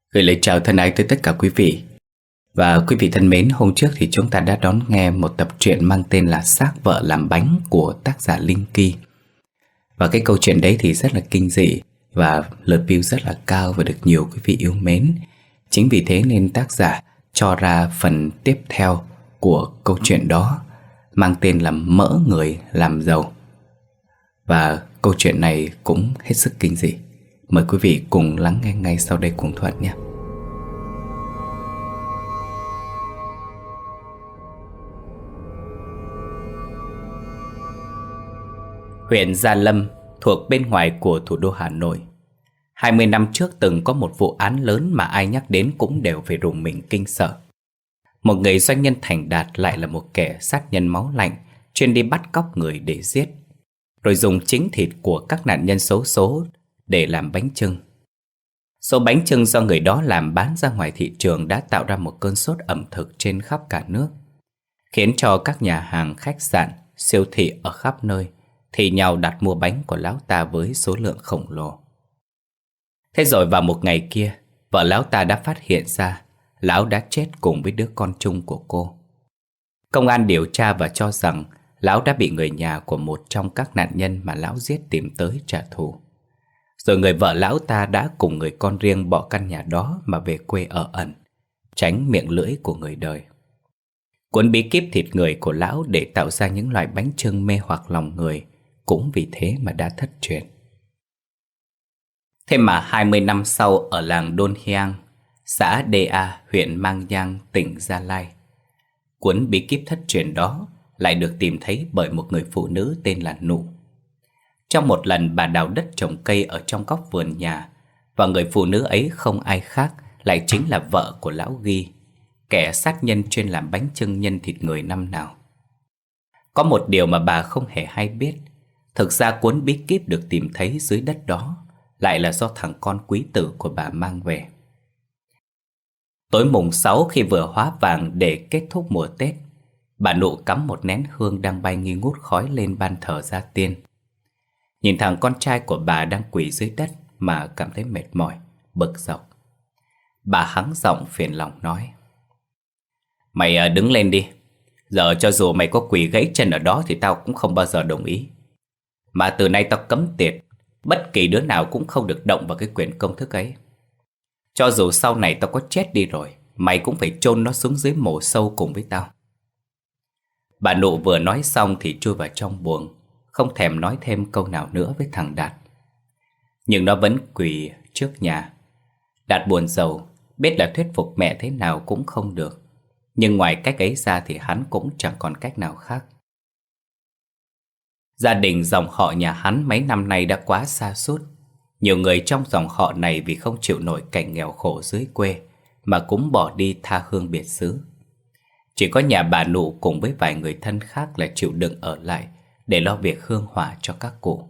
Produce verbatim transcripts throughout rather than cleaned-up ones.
Gửi lời chào thân ái tới tất cả quý vị. Và quý vị thân mến, hôm trước thì chúng ta đã đón nghe một tập truyện mang tên là Xác vợ làm bánh của tác giả Linh Ki. Và cái câu chuyện đấy thì rất là kinh dị và lượt view rất là cao và được nhiều quý vị yêu mến. Chính vì thế nên tác giả cho ra phần tiếp theo của câu chuyện đó, mang tên là Mỡ người làm giàu. Và câu chuyện này cũng hết sức kinh dị. Mời quý vị cùng lắng nghe ngay sau đây cùng Thuận nhé. Huyện Gia Lâm thuộc bên ngoài của thủ đô Hà Nội. hai mươi năm trước từng có một vụ án lớn mà ai nhắc đến cũng đều phải rùng mình kinh sợ. Một người doanh nhân thành đạt lại là một kẻ sát nhân máu lạnh, chuyên đi bắt cóc người để giết, rồi dùng chính thịt của các nạn nhân xấu số để làm bánh chưng. Số bánh chưng do người đó làm bán ra ngoài thị trường đã tạo ra một cơn sốt ẩm thực trên khắp cả nước, khiến cho các nhà hàng, khách sạn, siêu thị ở khắp nơi thì nhào đặt mua bánh của lão ta với số lượng khổng lồ. Thế rồi vào một ngày kia, vợ lão ta đã phát hiện ra lão đã chết cùng với đứa con chung của cô. Công an điều tra và cho rằng lão đã bị người nhà của một trong các nạn nhân mà lão giết tìm tới trả thù. Rồi người vợ lão ta đã cùng người con riêng bỏ căn nhà đó mà về quê ở ẩn, tránh miệng lưỡi của người đời. Cuốn bí kíp thịt người của lão để tạo ra những loại bánh chưng mê hoặc lòng người cũng vì thế mà đã thất truyền. Thế mà hai mươi năm sau, ở làng Đôn Hiang, xã Đê A, huyện Mang Giang, tỉnh Gia Lai, cuốn bí kíp thất truyền đó lại được tìm thấy bởi một người phụ nữ tên là Nụ. Trong một lần bà đào đất trồng cây ở trong góc vườn nhà, và người phụ nữ ấy không ai khác lại chính là vợ của lão Ghi, kẻ sát nhân chuyên làm bánh chưng nhân thịt người năm nào. Có một điều mà bà không hề hay biết, thực ra cuốn bí kíp được tìm thấy dưới đất đó lại là do thằng con quý tử của bà mang về. Tối mùng sáu, khi vừa hóa vàng để kết thúc mùa Tết, bà Nụ cắm một nén hương đang bay nghi ngút khói lên ban thờ gia tiên. Nhìn thằng con trai của bà đang quỳ dưới đất mà cảm thấy mệt mỏi, bực dọc. Bà hắng giọng phiền lòng nói: "Mày đứng lên đi. Giờ cho dù mày có quỳ gãy chân ở đó thì tao cũng không bao giờ đồng ý. Mà từ nay tao cấm tiệt, bất kỳ đứa nào cũng không được động vào cái quyển công thức ấy. Cho dù sau này tao có chết đi rồi, mày cũng phải chôn nó xuống dưới mộ sâu cùng với tao." Bà Nụ vừa nói xong thì chui vào trong buồng, không thèm nói thêm câu nào nữa với thằng Đạt. Nhưng nó vẫn quỳ trước nhà. Đạt buồn rầu, biết là thuyết phục mẹ thế nào cũng không được, nhưng ngoài cách ấy ra thì hắn cũng chẳng còn cách nào khác. Gia đình dòng họ nhà hắn mấy năm nay đã quá sa sút. Nhiều người trong dòng họ này vì không chịu nổi cảnh nghèo khổ dưới quê mà cũng bỏ đi tha hương biệt xứ. Chỉ có nhà bà Nụ cùng với vài người thân khác là chịu đựng ở lại để lo việc hương hỏa cho các cụ.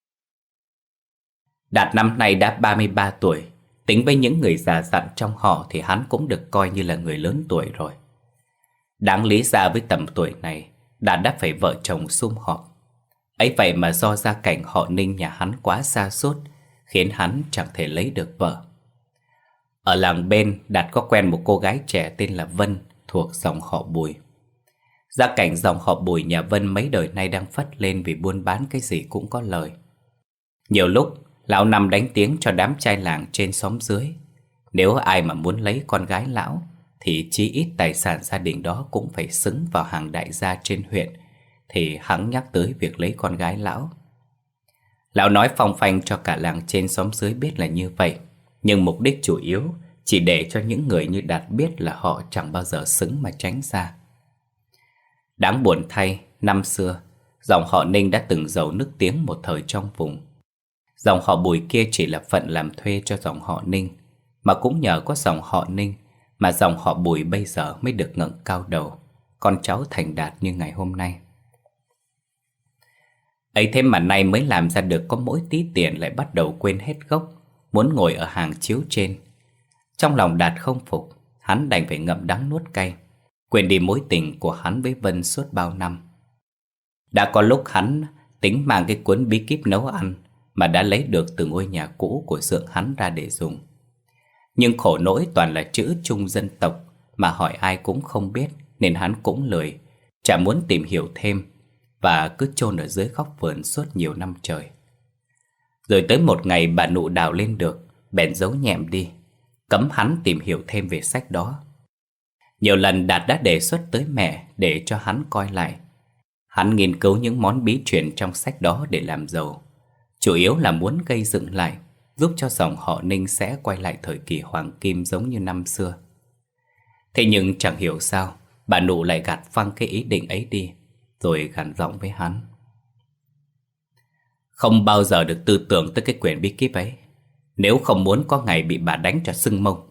Đạt năm nay đã ba mươi ba tuổi. Tính với những người già dặn trong họ thì hắn cũng được coi như là người lớn tuổi rồi. Đáng lý ra với tầm tuổi này, Đạt đã phải vợ chồng sum họp. Ấy vậy mà do gia cảnh họ Ninh nhà hắn quá sa sút, khiến hắn chẳng thể lấy được vợ. Ở làng bên, Đạt có quen một cô gái trẻ tên là Vân, thuộc dòng họ Bùi. Gia cảnh dòng họ Bùi nhà Vân mấy đời nay đang phất lên vì buôn bán cái gì cũng có lời. Nhiều lúc, lão Năm đánh tiếng cho đám trai làng trên xóm dưới. Nếu ai mà muốn lấy con gái lão, thì chí ít tài sản gia đình đó cũng phải xứng vào hàng đại gia trên huyện, thì hắn nhắc tới việc lấy con gái lão. Lão nói phong phanh cho cả làng trên xóm dưới biết là như vậy, nhưng mục đích chủ yếu chỉ để cho những người như Đạt biết là họ chẳng bao giờ xứng mà tránh ra. Đáng buồn thay, năm xưa, dòng họ Ninh đã từng giàu nức tiếng một thời trong vùng. Dòng họ Bùi kia chỉ là phận làm thuê cho dòng họ Ninh, mà cũng nhờ có dòng họ Ninh mà dòng họ Bùi bây giờ mới được ngẩng cao đầu, con cháu thành đạt như ngày hôm nay. Ấy thế mà nay mới làm ra được có mỗi tí tiền lại bắt đầu quên hết gốc, muốn ngồi ở hàng chiếu trên. Trong lòng Đạt không phục, hắn đành phải ngậm đắng nuốt cay, quên đi mối tình của hắn với Vân suốt bao năm. Đã có lúc hắn tính mang cái cuốn bí kíp nấu ăn mà đã lấy được từ ngôi nhà cũ của dượng hắn ra để dùng. Nhưng khổ nỗi toàn là chữ chung dân tộc, mà hỏi ai cũng không biết, nên hắn cũng lười, chả muốn tìm hiểu thêm, và cứ chôn ở dưới góc vườn suốt nhiều năm trời. Rồi tới một ngày bà Nụ đào lên được, bèn giấu nhẹm đi, cấm hắn tìm hiểu thêm về sách đó. Nhiều lần Đạt đã đề xuất tới mẹ để cho hắn coi lại. Hắn nghiên cứu những món bí truyền trong sách đó để làm giàu, chủ yếu là muốn gây dựng lại, giúp cho dòng họ Ninh sẽ quay lại thời kỳ hoàng kim giống như năm xưa. Thế nhưng chẳng hiểu sao bà Nụ lại gạt phăng cái ý định ấy đi, rồi gằn giọng với hắn: "Không bao giờ được tư tưởng tới cái quyển bí kíp ấy, nếu không muốn có ngày bị bà đánh cho sưng mông."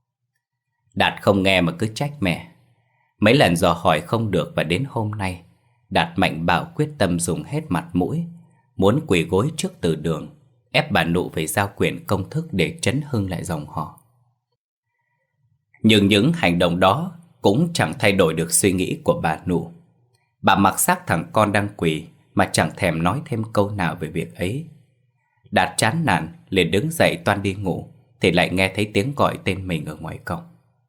Đạt không nghe mà cứ trách mẹ. Mấy lần dò hỏi không được, và đến hôm nay Đạt mạnh bạo quyết tâm dùng hết mặt mũi, muốn quỳ gối trước từ đường, ép bà Nụ phải giao quyển công thức để trấn hưng lại dòng họ. Nhưng những hành động đó cũng chẳng thay đổi được suy nghĩ của bà Nụ. Bà mặc xác thằng con đang quỳ mà chẳng thèm nói thêm câu nào về việc ấy. Đạt chán nản liền đứng dậy toan đi ngủ, thì lại nghe thấy tiếng gọi tên mình ở ngoài cổng.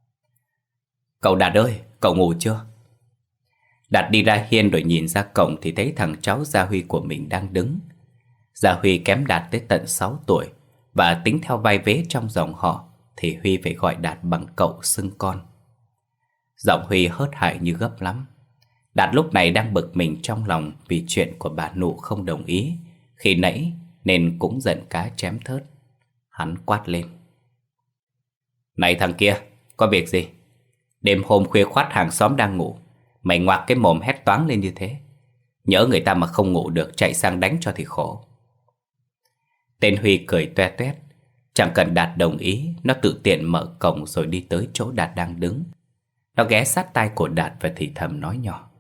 "Cậu Đạt ơi, cậu ngủ chưa?" Đạt đi ra hiên rồi nhìn ra cổng thì thấy thằng cháu Gia Huy của mình đang đứng. Gia Huy kém Đạt tới tận sáu tuổi, và tính theo vai vế trong dòng họ thì Huy phải gọi Đạt bằng cậu xưng con. Giọng Huy hớt hải như gấp lắm. Đạt lúc này đang bực mình trong lòng vì chuyện của bà Nụ không đồng ý khi nãy, nên cũng giận cá chém thớt. Hắn quát lên: "Này thằng kia, có việc gì? Đêm hôm khuya khoắt hàng xóm đang ngủ, mày ngoạc cái mồm hét toáng lên như thế. Nhỡ người ta mà không ngủ được chạy sang đánh cho thì khổ." Tên Huy cười toe toét. Chẳng cần Đạt đồng ý, nó tự tiện mở cổng rồi đi tới chỗ Đạt đang đứng. Nó ghé sát tai của Đạt và thì thầm nói nhỏ: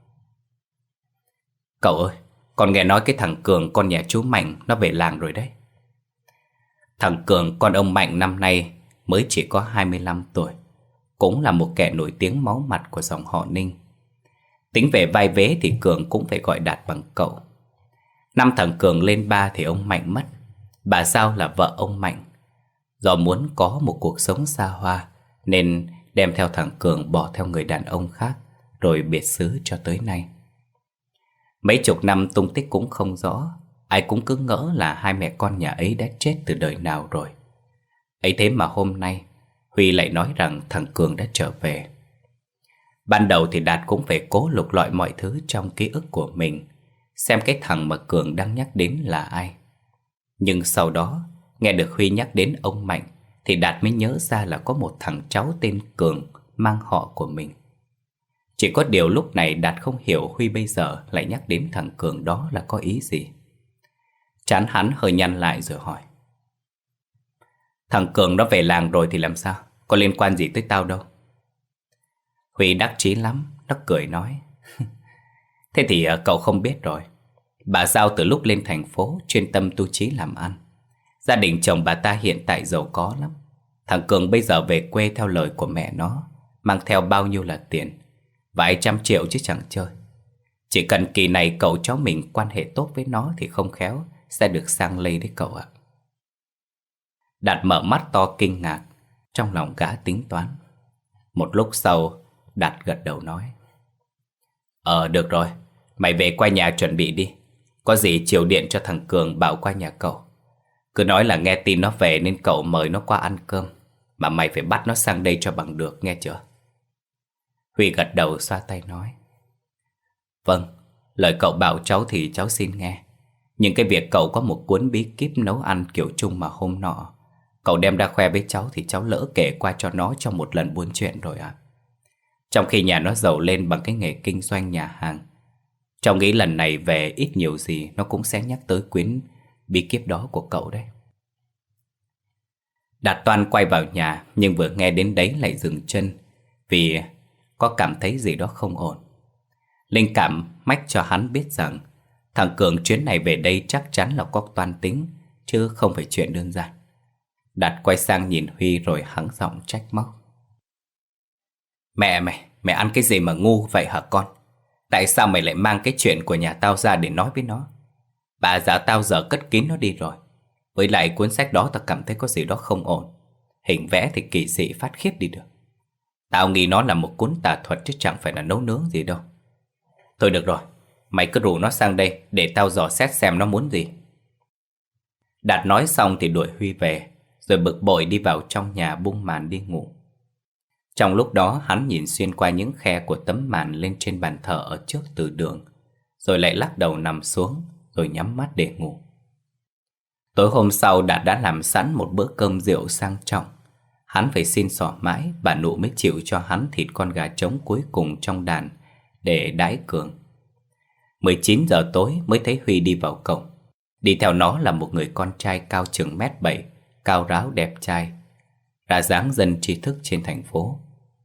"Cậu ơi, con nghe nói cái thằng Cường con nhà chú Mạnh nó về làng rồi đấy." Thằng Cường con ông Mạnh năm nay mới chỉ có hai mươi lăm tuổi, cũng là một kẻ nổi tiếng máu mặt của dòng họ Ninh. Tính về vai vế thì Cường cũng phải gọi Đạt bằng cậu. Năm thằng Cường lên ba thì ông Mạnh mất. Bà Giao là vợ ông Mạnh. Do muốn có một cuộc sống xa hoa nên đem theo thằng Cường bỏ theo người đàn ông khác, rồi biệt xứ cho tới nay. Mấy chục năm tung tích cũng không rõ. Ai cũng cứ ngỡ là hai mẹ con nhà ấy đã chết từ đời nào rồi. Ấy thế mà hôm nay Huy lại nói rằng thằng Cường đã trở về. Ban đầu thì Đạt cũng phải cố lục lọi mọi thứ trong ký ức của mình, xem cái thằng mà Cường đang nhắc đến là ai. Nhưng sau đó nghe được Huy nhắc đến ông Mạnh thì Đạt mới nhớ ra là có một thằng cháu tên Cường mang họ của mình. Chỉ có điều lúc này Đạt không hiểu Huy bây giờ lại nhắc đến thằng Cường đó là có ý gì. Trán hắn hơi nhăn lại rồi hỏi: "Thằng Cường nó về làng rồi thì làm sao? Có liên quan gì tới tao đâu." Huy đắc chí lắm, nó cười nói: "Thế thì cậu không biết rồi. Bà Giao từ lúc lên thành phố chuyên tâm tu chí làm ăn. Gia đình chồng bà ta hiện tại giàu có lắm. Thằng Cường bây giờ về quê theo lời của mẹ nó, mang theo bao nhiêu là tiền, vài trăm triệu chứ chẳng chơi. Chỉ cần kỳ này cậu cháu mình quan hệ tốt với nó thì không khéo sẽ được sang lây đấy cậu ạ." Đạt mở mắt to kinh ngạc, trong lòng gã tính toán. Một lúc sau Đạt gật đầu nói: "Ờ được rồi, mày về qua nhà chuẩn bị đi. Có gì chiều điện cho thằng Cường bảo qua nhà cậu. Cứ nói là nghe tin nó về nên cậu mời nó qua ăn cơm, mà mày phải bắt nó sang đây cho bằng được, nghe chưa?" Huy gật đầu xoa tay nói: "Vâng, lời cậu bảo cháu thì cháu xin nghe. Nhưng cái việc cậu có một cuốn bí kíp nấu ăn kiểu chung mà hôm nọ cậu đem ra khoe với cháu thì cháu lỡ kể qua cho nó trong một lần buôn chuyện rồi à. Trong khi nhà nó giàu lên bằng cái nghề kinh doanh nhà hàng. Cháu nghĩ lần này về ít nhiều gì nó cũng sẽ nhắc tới quyển bí kíp đó của cậu đấy." Đạt toan quay vào nhà, nhưng vừa nghe đến đấy lại dừng chân, vì có cảm thấy gì đó không ổn. Linh cảm mách cho hắn biết rằng thằng Cường chuyến này về đây chắc chắn là có toan tính, chứ không phải chuyện đơn giản. Đạt quay sang nhìn Huy rồi hắng giọng trách móc: "Mẹ mày, mày ăn cái gì mà ngu vậy hả con? Tại sao mày lại mang cái chuyện của nhà tao ra để nói với nó? Bà già tao giờ cất kín nó đi rồi. Với lại cuốn sách đó tao cảm thấy có gì đó không ổn. hình vẽ thì kỳ dị phát khiếp đi được. Tao nghĩ nó là một cuốn tà thuật chứ chẳng phải là nấu nướng gì đâu. Thôi được rồi, mày cứ rủ nó sang đây để tao dò xét xem nó muốn gì. Đạt nói xong thì đuổi Huy về, rồi bực bội đi vào trong nhà bung màn đi ngủ. Trong lúc đó hắn nhìn xuyên qua những khe của tấm màn lên trên bàn thờ ở trước từ đường, rồi lại lắc đầu nằm xuống, rồi nhắm mắt để ngủ. Tối hôm sau Đạt đã làm sẵn một bữa cơm rượu sang trọng. Hắn phải xin xỏ mãi, bà Nụ mới chịu cho hắn thịt con gà trống cuối cùng trong đàn để đãi Cường. mười chín giờ tối mới thấy Huy đi vào cổng. Đi theo nó là một người con trai cao chừng mét bảy, cao ráo đẹp trai, ra dáng dân trí thức trên thành phố.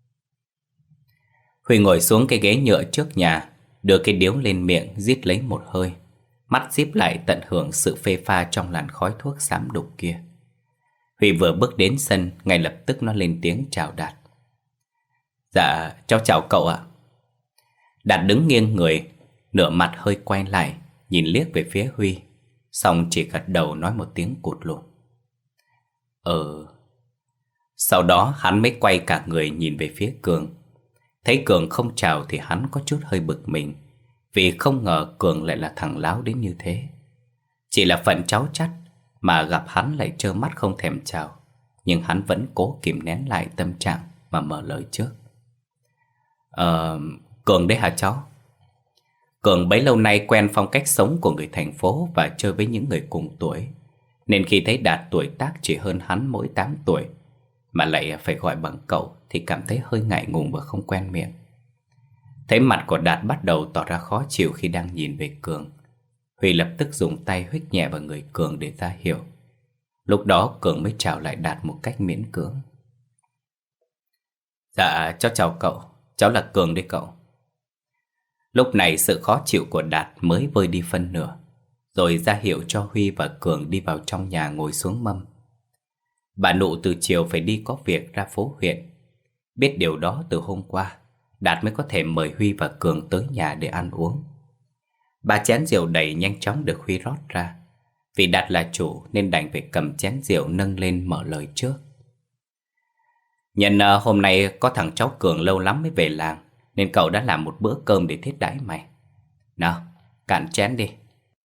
Huy ngồi xuống cái ghế nhựa trước nhà, đưa cái điếu lên miệng rít lấy một hơi, mắt díp lại tận hưởng sự phê pha trong làn khói thuốc xám đục kia. Huy vừa bước đến sân, ngay lập tức nó lên tiếng chào Đạt. Dạ, cháu chào cậu ạ. Đạt đứng nghiêng người, nửa mặt hơi quay lại, nhìn liếc về phía Huy, xong chỉ gật đầu nói một tiếng cụt lùn. Ờ. Sau đó hắn mới quay cả người nhìn về phía Cường. Thấy Cường không chào thì hắn có chút hơi bực mình, vì không ngờ Cường lại là thằng láo đến như thế. Chỉ là phận cháu chắt mà gặp hắn lại trơ mắt không thèm chào, nhưng hắn vẫn cố kìm nén lại tâm trạng mà mở lời trước. Ờ, Cường đấy hả cháu? Cường bấy lâu nay quen phong cách sống của người thành phố và chơi với những người cùng tuổi, nên khi thấy Đạt tuổi tác chỉ hơn hắn mỗi tám tuổi mà lại phải gọi bằng cậu thì cảm thấy hơi ngại ngùng và không quen miệng. Thấy mặt của Đạt bắt đầu tỏ ra khó chịu khi đang nhìn về Cường, Huy lập tức dùng tay huých nhẹ vào người Cường để ra hiệu. Lúc đó Cường mới chào lại Đạt một cách miễn cưỡng. Dạ, cháu chào cậu, cháu là Cường đấy cậu. Lúc này sự khó chịu của Đạt mới vơi đi phân nửa, rồi ra hiệu cho Huy và Cường đi vào trong nhà ngồi xuống mâm. Bà Nụ từ chiều phải đi có việc ra phố huyện. Biết điều đó từ hôm qua, Đạt mới có thể mời Huy và Cường tới nhà để ăn uống. Ba chén rượu đầy nhanh chóng được Huy rót ra. Vì Đạt là chủ nên đành phải cầm chén rượu nâng lên mở lời trước. Nhân uh, hôm nay có thằng cháu Cường lâu lắm mới về làng, nên cậu đã làm một bữa cơm để thiết đãi mày. Nào, cạn chén đi.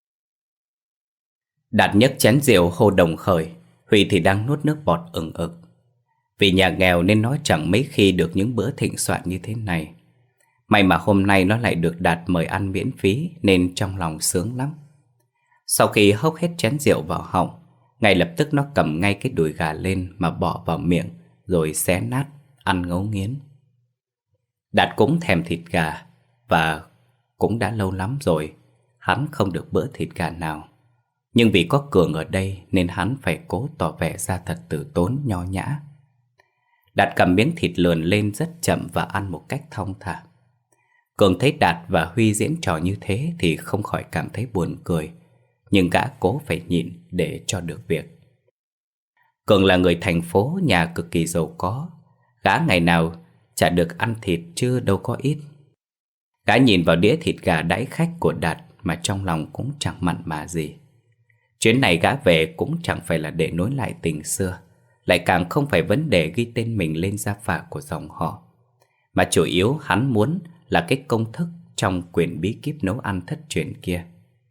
Đạt nhấc chén rượu hô đồng khởi. Huy thì đang nuốt nước bọt ừng ực. Vì nhà nghèo nên nó chẳng mấy khi được những bữa thịnh soạn như thế này. May mà hôm nay nó lại được Đạt mời ăn miễn phí, nên trong lòng sướng lắm. Sau khi hốc hết chén rượu vào họng, ngay lập tức nó cầm ngay cái đùi gà lên mà bỏ vào miệng, rồi xé nát, ăn ngấu nghiến. Đạt cũng thèm thịt gà, và cũng đã lâu lắm rồi hắn không được bữa thịt gà nào. Nhưng vì có Cường ở đây nên hắn phải cố tỏ vẻ ra thật tử tốn nho nhã. Đạt cầm miếng thịt lườn lên rất chậm và ăn một cách thong thả. Cường thấy Đạt và Huy diễn trò như thế thì không khỏi cảm thấy buồn cười, nhưng gã cố phải nhịn để cho được việc. Cường là người thành phố, nhà cực kỳ giàu có. Gã ngày nào chả được ăn thịt chứ đâu có ít. Gã nhìn vào đĩa thịt gà đãi khách của Đạt mà trong lòng cũng chẳng mặn mà gì. Chuyến này gã về cũng chẳng phải là để nối lại tình xưa, lại càng không phải vấn đề ghi tên mình lên gia phả của dòng họ, mà chủ yếu hắn muốn là cái công thức trong quyển bí kíp nấu ăn thất truyền kia.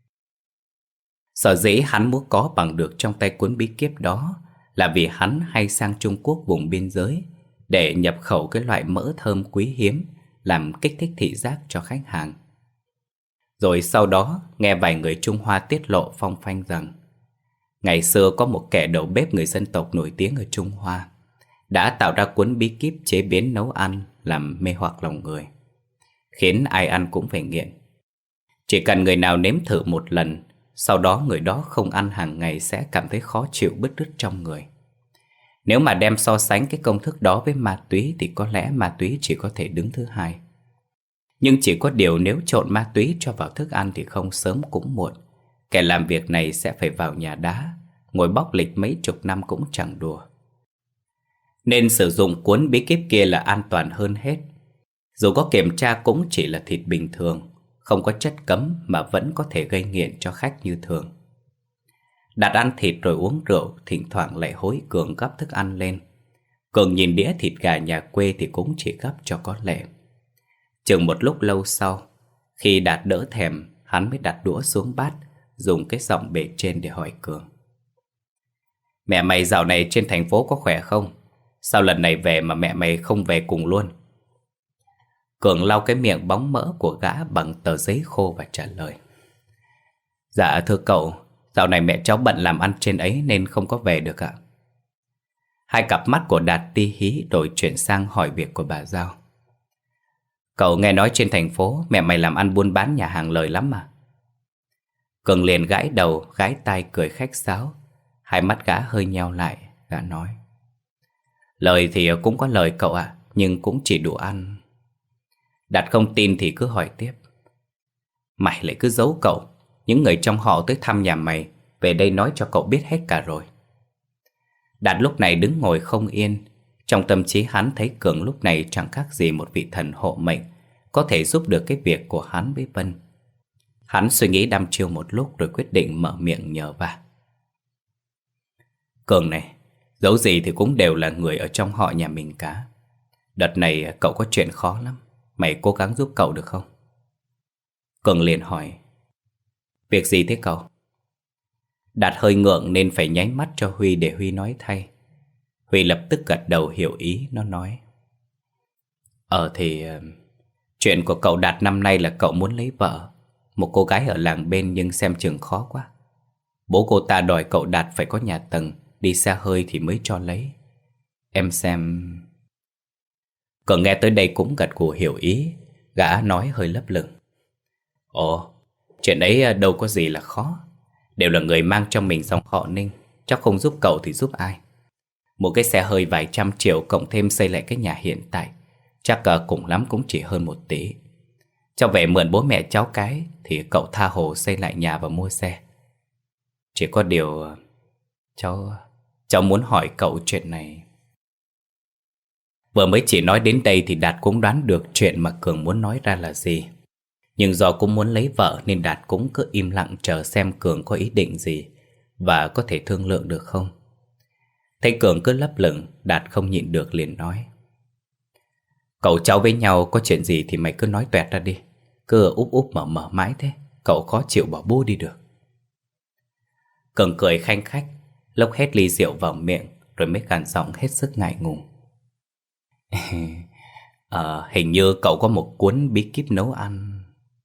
Sở dĩ hắn muốn có bằng được trong tay cuốn bí kíp đó là vì hắn hay sang Trung Quốc vùng biên giới để nhập khẩu cái loại mỡ thơm quý hiếm làm kích thích thị giác cho khách hàng. Rồi sau đó nghe vài người Trung Hoa tiết lộ phong phanh rằng ngày xưa có một kẻ đầu bếp người dân tộc nổi tiếng ở Trung Hoa đã tạo ra cuốn bí kíp chế biến nấu ăn làm mê hoặc lòng người, khiến ai ăn cũng phải nghiện. Chỉ cần người nào nếm thử một lần, sau đó người đó không ăn hàng ngày sẽ cảm thấy khó chịu bứt rứt trong người. Nếu mà đem so sánh cái công thức đó với ma túy thì có lẽ ma túy chỉ có thể đứng thứ hai. Nhưng chỉ có điều nếu trộn ma túy cho vào thức ăn thì không sớm cũng muộn, kẻ làm việc này sẽ phải vào nhà đá, ngồi bóc lịch mấy chục năm cũng chẳng đùa. Nên sử dụng cuốn bí kíp kia là an toàn hơn hết. Dù có kiểm tra cũng chỉ là thịt bình thường, không có chất cấm mà vẫn có thể gây nghiện cho khách như thường. Đạt ăn thịt rồi uống rượu, thỉnh thoảng lại hối Cường gắp thức ăn lên. Cường nhìn đĩa thịt gà nhà quê thì cũng chỉ gấp cho có lệ. Chừng một lúc lâu sau, khi Đạt đỡ thèm, hắn mới đặt đũa xuống bát, dùng cái giọng bề trên để hỏi Cường. Mẹ mày dạo này trên thành phố có khỏe không? Sao lần này về mà mẹ mày không về cùng luôn? Cường lau cái miệng bóng mỡ của gã bằng tờ giấy khô và trả lời. Dạ thưa cậu, dạo này mẹ cháu bận làm ăn trên ấy nên không có về được ạ. Hai cặp mắt của Đạt ti hí đổi chuyển sang hỏi việc của bà Giao. Cậu nghe nói trên thành phố mẹ mày làm ăn buôn bán nhà hàng lời lắm mà. Cường liền gãi đầu, gãi tai cười khách sáo. Hai mắt gã hơi nheo lại, gã nói. Lời thì cũng có lời cậu ạ, nhưng cũng chỉ đủ ăn. Đạt không tin thì cứ hỏi tiếp. Mày lại cứ giấu cậu. Những người trong họ tới thăm nhà mày, về đây nói cho cậu biết hết cả rồi. Đạt lúc này đứng ngồi không yên. Trong tâm trí hắn thấy Cường lúc này chẳng khác gì một vị thần hộ mệnh, có thể giúp được cái việc của hắn với Vân. Hắn suy nghĩ đăm chiêu một lúc rồi quyết định mở miệng nhờ vả. Cường này, dẫu gì thì cũng đều là người ở trong họ nhà mình cả. Đợt này cậu có chuyện khó lắm, mày cố gắng giúp cậu được không? Cường liền hỏi. Việc gì thế cậu? Đạt hơi ngượng nên phải nháy mắt cho Huy để Huy nói thay. Huy lập tức gật đầu hiểu ý, nó nói. Ờ thì chuyện của cậu Đạt năm nay là cậu muốn lấy vợ, một cô gái ở làng bên nhưng xem chừng khó quá. Bố cô ta đòi cậu Đạt phải có nhà tầng, đi xa hơi thì mới cho lấy. Em xem... Cậu nghe tới đây cũng gật gù hiểu ý. Gã nói hơi lấp lửng. Ồ, chuyện ấy đâu có gì là khó. Đều là người mang trong mình dòng họ Ninh, chắc không giúp cậu thì giúp ai. Một cái xe hơi vài trăm triệu cộng thêm xây lại cái nhà hiện tại, chắc cùng lắm cũng chỉ hơn một tỷ. Cho về mượn bố mẹ cháu cái thì cậu tha hồ xây lại nhà và mua xe. Chỉ có điều Cháu Cháu muốn hỏi cậu chuyện này. Vừa mới chỉ nói đến đây thì Đạt cũng đoán được chuyện mà Cường muốn nói ra là gì. Nhưng do cũng muốn lấy vợ nên Đạt cũng cứ im lặng chờ xem Cường có ý định gì và có thể thương lượng được không. Thấy Cường cứ lấp lửng, Đạt không nhịn được liền nói. Cậu cháu với nhau có chuyện gì thì mày cứ nói toẹt ra đi. Cứ úp úp mở mở mãi thế, cậu khó chịu bỏ bố đi được. Cường cười khanh khách, lốc hết ly rượu vào miệng rồi mới gằn giọng hết sức ngại ngùng. Ờ, hình như cậu có một cuốn bí kíp nấu ăn.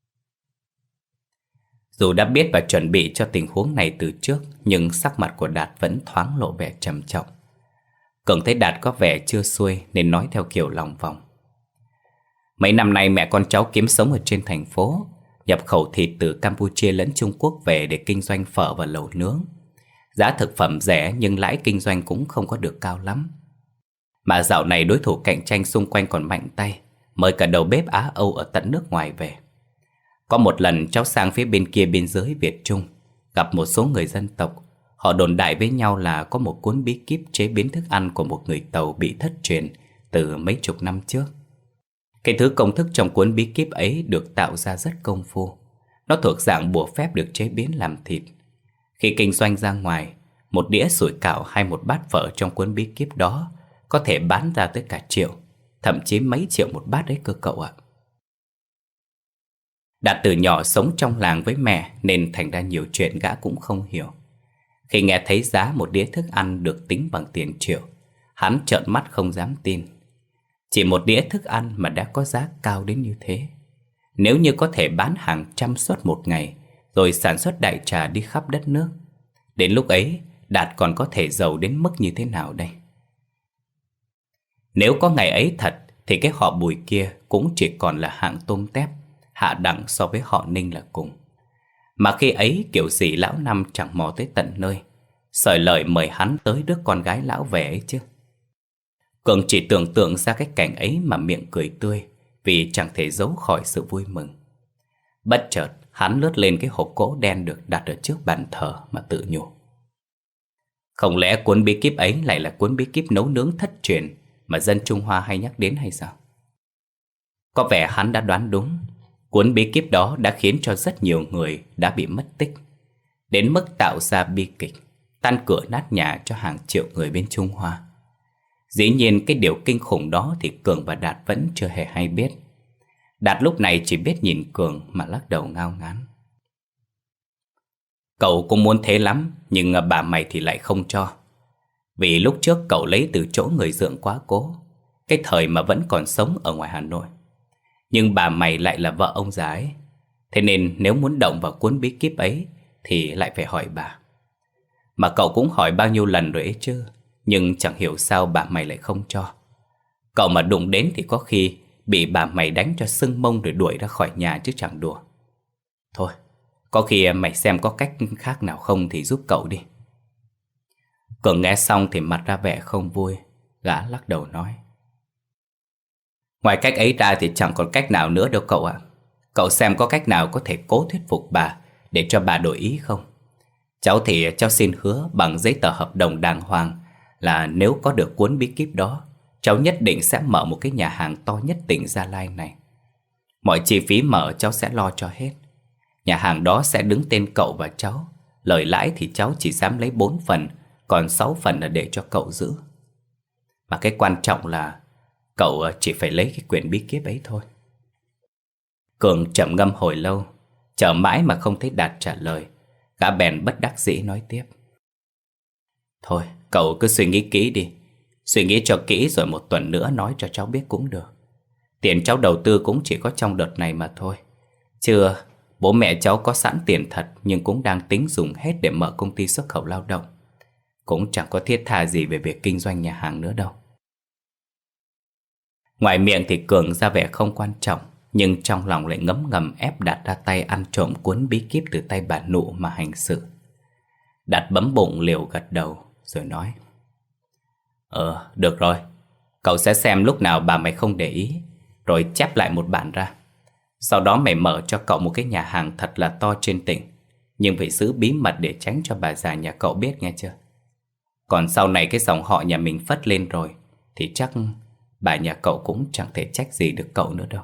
Dù đã biết và chuẩn bị cho tình huống này từ trước, nhưng sắc mặt của Đạt vẫn thoáng lộ vẻ trầm trọng. Cường thấy Đạt có vẻ chưa xuôi nên nói theo kiểu lòng vòng. Mấy năm nay mẹ con cháu kiếm sống ở trên thành phố, nhập khẩu thịt từ Campuchia lẫn Trung Quốc về để kinh doanh phở và lẩu nướng. Giá thực phẩm rẻ nhưng lãi kinh doanh cũng không có được cao lắm. Mà dạo này đối thủ cạnh tranh xung quanh còn mạnh tay, mời cả đầu bếp Á Âu ở tận nước ngoài về. Có một lần cháu sang phía bên kia biên giới Việt Trung, gặp một số người dân tộc. Họ đồn đại với nhau là có một cuốn bí kíp chế biến thức ăn của một người Tàu bị thất truyền từ mấy chục năm trước. Cái thứ công thức trong cuốn bí kíp ấy được tạo ra rất công phu. Nó thuộc dạng bùa phép được chế biến làm thịt. Khi kinh doanh ra ngoài, một đĩa sủi cảo hay một bát phở trong cuốn bí kíp đó có thể bán ra tới cả triệu, thậm chí mấy triệu một bát đấy cơ cậu ạ. Đạt từ nhỏ sống trong làng với mẹ nên thành ra nhiều chuyện gã cũng không hiểu. Khi nghe thấy giá một đĩa thức ăn được tính bằng tiền triệu, hắn trợn mắt không dám tin. Chỉ một đĩa thức ăn mà đã có giá cao đến như thế. Nếu như có thể bán hàng trăm suất một ngày, rồi sản xuất đại trà đi khắp đất nước, đến lúc ấy Đạt còn có thể giàu đến mức như thế nào đây? Nếu có ngày ấy thật thì cái họ Bùi kia cũng chỉ còn là hạng tôm tép, hạ đẳng so với họ Ninh là cùng. Mà khi ấy kiểu gì lão Năm chẳng mò tới tận nơi, sởi lời mời hắn tới đứa con gái lão về ấy chứ. Cường chỉ tưởng tượng ra cái cảnh ấy mà miệng cười tươi, vì chẳng thể giấu khỏi sự vui mừng. Bất chợt hắn lướt lên cái hộp gỗ đen được đặt ở trước bàn thờ mà tự nhủ. Không lẽ cuốn bí kíp ấy lại là cuốn bí kíp nấu nướng thất truyền mà dân Trung Hoa hay nhắc đến hay sao? Có vẻ hắn đã đoán đúng. Cuốn bí kíp đó đã khiến cho rất nhiều người đã bị mất tích, đến mức tạo ra bi kịch, tan cửa nát nhà cho hàng triệu người bên Trung Hoa. Dĩ nhiên cái điều kinh khủng đó thì Cường và Đạt vẫn chưa hề hay biết. Đạt lúc này chỉ biết nhìn Cường mà lắc đầu ngao ngán. Cậu cũng muốn thế lắm, nhưng bà mày thì lại không cho. Vì lúc trước cậu lấy từ chỗ người dượng quá cố, cái thời mà vẫn còn sống ở ngoài Hà Nội. Nhưng bà mày lại là vợ ông già ấy. Thế nên nếu muốn động vào cuốn bí kíp ấy thì lại phải hỏi bà. Mà cậu cũng hỏi bao nhiêu lần rồi ấy chứ, nhưng chẳng hiểu sao bà mày lại không cho. Cậu mà đụng đến thì có khi bị bà mày đánh cho sưng mông rồi đuổi ra khỏi nhà chứ chẳng đùa. Thôi, có khi mày xem có cách khác nào không thì giúp cậu đi. Cường nghe xong thì mặt ra vẻ không vui. Gã lắc đầu nói: Ngoài cách ấy ra thì chẳng còn cách nào nữa đâu cậu ạ. Cậu xem có cách nào có thể cố thuyết phục bà để cho bà đổi ý không? Cháu thì cháu xin hứa bằng giấy tờ hợp đồng đàng hoàng là nếu có được cuốn bí kíp đó, cháu nhất định sẽ mở một cái nhà hàng to nhất tỉnh Gia Lai này. Mọi chi phí mở cháu sẽ lo cho hết. Nhà hàng đó sẽ đứng tên cậu và cháu. Lời lãi thì cháu chỉ dám lấy bốn phần, còn sáu phần là để cho cậu giữ. Mà cái quan trọng là cậu chỉ phải lấy cái quyển bí kíp ấy thôi. Cường trầm ngâm hồi lâu, chờ mãi mà không thấy Đạt trả lời. Gã bèn bất đắc dĩ nói tiếp: Thôi, cậu cứ suy nghĩ kỹ đi. Suy nghĩ cho kỹ rồi một tuần nữa nói cho cháu biết cũng được. Tiền cháu đầu tư cũng chỉ có trong đợt này mà thôi. Chưa, bố mẹ cháu có sẵn tiền thật, nhưng cũng đang tính dùng hết để mở công ty xuất khẩu lao động. Cũng chẳng có thiết tha gì về việc kinh doanh nhà hàng nữa đâu. Ngoài miệng thì Cường ra vẻ không quan trọng, nhưng trong lòng lại ngấm ngầm ép Đạt ra tay ăn trộm cuốn bí kíp từ tay bà Nụ mà hành sự. Đạt bấm bụng liều gật đầu rồi nói: Ờ, được rồi. Cậu sẽ xem lúc nào bà mày không để ý, rồi chép lại một bản ra. Sau đó mày mở cho cậu một cái nhà hàng thật là to trên tỉnh, nhưng phải giữ bí mật để tránh cho bà già nhà cậu biết nghe chưa. Còn sau này cái dòng họ nhà mình phất lên rồi thì chắc bà nhà cậu cũng chẳng thể trách gì được cậu nữa đâu.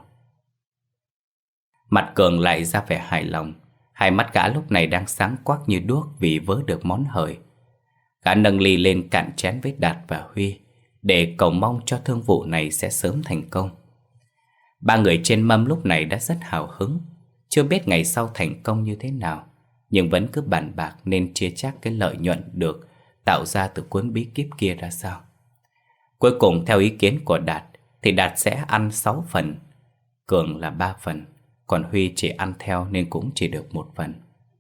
Mặt Cường lại ra vẻ hài lòng. Hai mắt gã lúc này đang sáng quắc như đuốc vì vớ được món hời. Gã nâng ly lên cạn chén với Đạt và Huy để cầu mong cho thương vụ này sẽ sớm thành công. Ba người trên mâm lúc này đã rất hào hứng, chưa biết ngày sau thành công như thế nào, nhưng vẫn cứ bàn bạc nên chia chác cái lợi nhuận được tạo ra từ cuốn bí kíp kia ra sao. Cuối cùng theo ý kiến của Đạt thì Đạt sẽ ăn sáu phần, Cường là ba phần, còn Huy chỉ ăn theo nên cũng chỉ được một phần.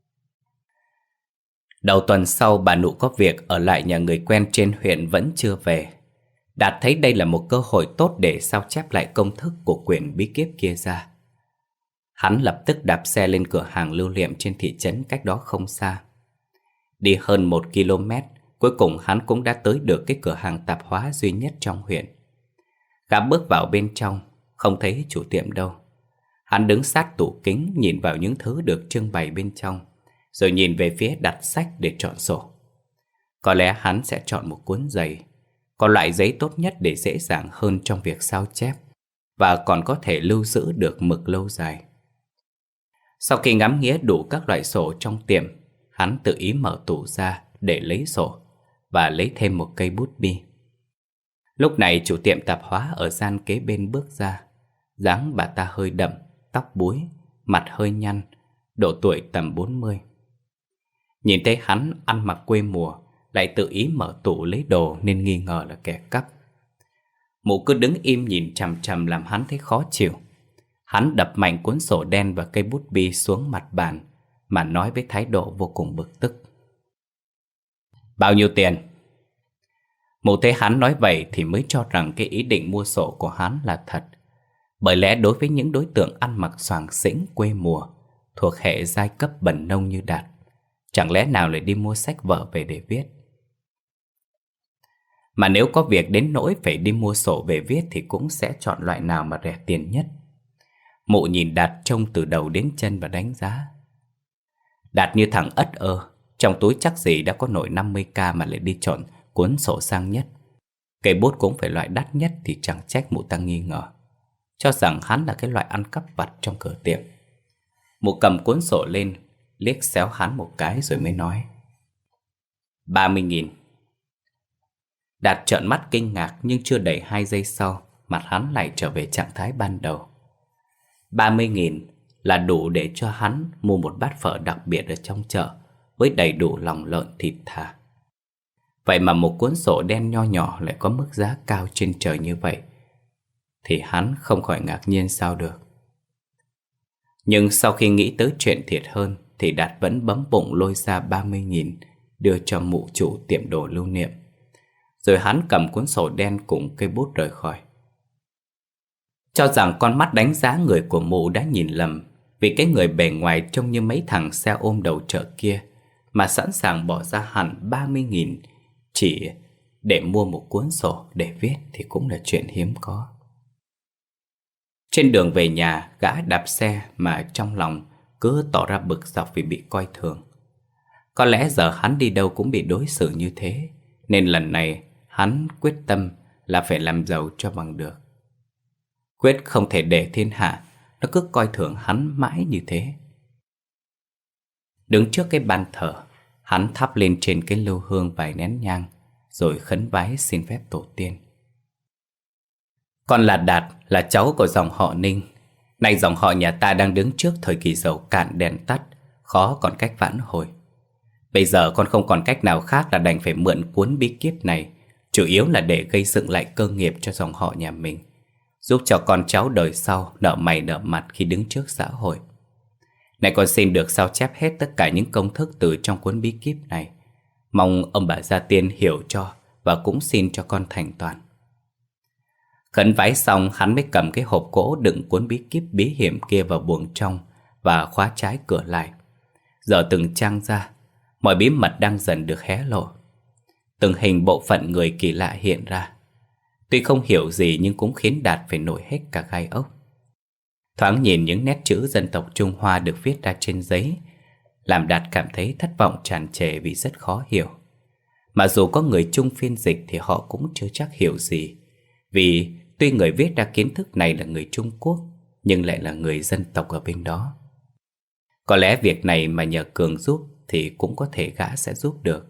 Đầu tuần sau bà Nụ có việc ở lại nhà người quen trên huyện vẫn chưa về. Đạt thấy đây là một cơ hội tốt để sao chép lại công thức của quyển bí kíp kia ra. Hắn lập tức đạp xe lên cửa hàng lưu niệm trên thị trấn cách đó không xa. Đi hơn một ki lô mét, cuối cùng hắn cũng đã tới được cái cửa hàng tạp hóa duy nhất trong huyện. Gã bước vào bên trong, không thấy chủ tiệm đâu. Hắn đứng sát tủ kính nhìn vào những thứ được trưng bày bên trong, rồi nhìn về phía đặt sách để chọn sổ. Có lẽ hắn sẽ chọn một cuốn giấy, có loại giấy tốt nhất để dễ dàng hơn trong việc sao chép, và còn có thể lưu giữ được mực lâu dài. Sau khi ngắm nghía đủ các loại sổ trong tiệm, hắn tự ý mở tủ ra để lấy sổ và lấy thêm một cây bút bi. Lúc này chủ tiệm tạp hóa ở gian kế bên bước ra. Dáng bà ta hơi đậm, tóc búi, mặt hơi nhăn, độ tuổi tầm bốn mươi. Nhìn thấy hắn ăn mặc quê mùa, lại tự ý mở tủ lấy đồ nên nghi ngờ là kẻ cắp. Mụ cứ đứng im nhìn chằm chằm làm hắn thấy khó chịu. Hắn đập mạnh cuốn sổ đen và cây bút bi xuống mặt bàn mà nói với thái độ vô cùng bực tức: Bao nhiêu tiền? Mụ thấy hắn nói vậy thì mới cho rằng cái ý định mua sổ của hắn là thật. Bởi lẽ đối với những đối tượng ăn mặc xoàng xĩnh quê mùa, thuộc hệ giai cấp bần nông như Đạt, chẳng lẽ nào lại đi mua sách vở về để viết. Mà nếu có việc đến nỗi phải đi mua sổ về viết thì cũng sẽ chọn loại nào mà rẻ tiền nhất. Mụ nhìn Đạt trông từ đầu đến chân và đánh giá. Đạt như thằng ất ơ, trong túi chắc gì đã có nổi năm mươi k mà lại đi chọn cuốn sổ sang nhất. Cây bút cũng phải loại đắt nhất thì chẳng trách mụ ta nghi ngờ, cho rằng hắn là cái loại ăn cắp vặt trong cửa tiệm. Mụ cầm cuốn sổ lên, liếc xéo hắn một cái rồi mới nói: ba mươi nghìn. Đạt trợn mắt kinh ngạc, nhưng chưa đầy hai giây sau, mặt hắn lại trở về trạng thái ban đầu. Ba mươi nghìn là đủ để cho hắn mua một bát phở đặc biệt ở trong chợ, với đầy đủ lòng lợn thịt thà. Vậy mà một cuốn sổ đen nho nhỏ lại có mức giá cao trên trời như vậy, thì hắn không khỏi ngạc nhiên sao được. Nhưng sau khi nghĩ tới chuyện thiệt hơn, thì Đạt vẫn bấm bụng lôi ra ba mươi nghìn đưa cho mụ chủ tiệm đồ lưu niệm. Rồi hắn cầm cuốn sổ đen cùng cây bút rời khỏi. Cho rằng con mắt đánh giá người của mụ đã nhìn lầm, vì cái người bề ngoài trông như mấy thằng xe ôm đầu chợ kia mà sẵn sàng bỏ ra hẳn ba mươi nghìn chỉ để mua một cuốn sổ để viết thì cũng là chuyện hiếm có. Trên đường về nhà, gã đạp xe mà trong lòng cứ tỏ ra bực dọc vì bị coi thường. Có lẽ giờ hắn đi đâu cũng bị đối xử như thế, nên lần này hắn quyết tâm là phải làm giàu cho bằng được. Quyết không thể để thiên hạ nó cứ coi thường hắn mãi như thế. Đứng trước cái bàn thờ, hắn thắp lên trên cái lưu hương vài nén nhang, rồi khấn vái xin phép tổ tiên. Con là Đạt, là cháu của dòng họ Ninh. Nay dòng họ nhà ta đang đứng trước thời kỳ dầu cạn đèn tắt, khó còn cách vãn hồi. Bây giờ con không còn cách nào khác là đành phải mượn cuốn bí kíp này, chủ yếu là để gây dựng lại cơ nghiệp cho dòng họ nhà mình, giúp cho con cháu đời sau nở mày nở mặt khi đứng trước xã hội. Này con xin được sao chép hết tất cả những công thức từ trong cuốn bí kíp này. Mong ông bà gia tiên hiểu cho, và cũng xin cho con thành toàn. Khấn vái xong, hắn mới cầm cái hộp gỗ đựng cuốn bí kíp bí hiểm kia vào buồng trong và khóa trái cửa lại. Giờ từng trang ra, mọi bí mật đang dần được hé lộ. Từng hình bộ phận người kỳ lạ hiện ra. Tuy không hiểu gì nhưng cũng khiến Đạt phải nổi hết cả gai ốc. Thoáng nhìn những nét chữ dân tộc Trung Hoa được viết ra trên giấy, làm Đạt cảm thấy thất vọng tràn trề vì rất khó hiểu. Mà dù có người Trung phiên dịch thì họ cũng chưa chắc hiểu gì, vì tuy người viết ra kiến thức này là người Trung Quốc, nhưng lại là người dân tộc ở bên đó. Có lẽ việc này mà nhờ Cường giúp thì cũng có thể gã sẽ giúp được.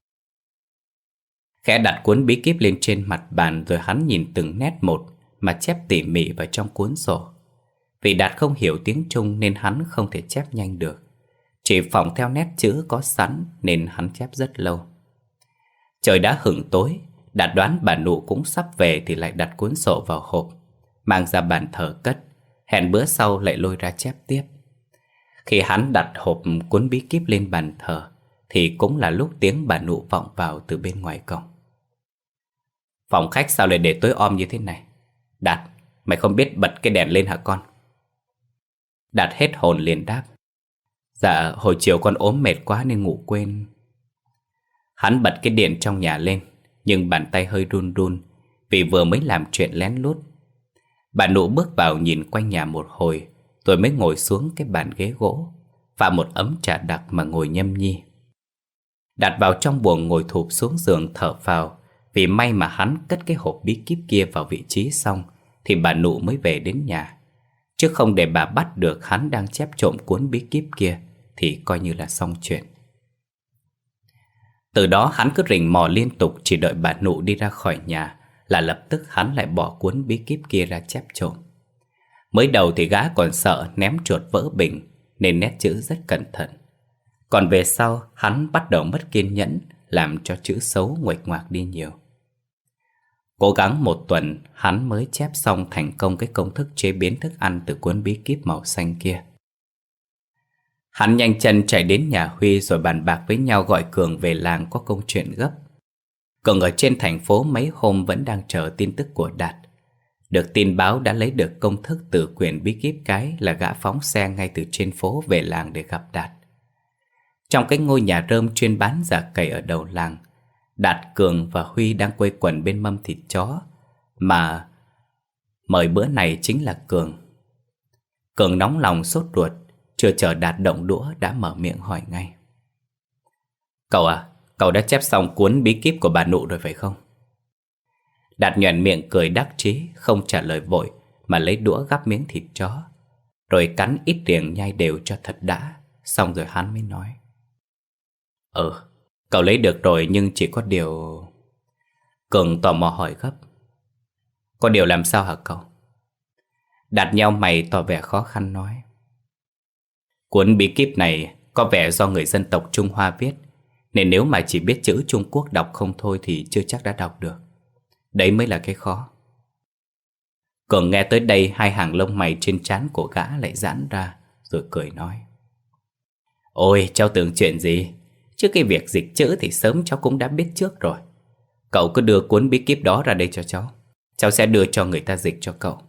Khẽ đặt cuốn bí kíp lên trên mặt bàn, rồi hắn nhìn từng nét một mà chép tỉ mỉ vào trong cuốn sổ. Vì Đạt không hiểu tiếng Trung nên hắn không thể chép nhanh được, chỉ phỏng theo nét chữ có sẵn nên hắn chép rất lâu. Trời đã hửng tối, Đạt đoán bà Nụ cũng sắp về thì lại đặt cuốn sổ vào hộp, mang ra bàn thờ cất, hẹn bữa sau lại lôi ra chép tiếp. Khi hắn đặt hộp cuốn bí kíp lên bàn thờ thì cũng là lúc tiếng bà Nụ vọng vào từ bên ngoài cổng. Phòng khách sao lại để tối om như thế này? Đạt, mày không biết bật cái đèn lên hả con? Đạt hết hồn liền đáp: Dạ, hồi chiều con ốm mệt quá nên ngủ quên. Hắn bật cái điện trong nhà lên, nhưng bàn tay hơi run run vì vừa mới làm chuyện lén lút. Bà Nụ bước vào nhìn quanh nhà một hồi, rồi mới ngồi xuống cái bàn ghế gỗ, pha một ấm trà đặc mà ngồi nhâm nhi. Đạt vào trong buồng ngồi thụp xuống giường thở phào, vì may mà hắn cất cái hộp bí kíp kia vào vị trí xong thì bà Nụ mới về đến nhà. Chứ không để bà bắt được hắn đang chép trộm cuốn bí kíp kia thì coi như là xong chuyện. Từ đó hắn cứ rình mò liên tục, chỉ đợi bà Nụ đi ra khỏi nhà là lập tức hắn lại bỏ cuốn bí kíp kia ra chép trộm. Mới đầu thì gã còn sợ ném chuột vỡ bình nên nét chữ rất cẩn thận. Còn về sau hắn bắt đầu mất kiên nhẫn, làm cho chữ xấu nguệch ngoạc đi nhiều. Cố gắng một tuần hắn mới chép xong thành công cái công thức chế biến thức ăn từ cuốn bí kíp màu xanh kia. Hắn nhanh chân chạy đến nhà Huy rồi bàn bạc với nhau gọi Cường về làng có công chuyện gấp. Cường ở trên thành phố mấy hôm vẫn đang chờ tin tức của Đạt. Được tin báo đã lấy được công thức từ quyển bí kíp cái là gã phóng xe ngay từ trên phố về làng để gặp Đạt. Trong cái ngôi nhà rơm chuyên bán giả cày ở đầu làng, Đạt, Cường và Huy đang quây quần bên mâm thịt chó, mà mời bữa này chính là Cường. Cường nóng lòng sốt ruột, chưa chờ Đạt động đũa đã mở miệng hỏi ngay: Cậu à, cậu đã chép xong cuốn bí kíp của bà Nụ rồi phải không? Đạt nhoẻn miệng cười đắc chí, không trả lời vội mà lấy đũa gắp miếng thịt chó, rồi cắn ít riềng nhai đều cho thật đã. Xong rồi hắn mới nói: Ừ, cậu lấy được rồi, nhưng chỉ có điều... Cường tò mò hỏi gấp. Có điều làm sao hả cậu? Đạt nheo mày tỏ vẻ khó khăn nói. Cuốn bí kíp này có vẻ do người dân tộc Trung Hoa viết, nên nếu mà chỉ biết chữ Trung Quốc đọc không thôi thì chưa chắc đã đọc được. Đấy mới là cái khó. Cường nghe tới đây, hai hàng lông mày trên trán của gã lại giãn ra, rồi cười nói. Ôi, cháu tưởng chuyện gì? Chứ cái việc dịch chữ thì sớm cháu cũng đã biết trước rồi. Cậu cứ đưa cuốn bí kíp đó ra đây cho cháu. Cháu sẽ đưa cho người ta dịch cho cậu.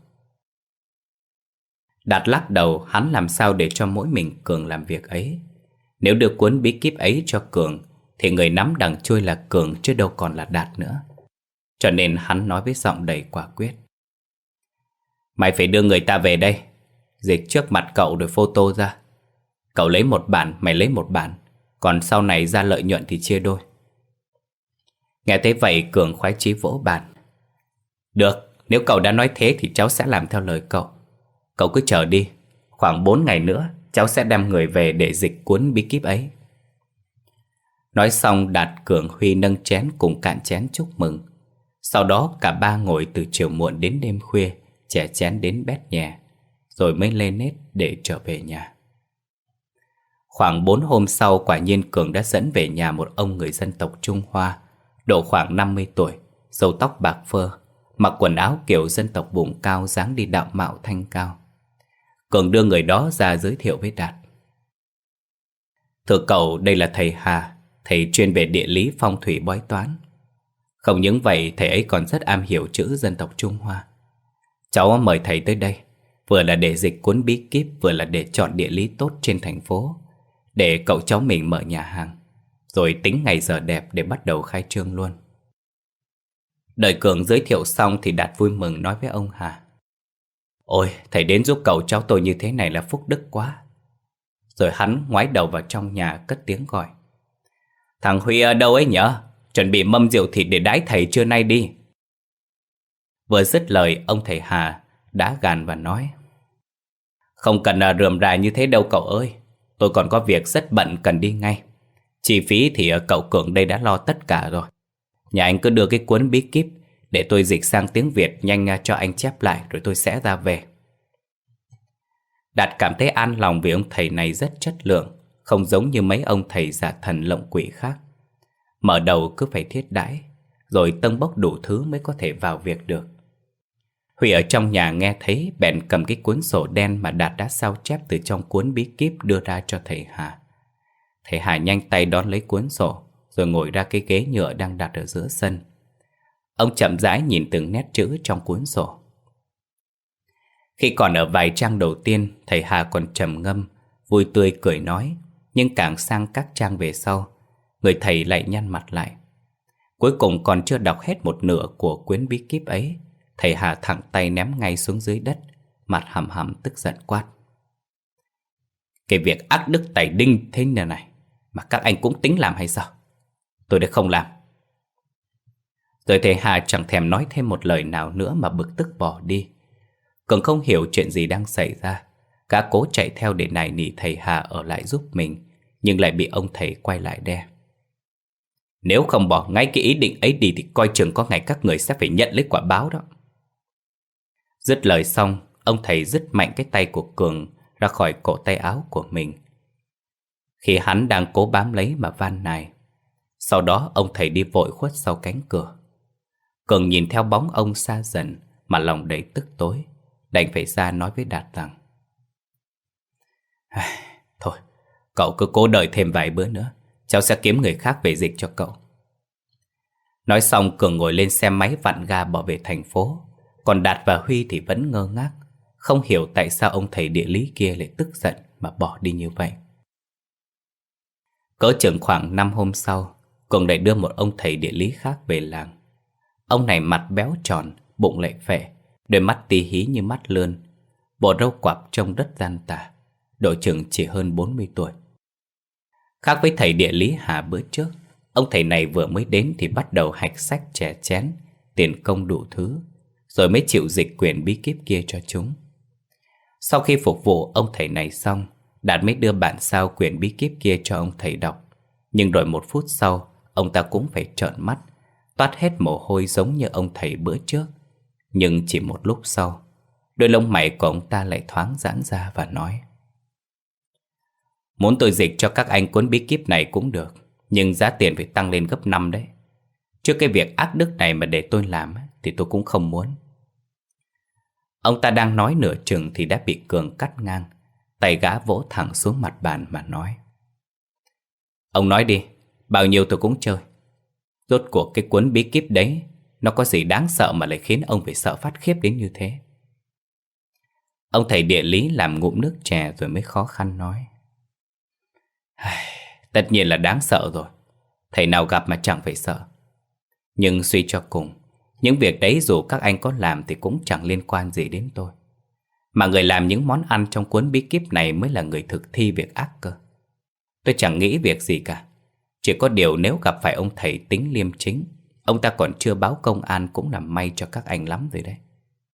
Đạt lắc đầu, hắn làm sao để cho mỗi mình Cường làm việc ấy. Nếu đưa cuốn bí kíp ấy cho Cường thì người nắm đằng chui là Cường chứ đâu còn là Đạt nữa. Cho nên hắn nói với giọng đầy quả quyết. Mày phải đưa người ta về đây, dịch trước mặt cậu rồi photo ra. Cậu lấy một bản, mày lấy một bản, còn sau này ra lợi nhuận thì chia đôi. Nghe thấy vậy, Cường khoái chí vỗ bàn. Được, nếu cậu đã nói thế thì cháu sẽ làm theo lời cậu. Cậu cứ chờ đi, khoảng bốn ngày nữa cháu sẽ đem người về để dịch cuốn bí kíp ấy. Nói xong, Đạt, Cường, Huy nâng chén cùng cạn chén chúc mừng. Sau đó cả ba ngồi từ chiều muộn đến đêm khuya, chè chén đến bét nhè, rồi mới lên nết để trở về nhà. Khoảng bốn hôm sau, quả nhiên Cường đã dẫn về nhà một ông người dân tộc Trung Hoa, độ khoảng năm mươi tuổi, râu tóc bạc phơ, mặc quần áo kiểu dân tộc vùng cao, dáng đi đạo mạo thanh cao. Cường đưa người đó ra giới thiệu với Đạt. Thưa cậu, đây là thầy Hà, thầy chuyên về địa lý, phong thủy, bói toán. Không những vậy, thầy ấy còn rất am hiểu chữ dân tộc Trung Hoa. Cháu mời thầy tới đây, vừa là để dịch cuốn bí kíp, vừa là để chọn địa lý tốt trên thành phố, để cậu cháu mình mở nhà hàng, rồi tính ngày giờ đẹp để bắt đầu khai trương luôn. Đợi Cường giới thiệu xong thì Đạt vui mừng nói với ông Hà. Ôi, thầy đến giúp cậu cháu tôi như thế này là phúc đức quá. Rồi hắn ngoái đầu vào trong nhà cất tiếng gọi. Thằng Huy ở đâu ấy nhở? Chuẩn bị mâm rượu thịt để đái thầy trưa nay đi. Vừa dứt lời, ông thầy Hà đã gàn và nói. Không cần à, rườm rà như thế đâu cậu ơi. Tôi còn có việc rất bận cần đi ngay. Chi phí thì cậu Cường đây đã lo tất cả rồi. Nhà anh cứ đưa cái cuốn bí kíp để tôi dịch sang tiếng Việt nhanh cho anh chép lại, rồi tôi sẽ ra về. Đạt cảm thấy an lòng vì ông thầy này rất chất lượng, không giống như mấy ông thầy giả thần lộng quỷ khác. Mở đầu cứ phải thiết đãi, rồi tâng bốc đủ thứ mới có thể vào việc được. Huy ở trong nhà nghe thấy, bèn cầm cái cuốn sổ đen mà Đạt đã sao chép từ trong cuốn bí kíp đưa ra cho thầy Hà. Thầy Hà nhanh tay đón lấy cuốn sổ, rồi ngồi ra cái ghế nhựa đang đặt ở giữa sân. Ông chậm rãi nhìn từng nét chữ trong cuốn sổ. Khi còn ở vài trang đầu tiên, thầy Hà còn trầm ngâm, vui tươi cười nói. Nhưng càng sang các trang về sau, người thầy lại nhăn mặt lại. Cuối cùng còn chưa đọc hết một nửa của cuốn bí kíp ấy, thầy Hà thẳng tay ném ngay xuống dưới đất, mặt hầm hầm tức giận quát. Cái việc ác đức tày đinh thế này này mà các anh cũng tính làm hay sao? Tôi đã không làm. Rồi thầy Hà chẳng thèm nói thêm một lời nào nữa mà bực tức bỏ đi. Cường không hiểu chuyện gì đang xảy ra. Gã cố chạy theo để nài nỉ thầy Hà ở lại giúp mình, nhưng lại bị ông thầy quay lại đe. Nếu không bỏ ngay cái ý định ấy đi thì coi chừng có ngày các người sẽ phải nhận lấy quả báo đó. Dứt lời xong, ông thầy dứt mạnh cái tay của Cường ra khỏi cổ tay áo của mình, khi hắn đang cố bám lấy mà van nài. Sau đó ông thầy đi vội khuất sau cánh cửa. Cường nhìn theo bóng ông xa dần mà lòng đầy tức tối, đành phải ra nói với Đạt rằng: Thôi, cậu cứ cố đợi thêm vài bữa nữa, cháu sẽ kiếm người khác về dịch cho cậu. Nói xong, Cường ngồi lên xe máy vặn ga bỏ về thành phố. Còn Đạt và Huy thì vẫn ngơ ngác, không hiểu tại sao ông thầy địa lý kia lại tức giận mà bỏ đi như vậy. Cỡ chừng khoảng năm hôm sau, Cường lại đưa một ông thầy địa lý khác về làng. Ông này mặt béo tròn, bụng lại phệ, đôi mắt tí hí như mắt lươn, bộ râu quặp trông rất gian tà, độ chừng chỉ hơn bốn mươi tuổi. Khác với thầy địa lý Hà bữa trước, ông thầy này vừa mới đến thì bắt đầu hạch sách chè chén, tiền công đủ thứ, rồi mới chịu dịch quyển bí kíp kia cho chúng. Sau khi phục vụ ông thầy này xong, Đạt mới đưa bản sao quyển bí kíp kia cho ông thầy đọc. Nhưng rồi một phút sau, ông ta cũng phải trợn mắt, toát hết mồ hôi giống như ông thầy bữa trước. Nhưng chỉ một lúc sau, đôi lông mày của ông ta lại thoáng giãn ra và nói: Muốn tôi dịch cho các anh cuốn bí kíp này cũng được, nhưng giá tiền phải tăng lên gấp năm đấy. Trước cái việc ác đức này mà để tôi làm thì tôi cũng không muốn. Ông ta đang nói nửa chừng thì đã bị Cường cắt ngang. Tay gã vỗ thẳng xuống mặt bàn mà nói: Ông nói đi, bao nhiêu tôi cũng chơi. Rốt cuộc cái cuốn bí kíp đấy nó có gì đáng sợ mà lại khiến ông phải sợ phát khiếp đến như thế? Ông thầy địa lý làm ngụm nước chè rồi mới khó khăn nói: Tất nhiên là đáng sợ rồi. Thầy nào gặp mà chẳng phải sợ. Nhưng suy cho cùng, những việc đấy dù các anh có làm thì cũng chẳng liên quan gì đến tôi. Mà người làm những món ăn trong cuốn bí kíp này mới là người thực thi việc ác cơ. Tôi chẳng nghĩ việc gì cả. Chỉ có điều nếu gặp phải ông thầy tính liêm chính, ông ta còn chưa báo công an cũng là may cho các anh lắm rồi đấy.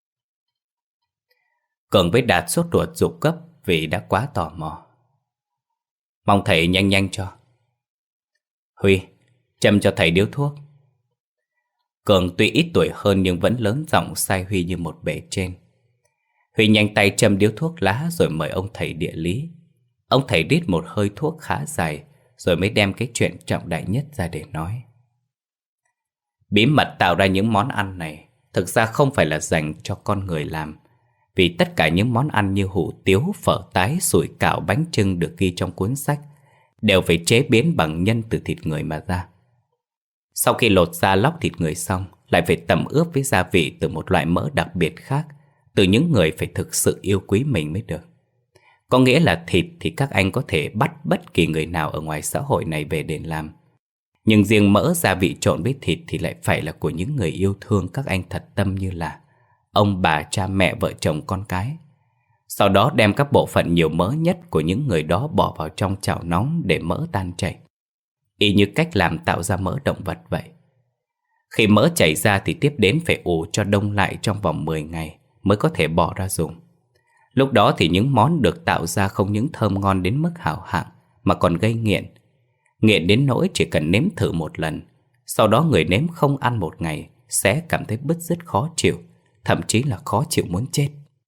Cường với Đạt sốt ruột giục cấp vì đã quá tò mò. Mong thầy nhanh nhanh cho. Huy, châm cho thầy điếu thuốc. Cường tuy ít tuổi hơn nhưng vẫn lớn giọng sai Huy như một bề trên. Huy nhanh tay châm điếu thuốc lá rồi mời ông thầy địa lý. Ông thầy rít một hơi thuốc khá dài rồi mới đem cái chuyện trọng đại nhất ra để nói. Bí mật tạo ra những món ăn này thực ra không phải là dành cho con người làm, vì tất cả những món ăn như hủ tiếu, phở tái, sủi cảo, bánh chưng được ghi trong cuốn sách đều phải chế biến bằng nhân từ thịt người mà ra. Sau khi lột da lóc thịt người xong, lại phải tẩm ướp với gia vị từ một loại mỡ đặc biệt khác, từ những người phải thực sự yêu quý mình mới được. Có nghĩa là thịt thì các anh có thể bắt bất kỳ người nào ở ngoài xã hội này về để làm. Nhưng riêng mỡ gia vị trộn với thịt thì lại phải là của những người yêu thương các anh thật tâm, như là ông bà, cha mẹ, vợ chồng, con cái. Sau đó đem các bộ phận nhiều mỡ nhất của những người đó bỏ vào trong chảo nóng để mỡ tan chảy, y như cách làm tạo ra mỡ động vật vậy. Khi mỡ chảy ra thì tiếp đến phải ủ cho đông lại trong vòng mười ngày mới có thể bỏ ra dùng. Lúc đó thì những món được tạo ra không những thơm ngon đến mức hảo hạng mà còn gây nghiện. Nghiện đến nỗi chỉ cần nếm thử một lần, sau đó người nếm không ăn một ngày sẽ cảm thấy bứt rứt khó chịu, thậm chí là khó chịu muốn chết.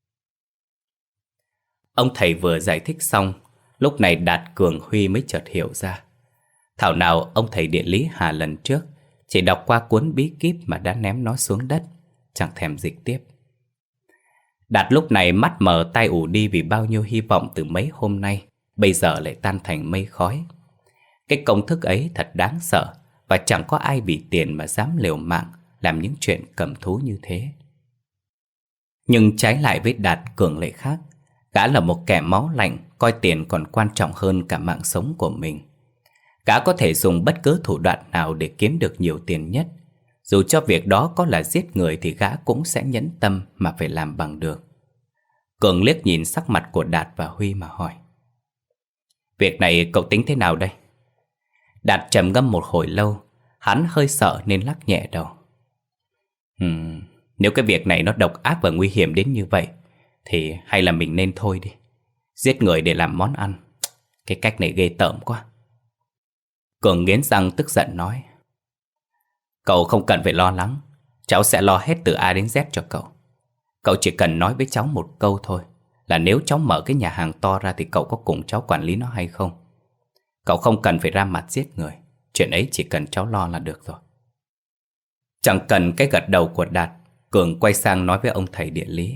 Ông thầy vừa giải thích xong, lúc này Đạt, Cường, Huy mới chợt hiểu ra. Thảo nào ông thầy địa lý Hà lần trước chỉ đọc qua cuốn bí kíp mà đã ném nó xuống đất, chẳng thèm dịch tiếp. Đạt lúc này mắt mờ tai ù đi vì bao nhiêu hy vọng từ mấy hôm nay bây giờ lại tan thành mây khói. Cái công thức ấy thật đáng sợ, và chẳng có ai vì tiền mà dám liều mạng làm những chuyện cầm thú như thế. Nhưng trái lại với Đạt, Cường lại khác. Gã là một kẻ máu lạnh, coi tiền còn quan trọng hơn cả mạng sống của mình. Gã có thể dùng bất cứ thủ đoạn nào để kiếm được nhiều tiền nhất. Dù cho việc đó có là giết người thì gã cũng sẽ nhẫn tâm mà phải làm bằng được. Cường liếc nhìn sắc mặt của Đạt và Huy mà hỏi: Việc này cậu tính thế nào đây? Đạt trầm ngâm một hồi lâu. Hắn hơi sợ nên lắc nhẹ đầu. Hmm, nếu cái việc này nó độc ác và nguy hiểm đến như vậy thì hay là mình nên thôi đi. Giết người để làm món ăn, cái cách này ghê tởm quá. Cường nghiến răng tức giận nói: Cậu không cần phải lo lắng, cháu sẽ lo hết từ A đến Z cho cậu. Cậu chỉ cần nói với cháu một câu thôi, là nếu cháu mở cái nhà hàng to ra thì cậu có cùng cháu quản lý nó hay không. Cậu không cần phải ra mặt giết người, chuyện ấy chỉ cần cháu lo là được rồi. Chẳng cần cái gật đầu của Đạt, Cường quay sang nói với ông thầy địa lý: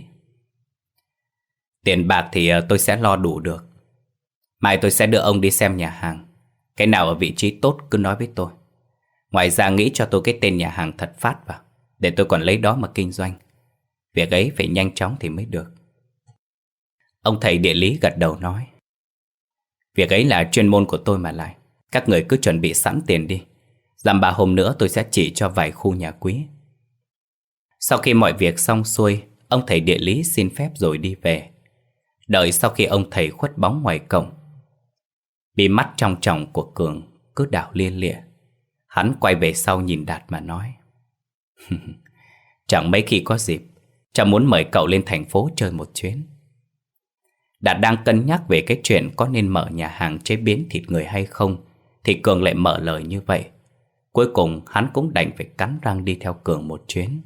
Tiền bạc thì tôi sẽ lo đủ được. Mai tôi sẽ đưa ông đi xem nhà hàng. Cái nào ở vị trí tốt cứ nói với tôi. Ngoài ra nghĩ cho tôi cái tên nhà hàng thật phát vào, để tôi còn lấy đó mà kinh doanh. Việc ấy phải nhanh chóng thì mới được. Ông thầy địa lý gật đầu nói: Việc ấy là chuyên môn của tôi mà lại. Các người cứ chuẩn bị sẵn tiền đi. Dăm ba hôm nữa tôi sẽ chỉ cho vài khu nhà quý. Sau khi mọi việc xong xuôi, ông thầy địa lý xin phép rồi đi về. Đợi sau khi ông thầy khuất bóng ngoài cổng, bị mắt trong tròng của Cường cứ đảo lia lịa, hắn quay về sau nhìn Đạt mà nói: Chẳng mấy khi có dịp, cháu muốn mời cậu lên thành phố chơi một chuyến. Đạt đang cân nhắc về cái chuyện có nên mở nhà hàng chế biến thịt người hay không, thì Cường lại mở lời như vậy. Cuối cùng hắn cũng đành phải cắn răng đi theo Cường một chuyến.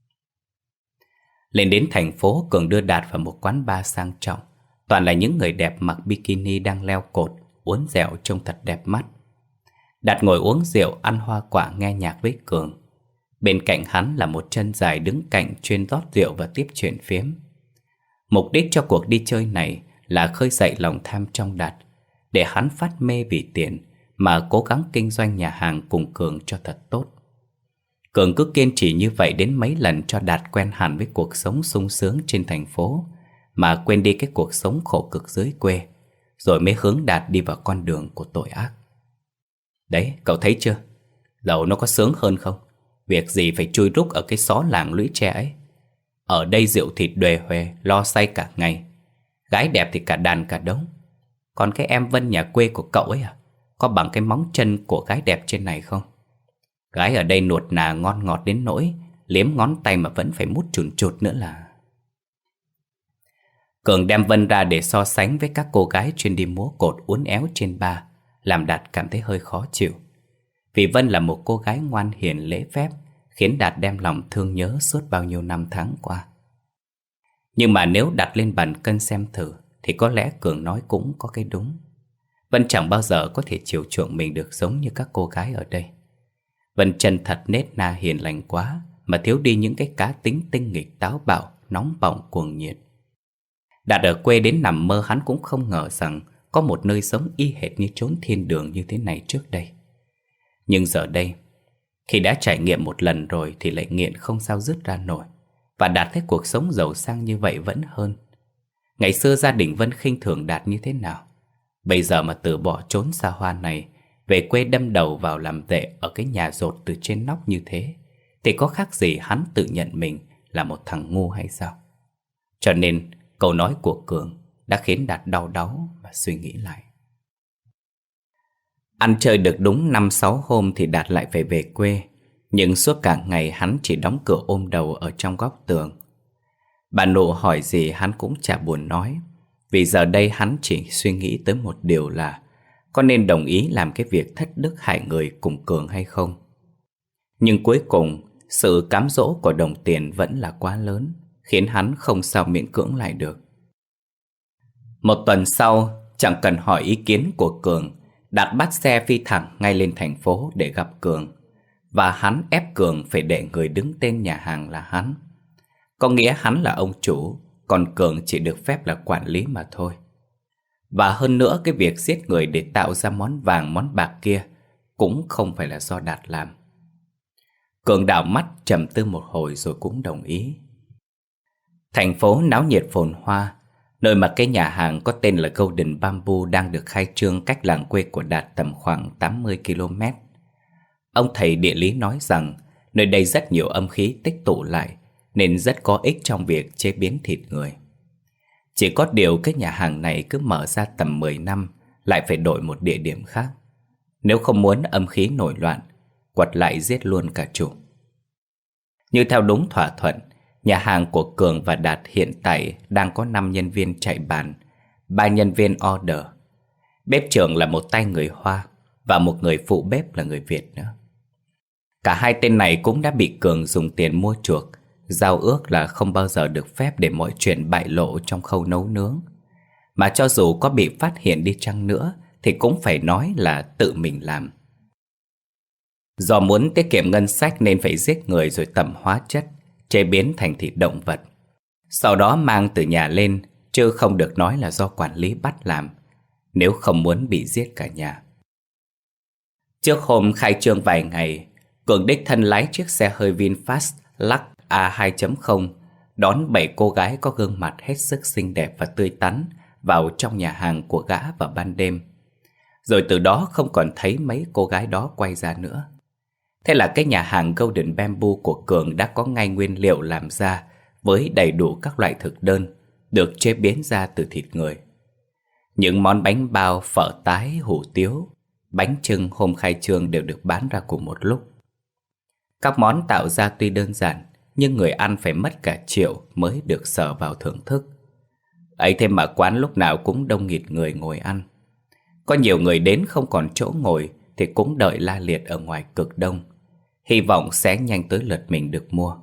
Lên đến thành phố, Cường đưa Đạt vào một quán bar sang trọng. Toàn là những người đẹp mặc bikini đang leo cột, uốn dẻo trông thật đẹp mắt. Đạt ngồi uống rượu, ăn hoa quả, nghe nhạc với Cường. Bên cạnh hắn là một chân dài đứng cạnh chuyên rót rượu và tiếp chuyện phiếm. Mục đích cho cuộc đi chơi này là khơi dậy lòng tham trong Đạt, để hắn phát mê vì tiền mà cố gắng kinh doanh nhà hàng cùng Cường cho thật tốt. Cường cứ kiên trì như vậy đến mấy lần cho Đạt quen hẳn với cuộc sống sung sướng trên thành phố, mà quên đi cái cuộc sống khổ cực dưới quê, rồi mới hướng Đạt đi vào con đường của tội ác. Đấy, cậu thấy chưa? Dẫu nó có sướng hơn không? Việc gì phải chui rúc ở cái xó làng lũy tre ấy. Ở đây rượu thịt đuề huề, lo say cả ngày. Gái đẹp thì cả đàn cả đống. Còn cái em Vân nhà quê của cậu ấy à, có bằng cái móng chân của gái đẹp trên này không? Gái ở đây nuột nà ngon ngọt đến nỗi liếm ngón tay mà vẫn phải mút chùn chụt nữa là... Cường đem Vân ra để so sánh với các cô gái chuyên đi múa cột uốn éo trên bar, làm Đạt cảm thấy hơi khó chịu. Vì Vân là một cô gái ngoan hiền lễ phép, khiến Đạt đem lòng thương nhớ suốt bao nhiêu năm tháng qua. Nhưng mà nếu đặt lên bàn cân xem thử, thì có lẽ Cường nói cũng có cái đúng. Vân chẳng bao giờ có thể chiều chuộng mình được giống như các cô gái ở đây. Vân chân thật nết na hiền lành quá, mà thiếu đi những cái cá tính tinh nghịch táo bạo, nóng bỏng cuồng nhiệt. Đạt ở quê đến nằm mơ hắn cũng không ngờ rằng có một nơi sống y hệt như chốn thiên đường như thế này trước đây. Nhưng giờ đây, khi đã trải nghiệm một lần rồi thì lại nghiện không sao dứt ra nổi. Và Đạt thấy cuộc sống giàu sang như vậy vẫn hơn. Ngày xưa gia đình Vân khinh thường Đạt như thế nào, bây giờ mà từ bỏ chốn xa hoa này, về quê đâm đầu vào làm tệ ở cái nhà dột từ trên nóc như thế, thì có khác gì hắn tự nhận mình là một thằng ngu hay sao? Cho nên câu nói của Cường đã khiến Đạt đau đáu và suy nghĩ lại. Ăn chơi được đúng năm sáu hôm thì Đạt lại phải về quê. Nhưng suốt cả ngày hắn chỉ đóng cửa ôm đầu ở trong góc tường. Bà Nụ hỏi gì hắn cũng chả buồn nói, vì giờ đây hắn chỉ suy nghĩ tới một điều là có nên đồng ý làm cái việc thất đức hại người cùng Cường hay không. Nhưng cuối cùng sự cám dỗ của đồng tiền vẫn là quá lớn, khiến hắn không sao miễn cưỡng lại được. Một tuần sau, chẳng cần hỏi ý kiến của Cường, Đạt bắt xe phi thẳng ngay lên thành phố để gặp Cường. Và hắn ép Cường phải để người đứng tên nhà hàng là hắn. Có nghĩa hắn là ông chủ, còn Cường chỉ được phép là quản lý mà thôi. Và hơn nữa, cái việc giết người để tạo ra món vàng món bạc kia cũng không phải là do Đạt làm. Cường đảo mắt trầm tư một hồi rồi cũng đồng ý. Thành phố náo nhiệt phồn hoa, nơi mà cái nhà hàng có tên là Golden Bamboo đang được khai trương cách làng quê của Đạt tầm khoảng tám mươi ki lô mét. Ông thầy địa lý nói rằng nơi đây rất nhiều âm khí tích tụ lại, nên rất có ích trong việc chế biến thịt người. Chỉ có điều cái nhà hàng này cứ mở ra tầm mười năm lại phải đổi một địa điểm khác. Nếu không muốn âm khí nổi loạn, quật lại giết luôn cả chủ. Như theo đúng thỏa thuận, nhà hàng của Cường và Đạt hiện tại đang có năm nhân viên chạy bàn, ba nhân viên order. Bếp trưởng là một tay người Hoa và một người phụ bếp là người Việt nữa. Cả hai tên này cũng đã bị Cường dùng tiền mua chuộc, giao ước là không bao giờ được phép để mọi chuyện bại lộ trong khâu nấu nướng. Mà cho dù có bị phát hiện đi chăng nữa thì cũng phải nói là tự mình làm. Do muốn tiết kiệm ngân sách nên phải giết người rồi tẩm hóa chất, chế biến thành thịt động vật, sau đó mang từ nhà lên, chứ không được nói là do quản lý bắt làm, nếu không muốn bị giết cả nhà. Trước hôm khai trương vài ngày, Cường đích thân lái chiếc xe hơi VinFast Lux A hai chấm không đón bảy cô gái có gương mặt hết sức xinh đẹp và tươi tắn vào trong nhà hàng của gã vào ban đêm. Rồi từ đó không còn thấy mấy cô gái đó quay ra nữa. Thế là cái nhà hàng Golden Bamboo của Cường đã có ngay nguyên liệu làm ra với đầy đủ các loại thực đơn được chế biến ra từ thịt người. Những món bánh bao, phở tái, hủ tiếu, bánh chưng hôm khai trương đều được bán ra cùng một lúc. Các món tạo ra tuy đơn giản, nhưng người ăn phải mất cả triệu mới được sờ vào thưởng thức. Ấy thế mà quán lúc nào cũng đông nghịt người ngồi ăn. Có nhiều người đến không còn chỗ ngồi thì cũng đợi la liệt ở ngoài cực đông, hy vọng sẽ nhanh tới lượt mình được mua.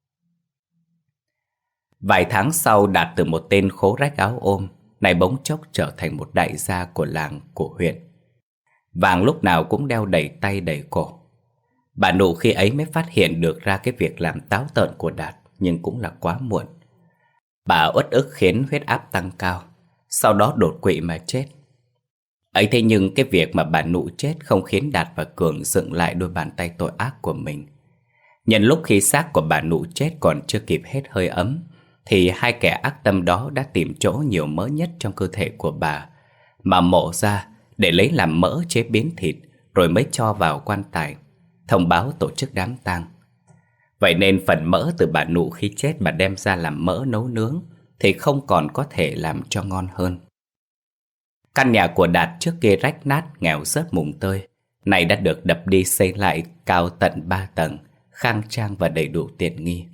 Vài tháng sau, Đạt từ một tên khố rách áo ôm này bỗng chốc trở thành một đại gia của làng, của huyện. Vàng lúc nào cũng đeo đầy tay đầy cổ. Bà Nụ khi ấy mới phát hiện được ra cái việc làm táo tợn của Đạt, nhưng cũng là quá muộn. Bà uất ức khiến huyết áp tăng cao, sau đó đột quỵ mà chết. Ấy thế nhưng cái việc mà bà Nụ chết không khiến Đạt và Cường dựng lại đôi bàn tay tội ác của mình. Nhân lúc khi xác của bà Nụ chết còn chưa kịp hết hơi ấm, thì hai kẻ ác tâm đó đã tìm chỗ nhiều mỡ nhất trong cơ thể của bà mà mổ ra để lấy làm mỡ chế biến thịt, rồi mới cho vào quan tài, thông báo tổ chức đám tang. Vậy nên phần mỡ từ bà Nụ khi chết mà đem ra làm mỡ nấu nướng thì không còn có thể làm cho ngon hơn. Căn nhà của Đạt trước kia rách nát, nghèo rớt mùng tơi, này đã được đập đi xây lại cao tận ba tầng, khang trang và đầy đủ tiện nghi.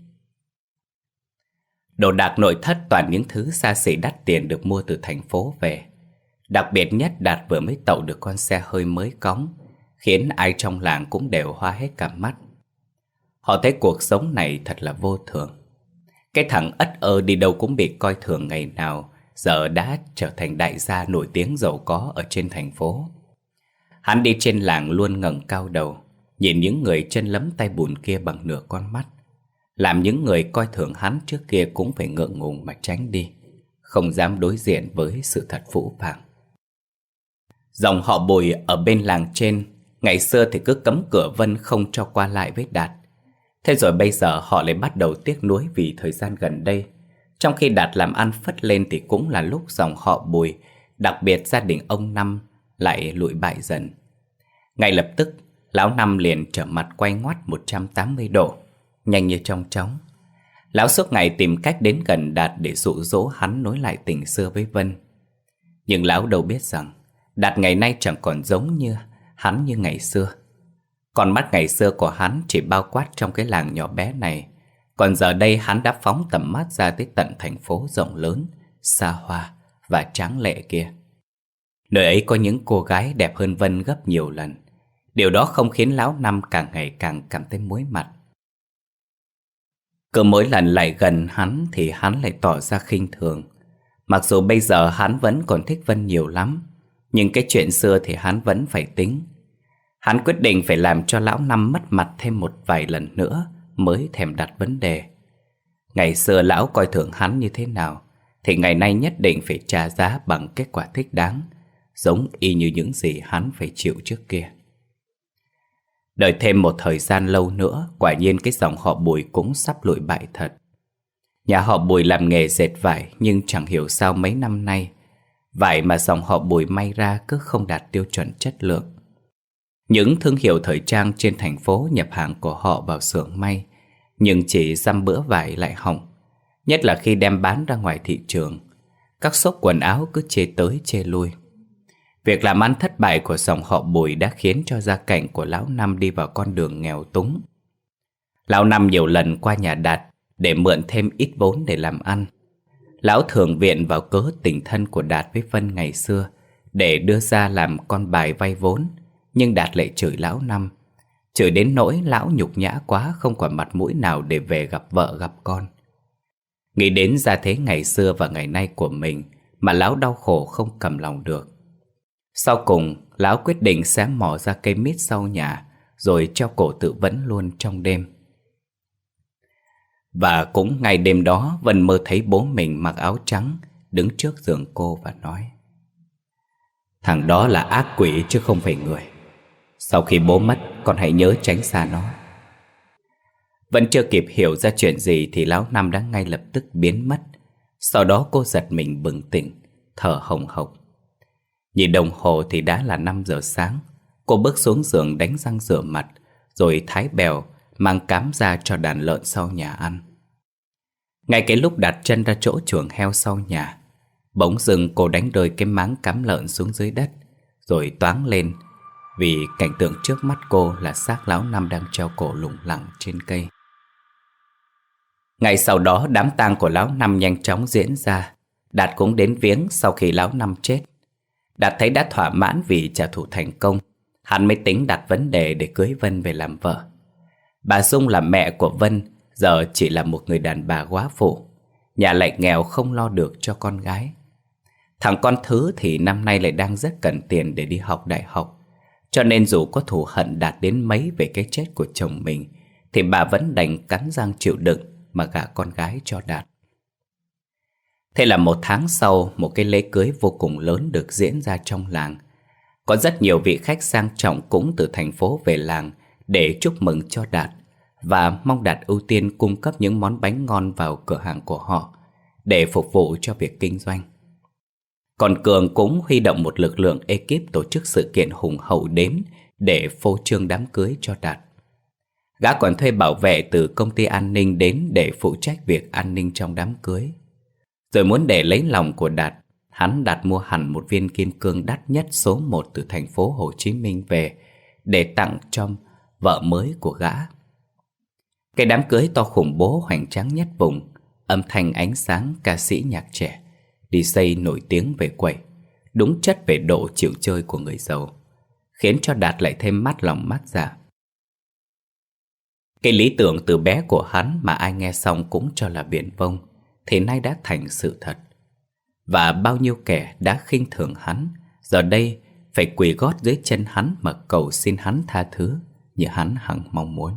Đồ đạc nội thất toàn những thứ xa xỉ đắt tiền được mua từ thành phố về. Đặc biệt nhất, Đạt vừa mới tậu được con xe hơi mới cóng, khiến ai trong làng cũng đều hoa hết cả mắt. Họ thấy cuộc sống này thật là vô thường. Cái thằng ất ơ đi đâu cũng bị coi thường ngày nào, giờ đã trở thành đại gia nổi tiếng giàu có ở trên thành phố. Hắn đi trên làng luôn ngẩng cao đầu, nhìn những người chân lấm tay bùn kia bằng nửa con mắt, làm những người coi thường hắn trước kia cũng phải ngượng ngùng mà tránh đi, không dám đối diện với sự thật phũ phàng. Dòng họ Bùi ở bên làng trên ngày xưa thì cứ cấm cửa Vân không cho qua lại với Đạt. Thế rồi bây giờ họ lại bắt đầu tiếc nuối vì thời gian gần đây, trong khi Đạt làm ăn phất lên thì cũng là lúc dòng họ Bùi, đặc biệt gia đình ông Năm, lại lụi bại dần. Ngay lập tức, lão Năm liền trở mặt quay ngoắt một trăm tám mươi độ, nhanh như chong chóng. Lão suốt ngày tìm cách đến gần Đạt để dụ dỗ hắn nối lại tình xưa với Vân. Nhưng lão đâu biết rằng Đạt ngày nay chẳng còn giống như hắn như ngày xưa. Con mắt ngày xưa của hắn chỉ bao quát trong cái làng nhỏ bé này, còn giờ đây hắn đã phóng tầm mắt ra tới tận thành phố rộng lớn, xa hoa và tráng lệ kia. Nơi ấy có những cô gái đẹp hơn Vân gấp nhiều lần. Điều đó không khiến lão Năm càng ngày càng cảm thấy muối mặt. Cứ mỗi lần lại gần hắn thì hắn lại tỏ ra khinh thường. Mặc dù bây giờ hắn vẫn còn thích Vân nhiều lắm, nhưng cái chuyện xưa thì hắn vẫn phải tính. Hắn quyết định phải làm cho lão Năm mất mặt thêm một vài lần nữa mới thèm đặt vấn đề. Ngày xưa lão coi thường hắn như thế nào thì ngày nay nhất định phải trả giá bằng kết quả thích đáng, giống y như những gì hắn phải chịu trước kia. Đợi thêm một thời gian lâu nữa, quả nhiên cái dòng họ Bùi cũng sắp lụi bại thật. Nhà họ Bùi làm nghề dệt vải, nhưng chẳng hiểu sao mấy năm nay vải mà dòng họ Bùi may ra cứ không đạt tiêu chuẩn chất lượng. Những thương hiệu thời trang trên thành phố nhập hàng của họ vào xưởng may, nhưng chỉ dăm bữa vải lại hỏng. Nhất là khi đem bán ra ngoài thị trường, các shop quần áo cứ chê tới chê lui. Việc làm ăn thất bại của dòng họ Bùi đã khiến cho gia cảnh của lão Năm đi vào con đường nghèo túng. Lão Năm nhiều lần qua nhà Đạt để mượn thêm ít vốn để làm ăn. Lão thường viện vào cớ tình thân của Đạt với Vân ngày xưa để đưa ra làm con bài vay vốn, nhưng Đạt lại chửi lão Năm, chửi đến nỗi lão nhục nhã quá không còn mặt mũi nào để về gặp vợ gặp con. Nghĩ đến gia thế ngày xưa và ngày nay của mình mà lão đau khổ không cầm lòng được. Sau cùng, lão quyết định sẽ mò ra cây mít sau nhà rồi treo cổ tự vẫn luôn trong đêm. Và cũng ngày đêm đó, Vân mơ thấy bố mình mặc áo trắng đứng trước giường cô và nói: "Thằng đó là ác quỷ chứ không phải người. Sau khi bố mất, con hãy nhớ tránh xa nó." Vẫn chưa kịp hiểu ra chuyện gì thì lão Năm đã ngay lập tức biến mất. Sau đó cô giật mình bừng tỉnh, thở hồng hộc. Nhìn đồng hồ thì đã là năm giờ sáng. Cô bước xuống giường đánh răng rửa mặt, rồi thái bèo mang cám ra cho đàn lợn sau nhà ăn. Ngay cái lúc đặt chân ra chỗ chuồng heo sau nhà, bỗng dưng cô đánh rơi cái máng cám lợn xuống dưới đất, rồi toáng lên vì cảnh tượng trước mắt cô là xác lão Năm đang treo cổ lủng lẳng trên cây. Ngày sau đó, đám tang của lão Năm nhanh chóng diễn ra. Đạt cũng đến viếng sau khi lão Năm chết. Đạt thấy đã thỏa mãn vì trả thù thành công. hắn mới tính đặt vấn đề để cưới Vân về làm vợ. Bà Dung là mẹ của Vân, giờ chỉ là một người đàn bà góa phụ, nhà lại nghèo không lo được cho con gái. Thằng con thứ thì năm nay lại đang rất cần tiền để đi học đại học, cho nên dù có thù hận Đạt đến mấy về cái chết của chồng mình thì bà vẫn đành cắn răng chịu đựng mà gả con gái cho Đạt. Thế là một tháng sau, một cái lễ cưới vô cùng lớn được diễn ra trong làng. Có rất nhiều vị khách sang trọng cũng từ thành phố về làng để chúc mừng cho Đạt và mong Đạt ưu tiên cung cấp những món bánh ngon vào cửa hàng của họ để phục vụ cho việc kinh doanh. Còn Cường cũng huy động một lực lượng ekip tổ chức sự kiện hùng hậu đến để phô trương đám cưới cho Đạt. Gã còn thuê bảo vệ từ công ty an ninh đến để phụ trách việc an ninh trong đám cưới. Rồi muốn để lấy lòng của Đạt, hắn đặt mua hẳn một viên kim cương đắt nhất số một từ thành phố Hồ Chí Minh về để tặng cho vợ mới của gã. Cái đám cưới to khủng bố hoành tráng nhất vùng, âm thanh ánh sáng, ca sĩ nhạc trẻ, đi dây nổi tiếng về quẩy, đúng chất về độ chịu chơi của người giàu, khiến cho Đạt lại thêm mát lòng mát dạ. Cái lý tưởng từ bé của hắn mà ai nghe xong cũng cho là viển vông thì nay đã thành sự thật. Và bao nhiêu kẻ đã khinh thường hắn giờ đây phải quỳ gót dưới chân hắn mà cầu xin hắn tha thứ như hắn hằng mong muốn.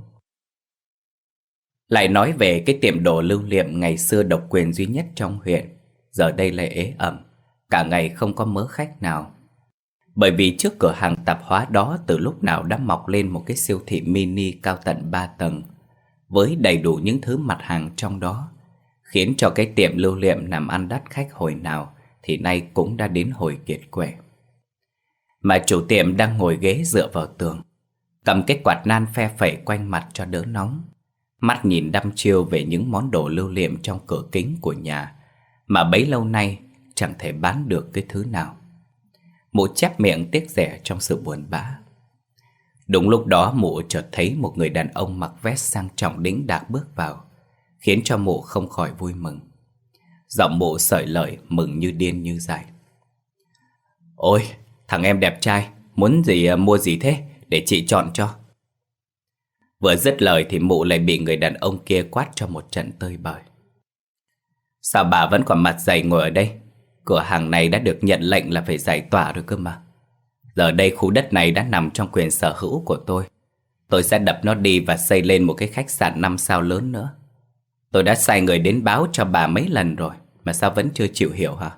Lại nói về cái tiệm đồ lưu niệm ngày xưa độc quyền duy nhất trong huyện, giờ đây lại ế ẩm, cả ngày không có mớ khách nào. Bởi vì trước cửa hàng tạp hóa đó từ lúc nào đã mọc lên một cái siêu thị mini cao tận ba tầng với đầy đủ những thứ mặt hàng trong đó, khiến cho cái tiệm lưu niệm làm ăn đắt khách hồi nào thì nay cũng đã đến hồi kiệt quệ. Mà chủ tiệm đang ngồi ghế dựa vào tường, cầm cái quạt nan phe phẩy quanh mặt cho đỡ nóng, mắt nhìn đăm chiêu về những món đồ lưu niệm trong cửa kính của nhà mà bấy lâu nay chẳng thể bán được cái thứ nào. Mụ chép miệng tiếc rẻ trong sự buồn bã. Đúng lúc đó mụ chợt thấy một người đàn ông mặc vest sang trọng đĩnh đạc bước vào, khiến cho mụ không khỏi vui mừng. Giọng mụ sởi lời, mừng như điên như dại. Ôi, thằng em đẹp trai, muốn gì mua gì thế, để chị chọn cho. Vừa dứt lời thì mụ lại bị người đàn ông kia quát cho một trận tơi bời. Sao bà vẫn còn mặt dày ngồi ở đây? Cửa hàng này đã được nhận lệnh là phải giải tỏa rồi cơ mà. Giờ đây khu đất này đã nằm trong quyền sở hữu của tôi. Tôi sẽ đập nó đi và xây lên một cái khách sạn năm sao lớn nữa. Tôi đã sai người đến báo cho bà mấy lần rồi, mà sao vẫn chưa chịu hiểu hả?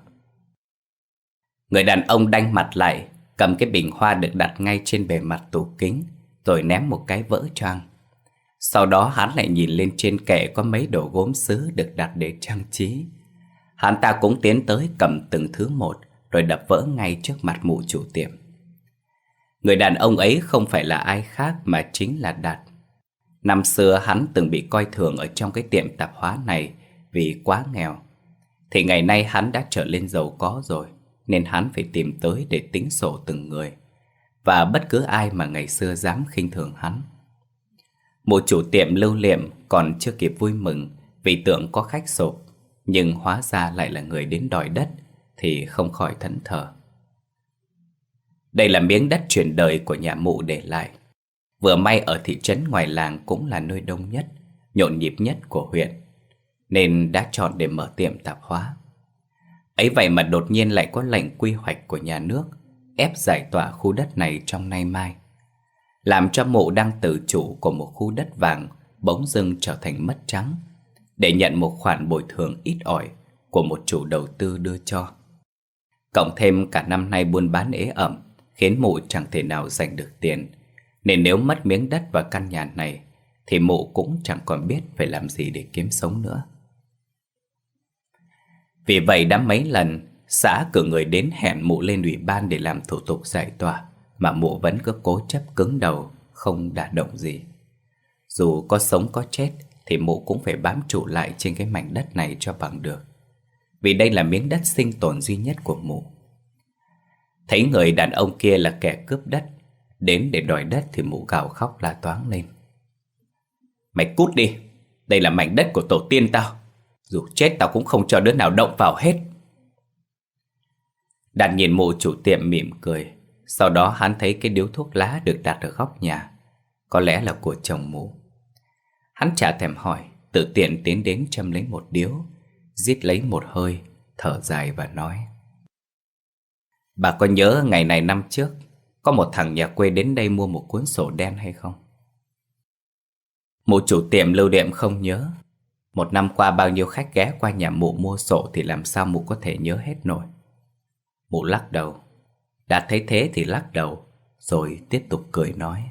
Người đàn ông đanh mặt lại, cầm cái bình hoa được đặt ngay trên bề mặt tủ kính, rồi ném một cái vỡ choang. Sau đó hắn lại nhìn lên trên kệ có mấy đồ gốm sứ được đặt để trang trí. Hắn ta cũng tiến tới cầm từng thứ một, rồi đập vỡ ngay trước mặt mụ chủ tiệm. Người đàn ông ấy không phải là ai khác mà chính là Đạt. Năm xưa hắn từng bị coi thường ở trong cái tiệm tạp hóa này vì quá nghèo. Thì ngày nay hắn đã trở lên giàu có rồi, nên hắn phải tìm tới để tính sổ từng người, và bất cứ ai mà ngày xưa dám khinh thường hắn. Một chủ tiệm lưu niệm còn chưa kịp vui mừng vì tưởng có khách sộp, nhưng hóa ra lại là người đến đòi đất thì không khỏi thẫn thờ. Đây là miếng đất truyền đời của nhà mụ để lại. Vừa may ở thị trấn ngoài làng cũng là nơi đông nhất, nhộn nhịp nhất của huyện, nên đã chọn để mở tiệm tạp hóa. Ấy vậy mà đột nhiên lại có lệnh quy hoạch của nhà nước ép giải tỏa khu đất này trong nay mai, làm cho mụ đang tự chủ của một khu đất vàng bỗng dưng trở thành mất trắng, để nhận một khoản bồi thường ít ỏi của một chủ đầu tư đưa cho. Cộng thêm cả năm nay buôn bán ế ẩm, khiến mụ chẳng thể nào dành được tiền, nên nếu mất miếng đất và căn nhà này thì mụ cũng chẳng còn biết phải làm gì để kiếm sống nữa. Vì vậy đã mấy lần xã cử người đến hẹn mụ lên ủy ban để làm thủ tục giải tỏa, mà mụ vẫn cứ cố chấp cứng đầu, không đả động gì. Dù có sống có chết thì mụ cũng phải bám trụ lại trên cái mảnh đất này cho bằng được, vì đây là miếng đất sinh tồn duy nhất của mụ. Thấy người đàn ông kia là kẻ cướp đất đến để đòi đất thì mụ gào khóc la toáng lên. Mày cút đi, đây là mảnh đất của tổ tiên tao, dù chết tao cũng không cho đứa nào động vào hết. Đạt nhìn mụ chủ tiệm mỉm cười, Sau đó hắn thấy cái điếu thuốc lá được đặt ở góc nhà, có lẽ là của chồng Mụ. Hắn chả thèm hỏi, tự tiện tiến đến châm lấy một điếu, rít lấy một hơi, thở dài và nói: "Bà có nhớ ngày này năm trước có một thằng nhà quê đến đây mua một cuốn sổ đen hay không?" Mụ chủ tiệm lưu niệm không nhớ. Một năm qua bao nhiêu khách ghé qua nhà Mụ mua sổ thì làm sao Mụ có thể nhớ hết nổi. Mụ lắc đầu. Đạt thấy thế thì lắc đầu, rồi tiếp tục cười nói: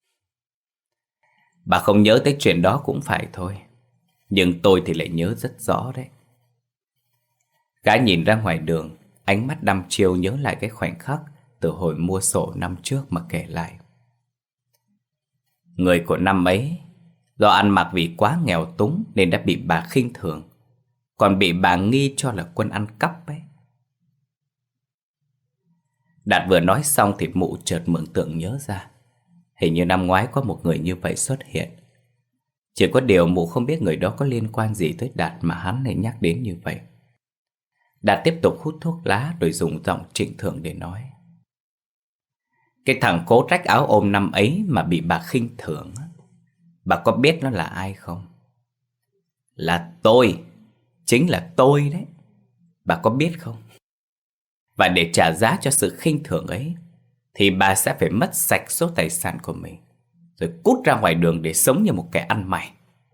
"Bà không nhớ tới chuyện đó cũng phải thôi, nhưng tôi thì lại nhớ rất rõ đấy." Gã nhìn ra ngoài đường, ánh mắt đăm chiêu nhớ lại cái khoảnh khắc từ hồi mua sổ năm trước mà kể lại. Người của năm ấy do ăn mặc vì quá nghèo túng nên đã bị bà khinh thường, còn bị bà nghi cho là quân ăn cắp ấy. Đạt vừa nói xong thì Mụ chợt mường tượng nhớ ra, hình như năm ngoái có một người như vậy xuất hiện. Chỉ có điều Mụ không biết người đó có liên quan gì tới Đạt mà hắn lại nhắc đến như vậy. Đạt tiếp tục hút thuốc lá rồi dùng giọng trịnh thượng để nói: "Cái thằng cố rách áo ôm năm ấy mà bị bà khinh thường, bà có biết nó là ai không? Là tôi, chính là tôi đấy. Bà có biết không? Và để trả giá cho sự khinh thường ấy thì bà sẽ phải mất sạch số tài sản của mình, rồi cút ra ngoài đường để sống như một kẻ ăn mày."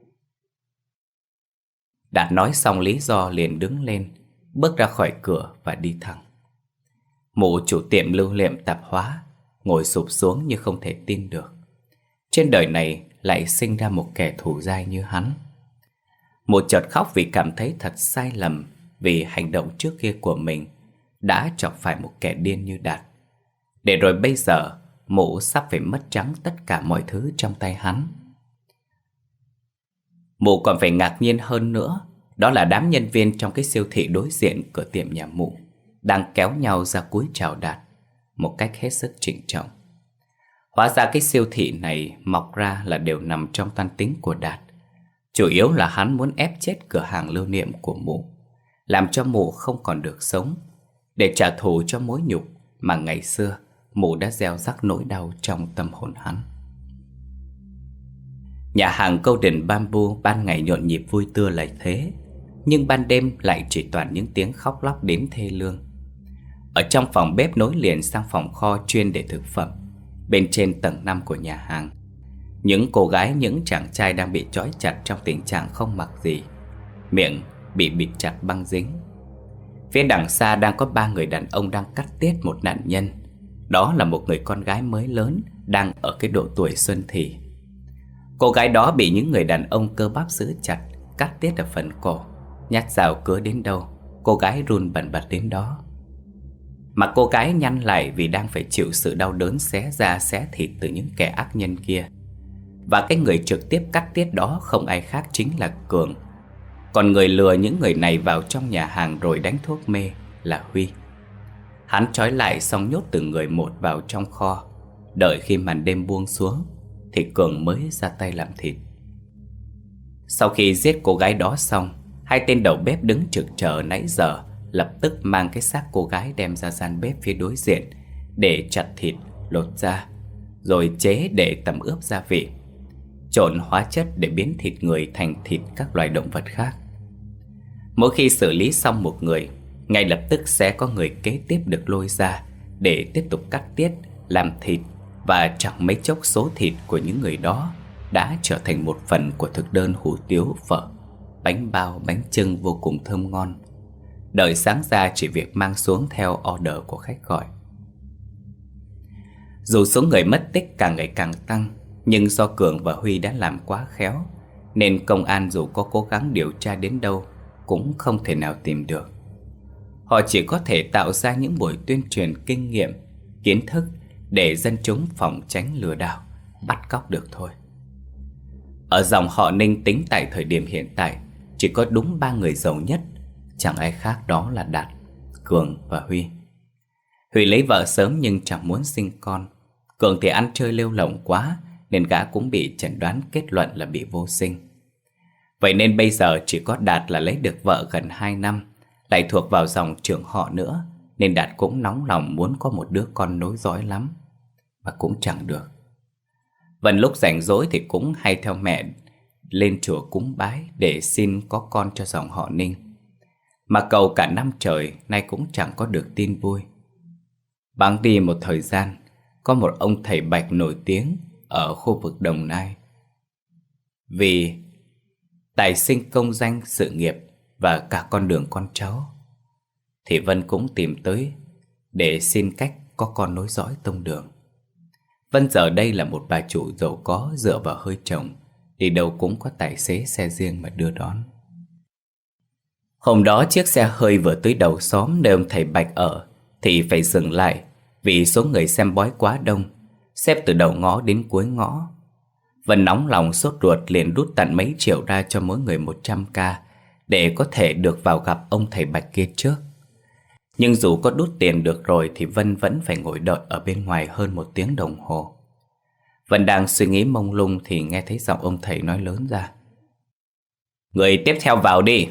Đạt nói xong lý do liền đứng lên, bước ra khỏi cửa và đi thẳng. Mụ chủ tiệm lưu niệm tạp hóa ngồi sụp xuống như không thể tin được. Trên đời này lại sinh ra một kẻ thù dai như hắn. Mụ chợt khóc vì cảm thấy thật sai lầm vì hành động trước kia của mình đã chọc phải một kẻ điên như Đạt. Để rồi bây giờ Mụ sắp phải mất trắng tất cả mọi thứ trong tay hắn. Mụ còn phải ngạc nhiên hơn nữa, đó là đám nhân viên trong cái siêu thị đối diện cửa tiệm nhà Mụ đang kéo nhau ra cúi chào Đạt một cách hết sức trịnh trọng. Hóa ra cái siêu thị này mọc ra là đều nằm trong toan tính của Đạt. Chủ yếu là hắn muốn ép chết cửa hàng lưu niệm của Mụ, làm cho Mụ không còn được sống, để trả thù cho mối nhục mà ngày xưa Mụ đã gieo rắc nỗi đau trong tâm hồn hắn. Nhà hàng Golden Bamboo ban ngày nhộn nhịp vui tươi là thế, nhưng ban đêm lại chỉ toàn những tiếng khóc lóc đến thê lương. Ở trong phòng bếp nối liền sang phòng kho chuyên để thực phẩm, bên trên tầng năm của nhà hàng, những cô gái, những chàng trai đang bị trói chặt trong tình trạng không mặc gì, miệng bị bịt chặt băng dính. Phía đằng xa đang có ba người đàn ông đang cắt tiết một nạn nhân. Đó là một người con gái mới lớn, đang ở cái độ tuổi xuân thì. Cô gái đó bị những người đàn ông cơ bắp giữ chặt, cắt tiết ở phần cổ, nhát dao cứa đến đâu cô gái run bần bật đến đó. Mà cô gái nhăn lại vì đang phải chịu sự đau đớn xé da xé thịt từ những kẻ ác nhân kia. Và cái người trực tiếp cắt tiết đó không ai khác chính là Cường. Còn người lừa những người này vào trong nhà hàng rồi đánh thuốc mê là Huy. Hắn trói lại xong nhốt từng người một vào trong kho, đợi khi màn đêm buông xuống thì Cường mới ra tay làm thịt. Sau khi giết cô gái đó xong, hai tên đầu bếp đứng trực chờ nãy giờ lập tức mang cái xác cô gái đem ra gian bếp phía đối diện để chặt thịt, lột da, rồi chế để tẩm ướp gia vị, trộn hóa chất để biến thịt người thành thịt các loài động vật khác. Mỗi khi xử lý xong một người, ngay lập tức sẽ có người kế tiếp được lôi ra để tiếp tục cắt tiết, làm thịt. Và chẳng mấy chốc số thịt của những người đó đã trở thành một phần của thực đơn hủ tiếu, phở, bánh bao, bánh chưng vô cùng thơm ngon. Đợi sáng ra chỉ việc mang xuống theo order của khách gọi. Dù số người mất tích càng ngày càng tăng, nhưng do Cường và Huy đã làm quá khéo, nên công an dù có cố gắng điều tra đến đâu cũng không thể nào tìm được. Họ chỉ có thể tạo ra những buổi tuyên truyền kinh nghiệm, kiến thức để dân chúng phòng tránh lừa đảo, bắt cóc được thôi. Ở dòng họ Ninh tính tại thời điểm hiện tại chỉ có đúng ba người giàu nhất, chẳng ai khác đó là Đạt, Cường và Huy. Huy lấy vợ sớm nhưng chẳng muốn sinh con. Cường thì ăn chơi lêu lỏng quá nên gã cũng bị chẩn đoán kết luận là bị vô sinh. Vậy nên bây giờ chỉ có Đạt là lấy được vợ gần hai năm, lại thuộc vào dòng trưởng họ nữa, nên Đạt cũng nóng lòng muốn có một đứa con nối dõi lắm, mà cũng chẳng được. Vân lúc rảnh rỗi thì cũng hay theo mẹ lên chùa cúng bái để xin có con cho dòng họ Ninh. Mà cầu cả năm trời nay cũng chẳng có được tin vui. Bẵng đi một thời gian, có một ông thầy Bạch nổi tiếng ở khu vực Đồng Nai vì tài sinh công danh sự nghiệp và cả con đường con cháu, thì Vân cũng tìm tới để xin cách có con nối dõi tông đường. Vân giờ đây là một bà chủ giàu có dựa vào hơi chồng, đi đâu cũng có tài xế xe riêng mà đưa đón. Hôm đó chiếc xe hơi vừa tới đầu xóm nơi ông thầy Bạch ở thì phải dừng lại vì số người xem bói quá đông, xếp từ đầu ngõ đến cuối ngõ. Vân nóng lòng sốt ruột liền đút tận mấy triệu ra cho mỗi người một trăm k để có thể được vào gặp ông thầy Bạch kia trước. Nhưng dù có đút tiền được rồi thì Vân vẫn phải ngồi đợi ở bên ngoài hơn một tiếng đồng hồ. Vân đang suy nghĩ mông lung thì nghe thấy giọng ông thầy nói lớn ra: "Người tiếp theo vào đi."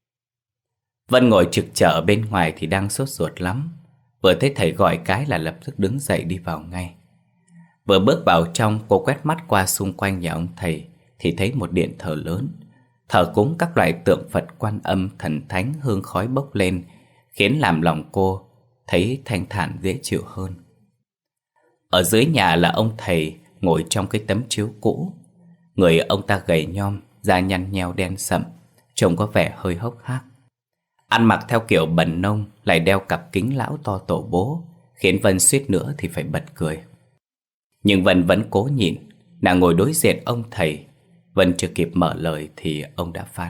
Vân ngồi trực chờ bên ngoài thì đang sốt ruột lắm. Vừa thấy thầy gọi cái là lập tức đứng dậy đi vào ngay. Vừa bước vào trong, cô quét mắt qua xung quanh nhà ông thầy thì thấy một điện thờ lớn, thờ cúng các loại tượng Phật Quan Âm thần thánh, hương khói bốc lên, khiến làm lòng cô thấy thanh thản dễ chịu hơn. Ở dưới nhà là ông thầy ngồi trong cái tấm chiếu cũ. Người ông ta gầy nhom, da nhăn nheo đen sậm, trông có vẻ hơi hốc hác. Ăn mặc theo kiểu bần nông, lại đeo cặp kính lão to tổ bố, khiến Vân suýt nữa thì phải bật cười. Nhưng Vân vẫn cố nhịn. Nàng ngồi đối diện ông thầy. Vân chưa kịp mở lời thì ông đã phán: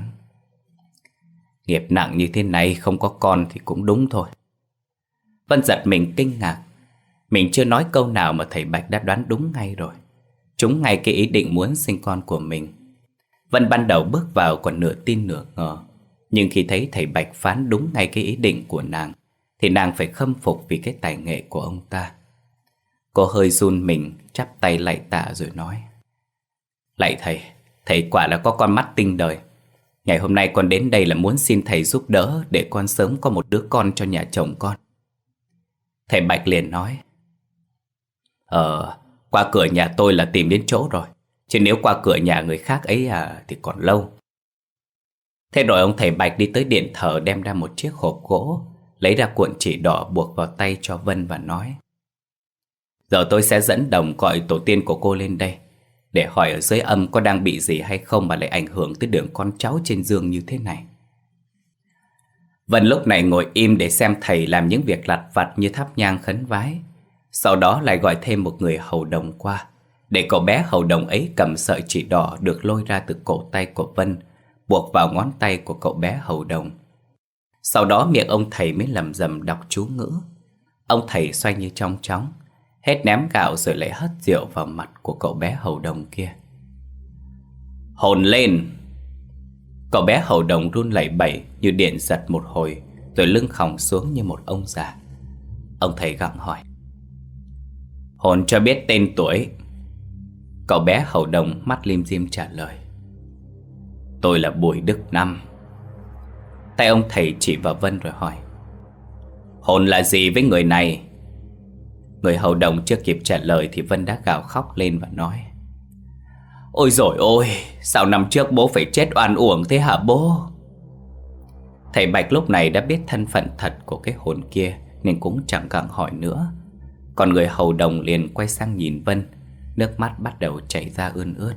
"Nghiệp nặng như thế này không có con thì cũng đúng thôi." Vân giật mình kinh ngạc. Mình chưa nói câu nào mà thầy Bạch đã đoán đúng ngay rồi. Trúng ngay cái ý định muốn sinh con của mình. Vân ban đầu bước vào còn nửa tin nửa ngờ, nhưng khi thấy thầy Bạch phán đúng ngay cái ý định của nàng thì nàng phải khâm phục vì cái tài nghệ của ông ta. Cô hơi run mình, chắp tay lạy tạ rồi nói: "Lạy thầy, thầy quả là có con mắt tinh đời. Ngày hôm nay con đến đây là muốn xin thầy giúp đỡ để con sớm có một đứa con cho nhà chồng con." Thầy Bạch liền nói: Ờ, qua cửa nhà tôi là tìm đến chỗ rồi, chứ nếu qua cửa nhà người khác ấy à thì còn lâu." Thế rồi ông thầy Bạch đi tới điện thờ, đem ra một chiếc hộp gỗ, lấy ra cuộn chỉ đỏ buộc vào tay cho Vân và nói: "Giờ tôi sẽ dẫn đồng gọi tổ tiên của cô lên đây, để hỏi ở dưới âm có đang bị gì hay không mà lại ảnh hưởng tới đường con cháu trên giường như thế này." Vân lúc này ngồi im để xem thầy làm những việc lặt vặt như thắp nhang khấn vái. Sau đó lại gọi thêm một người hầu đồng qua, để cậu bé hầu đồng ấy cầm sợi chỉ đỏ được lôi ra từ cổ tay của Vân, buộc vào ngón tay của cậu bé hầu đồng. Sau đó miệng ông thầy mới lẩm rẩm đọc chú ngữ. Ông thầy xoay như trong chóng, hết ném gạo rồi lại hất rượu vào mặt của cậu bé hầu đồng kia. "Hồn lên!" Cậu bé hầu đồng run lẩy bẩy như điện giật một hồi, rồi lưng khòng xuống như một ông già. Ông thầy gặng hỏi: "Hồn cho biết tên tuổi." Cậu bé hầu đồng mắt lim dim trả lời: "Tôi là Bùi Đức Năm." Tay ông thầy chỉ vào Vân rồi hỏi: "Hồn là gì với người này?" Người hầu đồng chưa kịp trả lời thì Vân đã gào khóc lên và nói: "Ôi dồi ôi, sao năm trước bố phải chết oan uổng thế hả bố?" Thầy Bạch lúc này đã biết thân phận thật của cái hồn kia nên cũng chẳng gặng hỏi nữa. Còn người hầu đồng liền quay sang nhìn Vân, nước mắt bắt đầu chảy ra ươn ướt.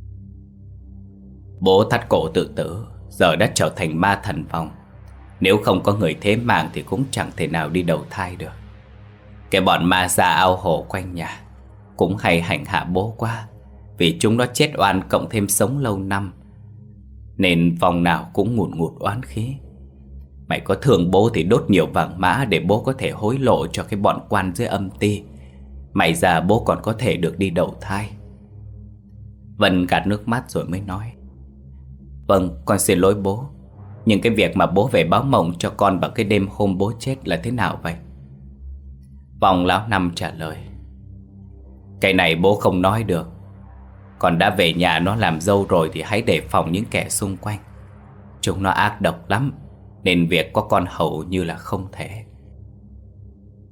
"Bố thắt cổ tự tử, giờ đã trở thành ma thần vong. Nếu không có người thế mạng thì cũng chẳng thể nào đi đầu thai được. Cái bọn ma già ao hồ quanh nhà cũng hay hành hạ bố quá, vì chúng nó chết oan cộng thêm sống lâu năm, nên vòng nào cũng ngùn ngụt oán khí. Mày có thương bố thì đốt nhiều vàng mã để bố có thể hối lộ cho cái bọn quan dưới âm ty. Mày già bố còn có thể được đi đầu thai." Vân gạt nước mắt rồi mới nói: "Vâng, con xin lỗi bố. Nhưng cái việc mà bố về báo mộng cho con vào cái đêm hôm bố chết là thế nào vậy?" Vòng lão Năm trả lời: "Cái này bố không nói được. Con đã về nhà nó làm dâu rồi thì hãy đề phòng những kẻ xung quanh. Chúng nó ác độc lắm, nên việc có con hầu như là không thể."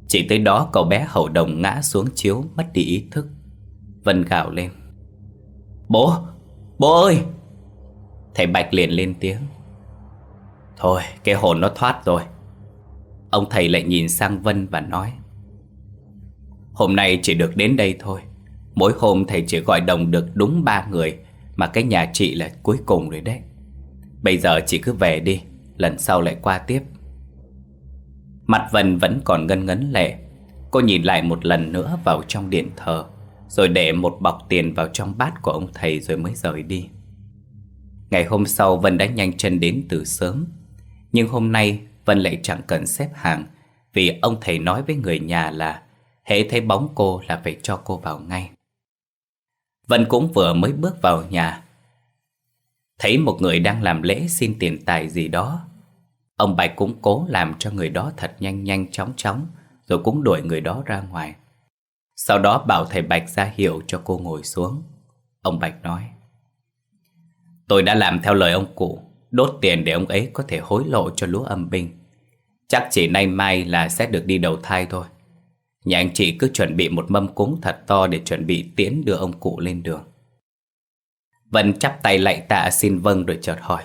Chỉ tới đó cậu bé hầu đồng ngã xuống chiếu, mất đi ý thức. Vân gào lên: Bố! Bố ơi! Thầy Bạch liền lên tiếng: Thôi, cái hồn nó thoát rồi. Ông thầy lại nhìn sang Vân và nói: Hôm nay chỉ được đến đây thôi. Mỗi hôm thầy chỉ gọi đồng được đúng ba người, mà cái nhà chị là cuối cùng rồi đấy. Bây giờ chị cứ về đi, lần sau lại qua tiếp. Mặt Vân vẫn còn ngân ngấn lệ. Cô nhìn lại một lần nữa vào trong điện thờ, rồi để một bọc tiền vào trong bát của ông thầy rồi mới rời đi. Ngày hôm sau Vân đã nhanh chân đến từ sớm. Nhưng hôm nay Vân lại chẳng cần xếp hàng, vì ông thầy nói với người nhà là hễ thấy bóng cô là phải cho cô vào ngay. Vân cũng vừa mới bước vào nhà, thấy một người đang làm lễ xin tiền tài gì đó. Ông Bạch cũng cố làm cho người đó thật nhanh nhanh chóng chóng, rồi cũng đuổi người đó ra ngoài. Sau đó bảo thầy Bạch ra hiệu cho cô ngồi xuống. Ông Bạch nói: Tôi đã làm theo lời ông cụ, đốt tiền để ông ấy có thể hối lộ cho lúa âm binh. Chắc chỉ nay mai là sẽ được đi đầu thai thôi. Nhà anh chị cứ chuẩn bị một mâm cúng thật to để chuẩn bị tiễn đưa ông cụ lên đường. Vân chắp tay lạy tạ xin vâng rồi chợt hỏi: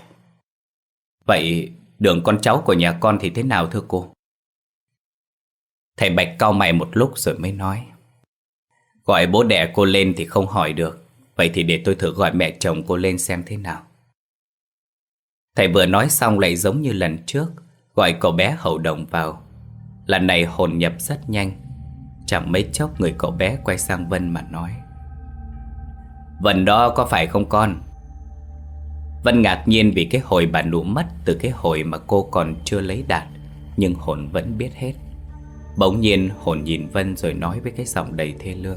Vậy đường con cháu của nhà con thì thế nào thưa cô? Thầy Bạch cau mày một lúc rồi mới nói: Gọi bố đẻ cô lên thì không hỏi được. Vậy thì để tôi thử gọi mẹ chồng cô lên xem thế nào. Thầy vừa nói xong lại giống như lần trước, gọi cậu bé hầu đồng vào. Lần này hồn nhập rất nhanh. Chẳng mấy chốc người cậu bé quay sang Vân mà nói: Vân đó có phải không con? Vân ngạc nhiên vì cái hồi bà nụ mất từ cái hồi mà cô còn chưa lấy Đạt, nhưng hồn vẫn biết hết. Bỗng nhiên hồn nhìn Vân rồi nói với cái giọng đầy thê lương: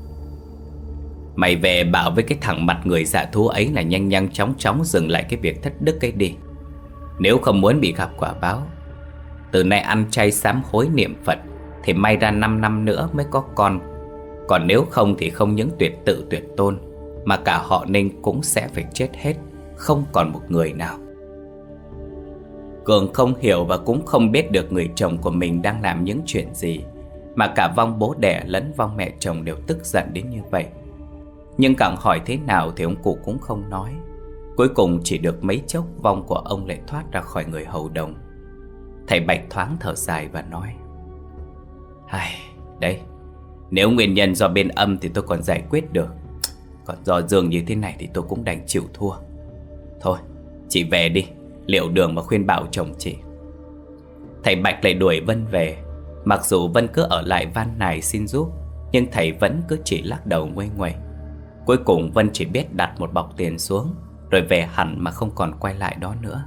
Mày về bảo với cái thằng mặt người dạ thú ấy là nhanh nhanh chóng chóng dừng lại cái việc thất đức ấy đi. Nếu không muốn bị gặp quả báo. Từ nay ăn chay sám hối niệm Phật thì may ra năm năm nữa mới có con. Còn nếu không thì không những tuyệt tự tuyệt tôn, mà cả họ Ninh cũng sẽ phải chết hết, không còn một người nào. Cường không hiểu và cũng không biết được người chồng của mình đang làm những chuyện gì, mà cả vong bố đẻ lẫn vong mẹ chồng đều tức giận đến như vậy. Nhưng càng hỏi thế nào thì ông cụ cũng không nói. Cuối cùng chỉ được mấy chốc vong của ông lại thoát ra khỏi người hầu đồng. Thầy Bạch thoáng thở dài và nói: Ai, đấy, nếu nguyên nhân do bên âm thì tôi còn giải quyết được, còn do dương như thế này thì tôi cũng đành chịu thua. Thôi, chị về đi, liệu đường mà khuyên bảo chồng chị. Thầy Bạch lại đuổi Vân về. Mặc dù Vân cứ ở lại van nài xin giúp, nhưng thầy vẫn cứ chỉ lắc đầu nguây nguậy. Cuối cùng Vân chỉ biết đặt một bọc tiền xuống, rồi về hẳn mà không còn quay lại đó nữa.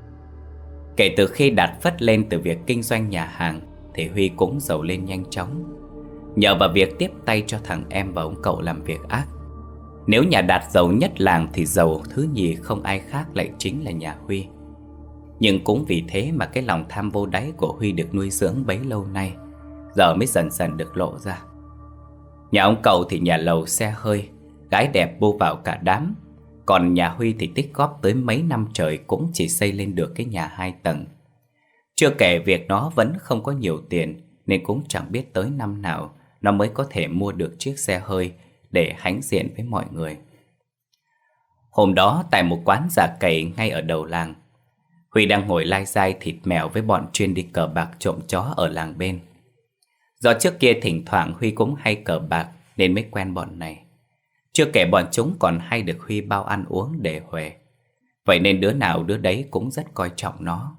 Kể từ khi Đạt phất lên từ việc kinh doanh nhà hàng thì Huy cũng giàu lên nhanh chóng. Nhờ vào việc tiếp tay cho thằng em và ông cậu làm việc ác. Nếu nhà Đạt giàu nhất làng thì giàu thứ nhì không ai khác lại chính là nhà Huy. Nhưng cũng vì thế mà cái lòng tham vô đáy của Huy được nuôi dưỡng bấy lâu nay giờ mới dần dần được lộ ra. Nhà ông cậu thì nhà lầu xe hơi, gái đẹp bu vào cả đám. Còn nhà Huy thì tích góp tới mấy năm trời cũng chỉ xây lên được cái nhà hai tầng. Chưa kể việc nó vẫn không có nhiều tiền, nên cũng chẳng biết tới năm nào nó mới có thể mua được chiếc xe hơi để hãnh diện với mọi người. Hôm đó tại một quán già cày ngay ở đầu làng, Huy đang ngồi lai dai thịt mèo với bọn chuyên đi cờ bạc trộm chó ở làng bên. Do trước kia thỉnh thoảng Huy cũng hay cờ bạc nên mới quen bọn này. Chưa kể bọn chúng còn hay được Huy bao ăn uống để huề. Vậy nên đứa nào đứa đấy cũng rất coi trọng nó.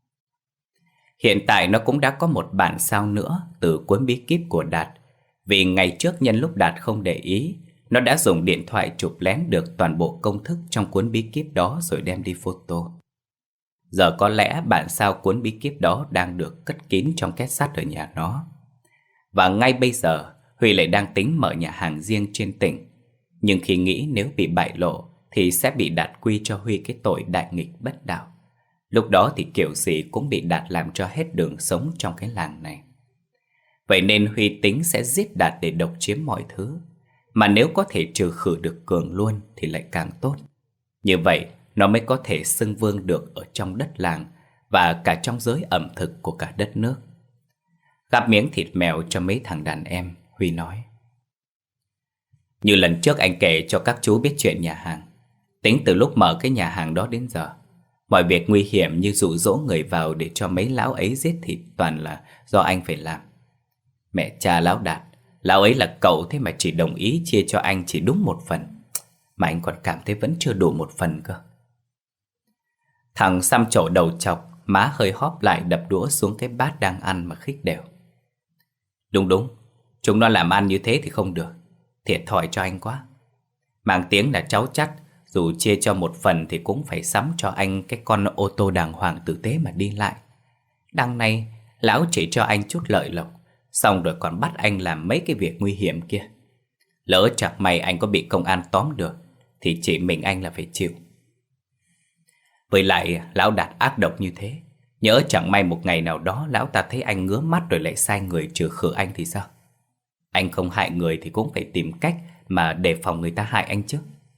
Hiện tại nó cũng đã có một bản sao nữa từ cuốn bí kíp của Đạt. Vì ngày trước nhân lúc Đạt không để ý, nó đã dùng điện thoại chụp lén được toàn bộ công thức trong cuốn bí kíp đó rồi đem đi photo. Giờ có lẽ bản sao cuốn bí kíp đó đang được cất kín trong két sắt ở nhà nó. Và ngay bây giờ Huy lại đang tính mở nhà hàng riêng trên tỉnh. Nhưng khi nghĩ nếu bị bại lộ thì sẽ bị Đạt quy cho Huy cái tội đại nghịch bất đạo. Lúc đó thì kiểu gì cũng bị Đạt làm cho hết đường sống trong cái làng này. Vậy nên Huy tính sẽ giết Đạt để độc chiếm mọi thứ. Mà nếu có thể trừ khử được Cường luôn thì lại càng tốt. Như vậy nó mới có thể xưng vương được ở trong đất làng và cả trong giới ẩm thực của cả đất nước. Gắp miếng thịt mèo cho mấy thằng đàn em, Huy nói: Như lần trước anh kể cho các chú biết chuyện nhà hàng. Tính từ lúc mở cái nhà hàng đó đến giờ, mọi việc nguy hiểm như dụ dỗ người vào để cho mấy lão ấy giết thịt toàn là do anh phải làm. Mẹ cha lão Đạt, lão ấy là cậu thế mà chỉ đồng ý chia cho anh chỉ đúng một phần, mà anh còn cảm thấy vẫn chưa đủ một phần cơ. Thằng xăm trổ đầu chọc, má hơi hóp lại đập đũa xuống cái bát đang ăn mà khích đều: Đúng đúng, chúng nó làm ăn như thế thì không được. Thiệt thòi cho anh quá. Mang tiếng là cháu chắt, dù chia cho một phần thì cũng phải sắm cho anh cái con ô tô đàng hoàng tử tế mà đi lại. Đằng này lão chỉ cho anh chút lợi lộc, xong rồi còn bắt anh làm mấy cái việc nguy hiểm kia. Lỡ chẳng may anh có bị công an tóm được thì chỉ mình anh là phải chịu. Với lại lão Đạt ác độc như thế, nhỡ chẳng may một ngày nào đó lão ta thấy anh ngứa mắt rồi lại sai người trừ khử anh thì sao? Anh không hại người thì cũng phải tìm cách mà đề phòng người ta hại anh chứ.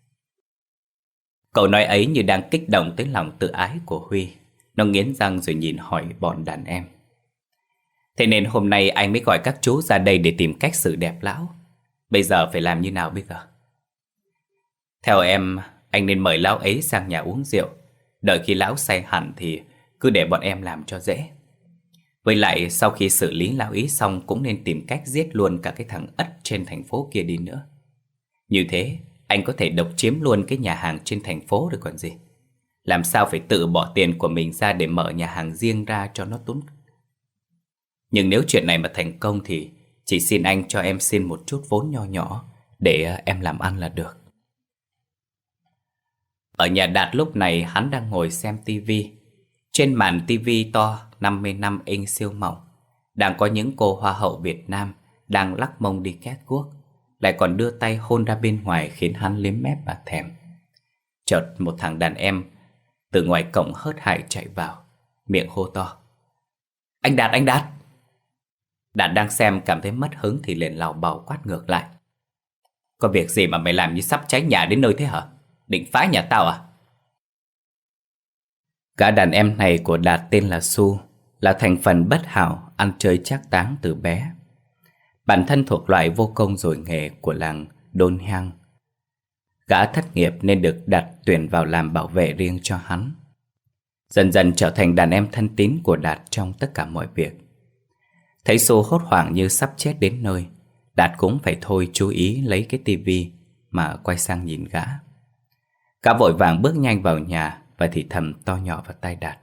Cậu nói ấy như đang kích động tới lòng tự ái của Huy. Nó nghiến răng rồi nhìn hỏi bọn đàn em: Thế nên hôm nay anh mới gọi các chú ra đây để tìm cách xử đẹp lão. Bây giờ phải làm như nào bây giờ? Theo em, anh nên mời lão ấy sang nhà uống rượu. Đợi khi lão say hẳn thì cứ để bọn em làm cho dễ. Với lại sau khi xử lý lão ý xong cũng nên tìm cách giết luôn cả cái thằng ất trên thành phố kia đi nữa. Như thế anh có thể độc chiếm luôn cái nhà hàng trên thành phố rồi còn gì. Làm sao phải tự bỏ tiền của mình ra để mở nhà hàng riêng ra cho nó tốn. Nhưng nếu chuyện này mà thành công thì chỉ xin anh cho em xin một chút vốn nho nhỏ để em làm ăn là được. Ở nhà Đạt lúc này hắn đang ngồi xem tivi. Trên màn tivi to năm mươi năm inch siêu mỏng đang có những cô hoa hậu Việt Nam đang lắc mông đi catwalk, lại còn đưa tay hôn ra bên ngoài khiến hắn liếm mép mà thèm. Chợt một thằng đàn em từ ngoài cổng hớt hải chạy vào, miệng hô to: Anh Đạt, anh Đạt! Đạt đang xem cảm thấy mất hứng thì liền lảo bảo quát ngược lại: Có việc gì mà mày làm như sắp cháy nhà đến nơi thế hả? Định phá nhà tao à? Cả đàn em này của Đạt tên là Su, là thành phần bất hảo, ăn chơi trác táng từ bé. Bản thân thuộc loại vô công rồi nghề của làng Đôn Hang. Gã thất nghiệp nên được Đạt tuyển vào làm bảo vệ riêng cho hắn. Dần dần trở thành đàn em thân tín của Đạt trong tất cả mọi việc. Thấy Su hốt hoảng như sắp chết đến nơi, Đạt cũng phải thôi chú ý lấy cái tivi mà quay sang nhìn gã. Gã vội vàng bước nhanh vào nhà và thì thầm to nhỏ vào tai Đạt: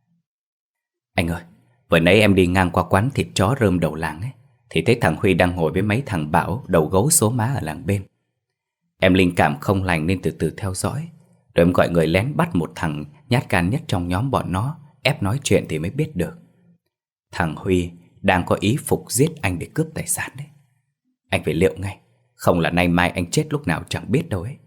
Anh ơi, vừa nãy em đi ngang qua quán thịt chó rơm đầu làng ấy, thì thấy thằng Huy đang ngồi với mấy thằng Bảo đầu gấu số má ở làng bên. Em linh cảm không lành nên từ từ theo dõi, rồi em gọi người lén bắt một thằng nhát gan nhất trong nhóm bọn nó ép nói chuyện thì mới biết được. Thằng Huy đang có ý phục giết anh để cướp tài sản đấy. Anh phải liệu ngay, không là nay mai anh chết lúc nào chẳng biết đâu ấy.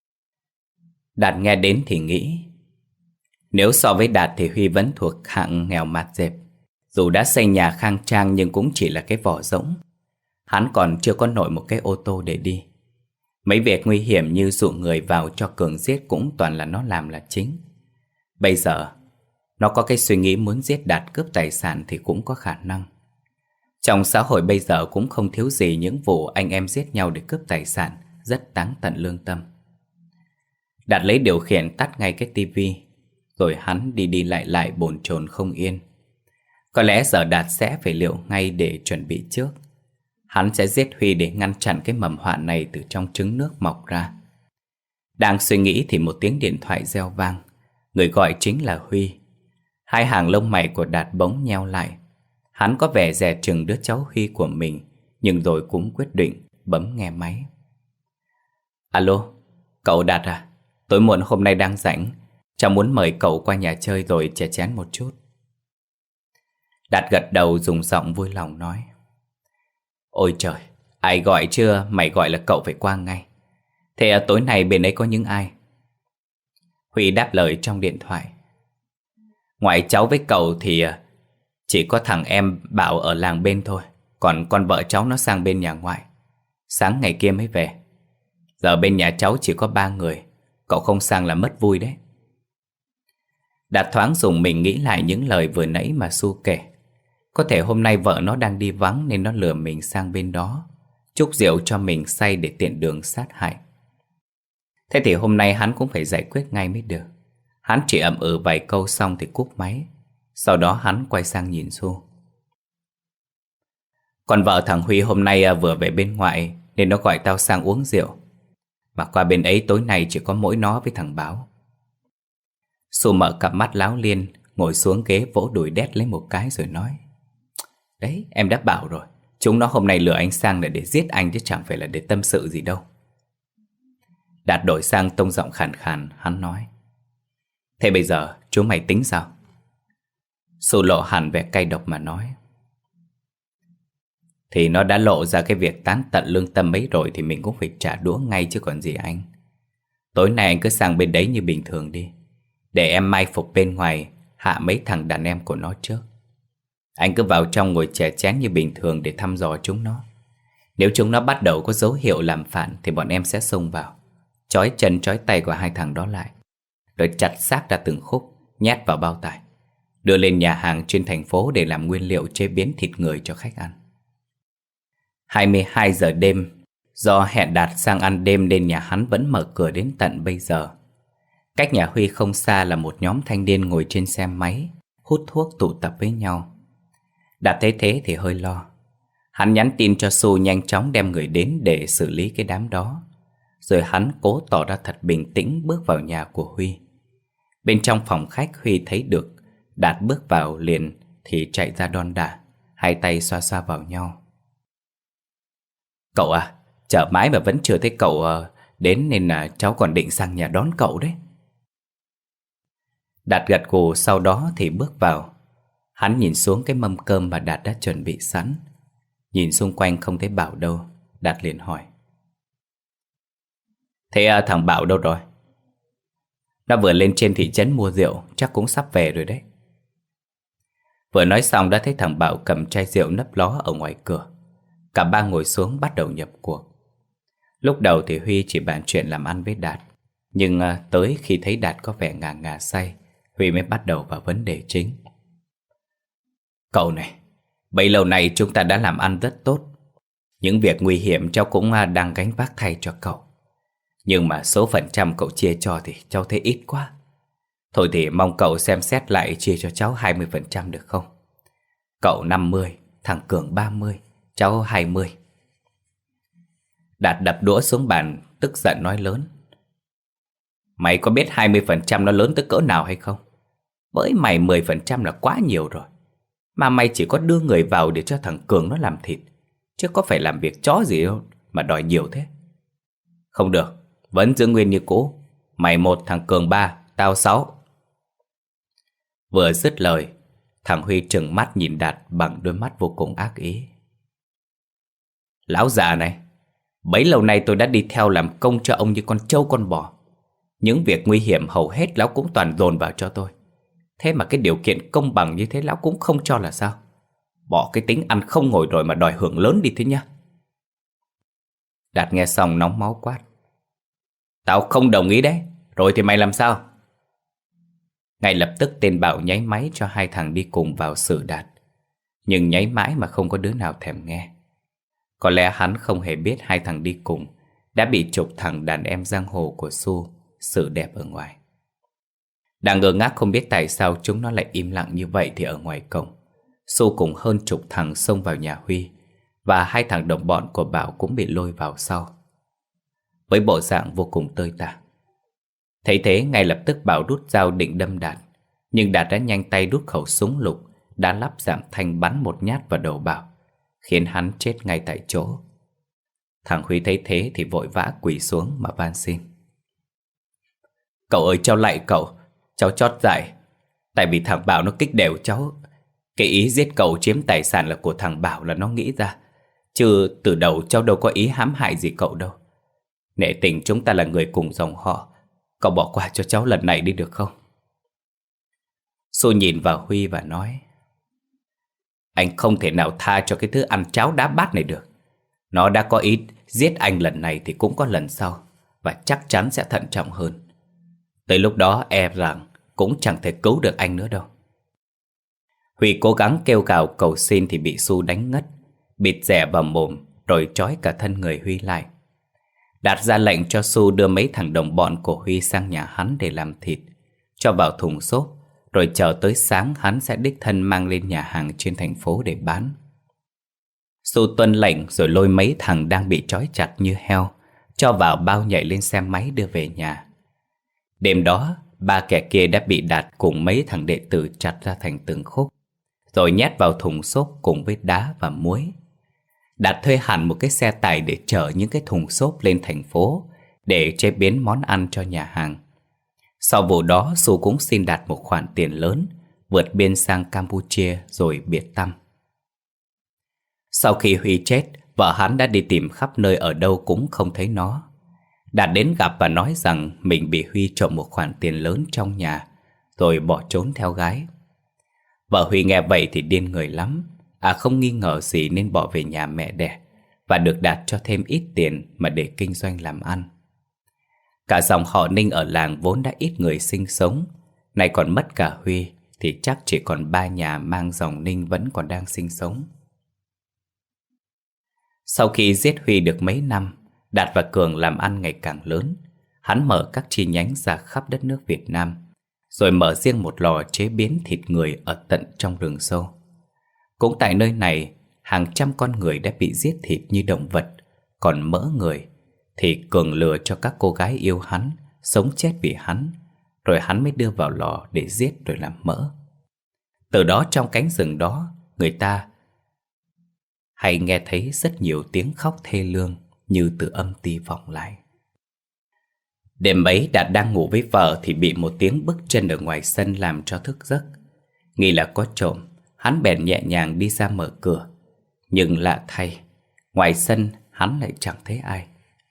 Đạt nghe đến thì nghĩ, nếu so với Đạt thì Huy vẫn thuộc hạng nghèo mạt dẹp. Dù đã xây nhà khang trang nhưng cũng chỉ là cái vỏ rỗng. Hắn còn chưa có nổi một cái ô tô để đi. Mấy việc nguy hiểm như dụ người vào cho Cường giết cũng toàn là nó làm là chính. Bây giờ nó có cái suy nghĩ muốn giết Đạt cướp tài sản thì cũng có khả năng. Trong xã hội bây giờ cũng không thiếu gì những vụ anh em giết nhau để cướp tài sản, rất táng tận lương tâm. Đạt lấy điều khiển tắt ngay cái tivi, rồi hắn đi đi lại lại bồn chồn không yên. Có lẽ giờ Đạt sẽ phải liệu ngay để chuẩn bị trước. Hắn sẽ giết Huy để ngăn chặn cái mầm họa này từ trong trứng nước mọc ra. Đang suy nghĩ thì một tiếng điện thoại reo vang. Người gọi chính là Huy. Hai hàng lông mày của Đạt bỗng nheo lại. Hắn có vẻ dè chừng đứa cháu Huy của mình, nhưng rồi cũng quyết định bấm nghe máy. Alo, cậu Đạt à? Tối muộn hôm nay đang rảnh, cháu muốn mời cậu qua nhà chơi rồi chè chén một chút. Đạt gật đầu dùng giọng vui lòng nói: Ôi trời, ai gọi chưa, mày gọi là cậu phải qua ngay. Thế à, tối nay bên ấy có những ai? Huy đáp lời trong điện thoại: Ngoài cháu với cậu thì chỉ có thằng em Bảo ở làng bên thôi. Còn con vợ cháu nó sang bên nhà ngoại, sáng ngày kia mới về. Giờ bên nhà cháu chỉ có ba người, cậu không sang là mất vui đấy. Đạt thoáng dùng mình nghĩ lại những lời vừa nãy mà Su kể. Có thể hôm nay vợ nó đang đi vắng nên nó lừa mình sang bên đó, chúc rượu cho mình say để tiện đường sát hại. Thế thì hôm nay hắn cũng phải giải quyết ngay mới được. Hắn chỉ ậm ừ vài câu xong thì cúp máy. Sau đó hắn quay sang nhìn Xu. Còn vợ thằng Huy hôm nay vừa về bên ngoại nên nó gọi tao sang uống rượu. Mà qua bên ấy tối nay chỉ có mỗi nó với thằng Báo. Xu mở cặp mắt láo liên, ngồi xuống ghế vỗ đùi đét lấy một cái rồi nói: Đấy, em đã bảo rồi, chúng nó hôm nay lừa anh sang là để giết anh chứ chẳng phải là để tâm sự gì đâu. Đạt đổi sang tông giọng khàn khàn, hắn nói: Thế bây giờ chúng mày tính sao? Xu lộ hẳn vẻ cay độc mà nói: Thì nó đã lộ ra cái việc tán tận lương tâm ấy rồi thì mình cũng phải trả đũa ngay chứ còn gì anh. Tối nay anh cứ sang bên đấy như bình thường đi, để em mai phục bên ngoài hạ mấy thằng đàn em của nó trước. Anh cứ vào trong ngồi chè chén như bình thường để thăm dò chúng nó. Nếu chúng nó bắt đầu có dấu hiệu làm phản thì bọn em sẽ xông vào, trói chân trói tay của hai thằng đó lại, rồi chặt xác ra từng khúc, nhét vào bao tải, đưa lên nhà hàng trên thành phố để làm nguyên liệu chế biến thịt người cho khách ăn. hai mươi hai giờ đêm, do hẹn Đạt sang ăn đêm nên nhà hắn vẫn mở cửa đến tận bây giờ. Cách nhà Huy không xa là một nhóm thanh niên ngồi trên xe máy, hút thuốc tụ tập với nhau. Đạt thấy thế thì hơi lo. Hắn nhắn tin cho Xu nhanh chóng đem người đến để xử lý cái đám đó. Rồi hắn cố tỏ ra thật bình tĩnh bước vào nhà của Huy. Bên trong phòng khách Huy thấy được Đạt bước vào liền thì chạy ra đon đả, hai tay xoa xoa vào nhau. Cậu à, chờ mãi mà vẫn chưa thấy cậu đến nên là cháu còn định sang nhà đón cậu đấy. Đạt gật gù, sau đó thì bước vào. Hắn nhìn xuống cái mâm cơm mà Đạt đã chuẩn bị sẵn. Nhìn xung quanh không thấy Bảo đâu, Đạt liền hỏi: Thế thằng Bảo đâu rồi? Nó vừa lên trên thị trấn mua rượu, chắc cũng sắp về rồi đấy. Vừa nói xong đã thấy thằng Bảo cầm chai rượu nấp ló ở ngoài cửa. Cả ba ngồi xuống bắt đầu nhập cuộc. Lúc đầu thì Huy chỉ bàn chuyện làm ăn với Đạt, nhưng tới khi thấy Đạt có vẻ ngà ngà say, Huy mới bắt đầu vào vấn đề chính. Cậu này, bấy lâu nay chúng ta đã làm ăn rất tốt. Những việc nguy hiểm cháu cũng đang gánh vác thay cho cậu. Nhưng mà số phần trăm cậu chia cho thì cháu thấy ít quá. Thôi thì mong cậu xem xét lại chia cho cháu hai mươi phần trăm được không? Cậu năm mươi, thằng Cường ba mươi, cháu hai mươi. Đạt đập đũa xuống bàn, tức giận nói lớn: Mày có biết hai mươi phần trăm nó lớn tới cỡ nào hay không? Với mày mười phần trăm là quá nhiều rồi. Mà mày chỉ có đưa người vào để cho thằng Cường nó làm thịt, chứ có phải làm việc chó gì đâu mà đòi nhiều thế. Không được, vẫn giữ nguyên như cũ. Mày một, thằng Cường ba, tao sáu. Vừa dứt lời, thằng Huy trừng mắt nhìn Đạt bằng đôi mắt vô cùng ác ý. Lão già này, bấy lâu nay tôi đã đi theo làm công cho ông như con trâu con bò. Những việc nguy hiểm hầu hết lão cũng toàn dồn vào cho tôi. Thế mà cái điều kiện công bằng như thế lão cũng không cho là sao? Bỏ cái tính ăn không ngồi rồi mà đòi hưởng lớn đi thế nhá. Đạt nghe xong nóng máu quát: Tao không đồng ý đấy. Rồi thì mày làm sao? Ngay lập tức tên Bảo nháy máy cho hai thằng đi cùng vào xử Đạt. Nhưng nháy mãi mà không có đứa nào thèm nghe. Có lẽ hắn không hề biết hai thằng đi cùng đã bị chục thằng đàn em giang hồ của Xu xử đẹp ở ngoài. Đang ngơ ngác không biết tại sao chúng nó lại im lặng như vậy thì ở ngoài cổng, Xu cùng hơn chục thằng xông vào nhà Huy, và hai thằng đồng bọn của Bảo cũng bị lôi vào sau, với bộ dạng vô cùng tơi tả. Thấy thế ngay lập tức Bảo rút dao định đâm Đạt, nhưng Đạt đã nhanh tay rút khẩu súng lục đã lắp giảm thanh bắn một nhát vào đầu Bảo, khiến hắn chết ngay tại chỗ. Thằng Huy thấy thế thì vội vã quỳ xuống mà van xin: Cậu ơi, cháu lạy cậu, cháu chót dại. Tại vì thằng Bảo nó kích đều cháu. Cái ý giết cậu chiếm tài sản là của thằng Bảo là nó nghĩ ra, chứ từ đầu cháu đâu có ý hãm hại gì cậu đâu. Nể tình chúng ta là người cùng dòng họ, cậu bỏ qua cho cháu lần này đi được không? Xu nhìn vào Huy và nói: Anh không thể nào tha cho cái thứ ăn cháo đá bát này được. Nó đã có ý giết anh lần này thì cũng có lần sau, và chắc chắn sẽ thận trọng hơn. Tới lúc đó e rằng cũng chẳng thể cứu được anh nữa đâu. Huy cố gắng kêu gào cầu xin thì bị Xu đánh ngất, bịt rẻ vào mồm rồi trói cả thân người Huy lại. Đạt ra lệnh cho Xu đưa mấy thằng đồng bọn của Huy sang nhà hắn để làm thịt, cho vào thùng xốp, rồi chờ tới sáng hắn sẽ đích thân mang lên nhà hàng trên thành phố để bán. Xu tuân lệnh rồi lôi mấy thằng đang bị trói chặt như heo, cho vào bao nhảy lên xe máy đưa về nhà. Đêm đó, ba kẻ kia đã bị Đạt cùng mấy thằng đệ tử chặt ra thành từng khúc, rồi nhét vào thùng xốp cùng với đá và muối. Đạt thuê hẳn một cái xe tải để chở những cái thùng xốp lên thành phố để chế biến món ăn cho nhà hàng. Sau vụ đó, Xu cũng xin Đạt một khoản tiền lớn, vượt biên sang Campuchia rồi biệt tăm. Sau khi Huy chết, vợ hắn đã đi tìm khắp nơi ở đâu cũng không thấy nó. Đạt đến gặp và nói rằng mình bị Huy trộm một khoản tiền lớn trong nhà, rồi bỏ trốn theo gái. Vợ Huy nghe vậy thì điên người lắm, à không nghi ngờ gì nên bỏ về nhà mẹ đẻ và được Đạt cho thêm ít tiền mà để kinh doanh làm ăn. Cả dòng họ Ninh ở làng vốn đã ít người sinh sống, nay còn mất cả Huy thì chắc chỉ còn ba nhà mang dòng Ninh vẫn còn đang sinh sống. Sau khi giết Huy được mấy năm, Đạt và Cường làm ăn ngày càng lớn. Hắn mở các chi nhánh ra khắp đất nước Việt Nam, rồi mở riêng một lò chế biến thịt người ở tận trong rừng sâu. Cũng tại nơi này, hàng trăm con người đã bị giết thịt như động vật, còn mỡ người thì Cường lừa cho các cô gái yêu hắn, sống chết vì hắn, rồi hắn mới đưa vào lò để giết rồi làm mỡ. Từ đó trong cánh rừng đó, người ta hay nghe thấy rất nhiều tiếng khóc thê lương như từ âm ti vọng lại. Đêm ấy Đạt đang ngủ với vợ thì bị một tiếng bước chân ở ngoài sân làm cho thức giấc. Nghĩ là có trộm, hắn bèn nhẹ nhàng đi ra mở cửa. Nhưng lạ thay, ngoài sân hắn lại chẳng thấy ai.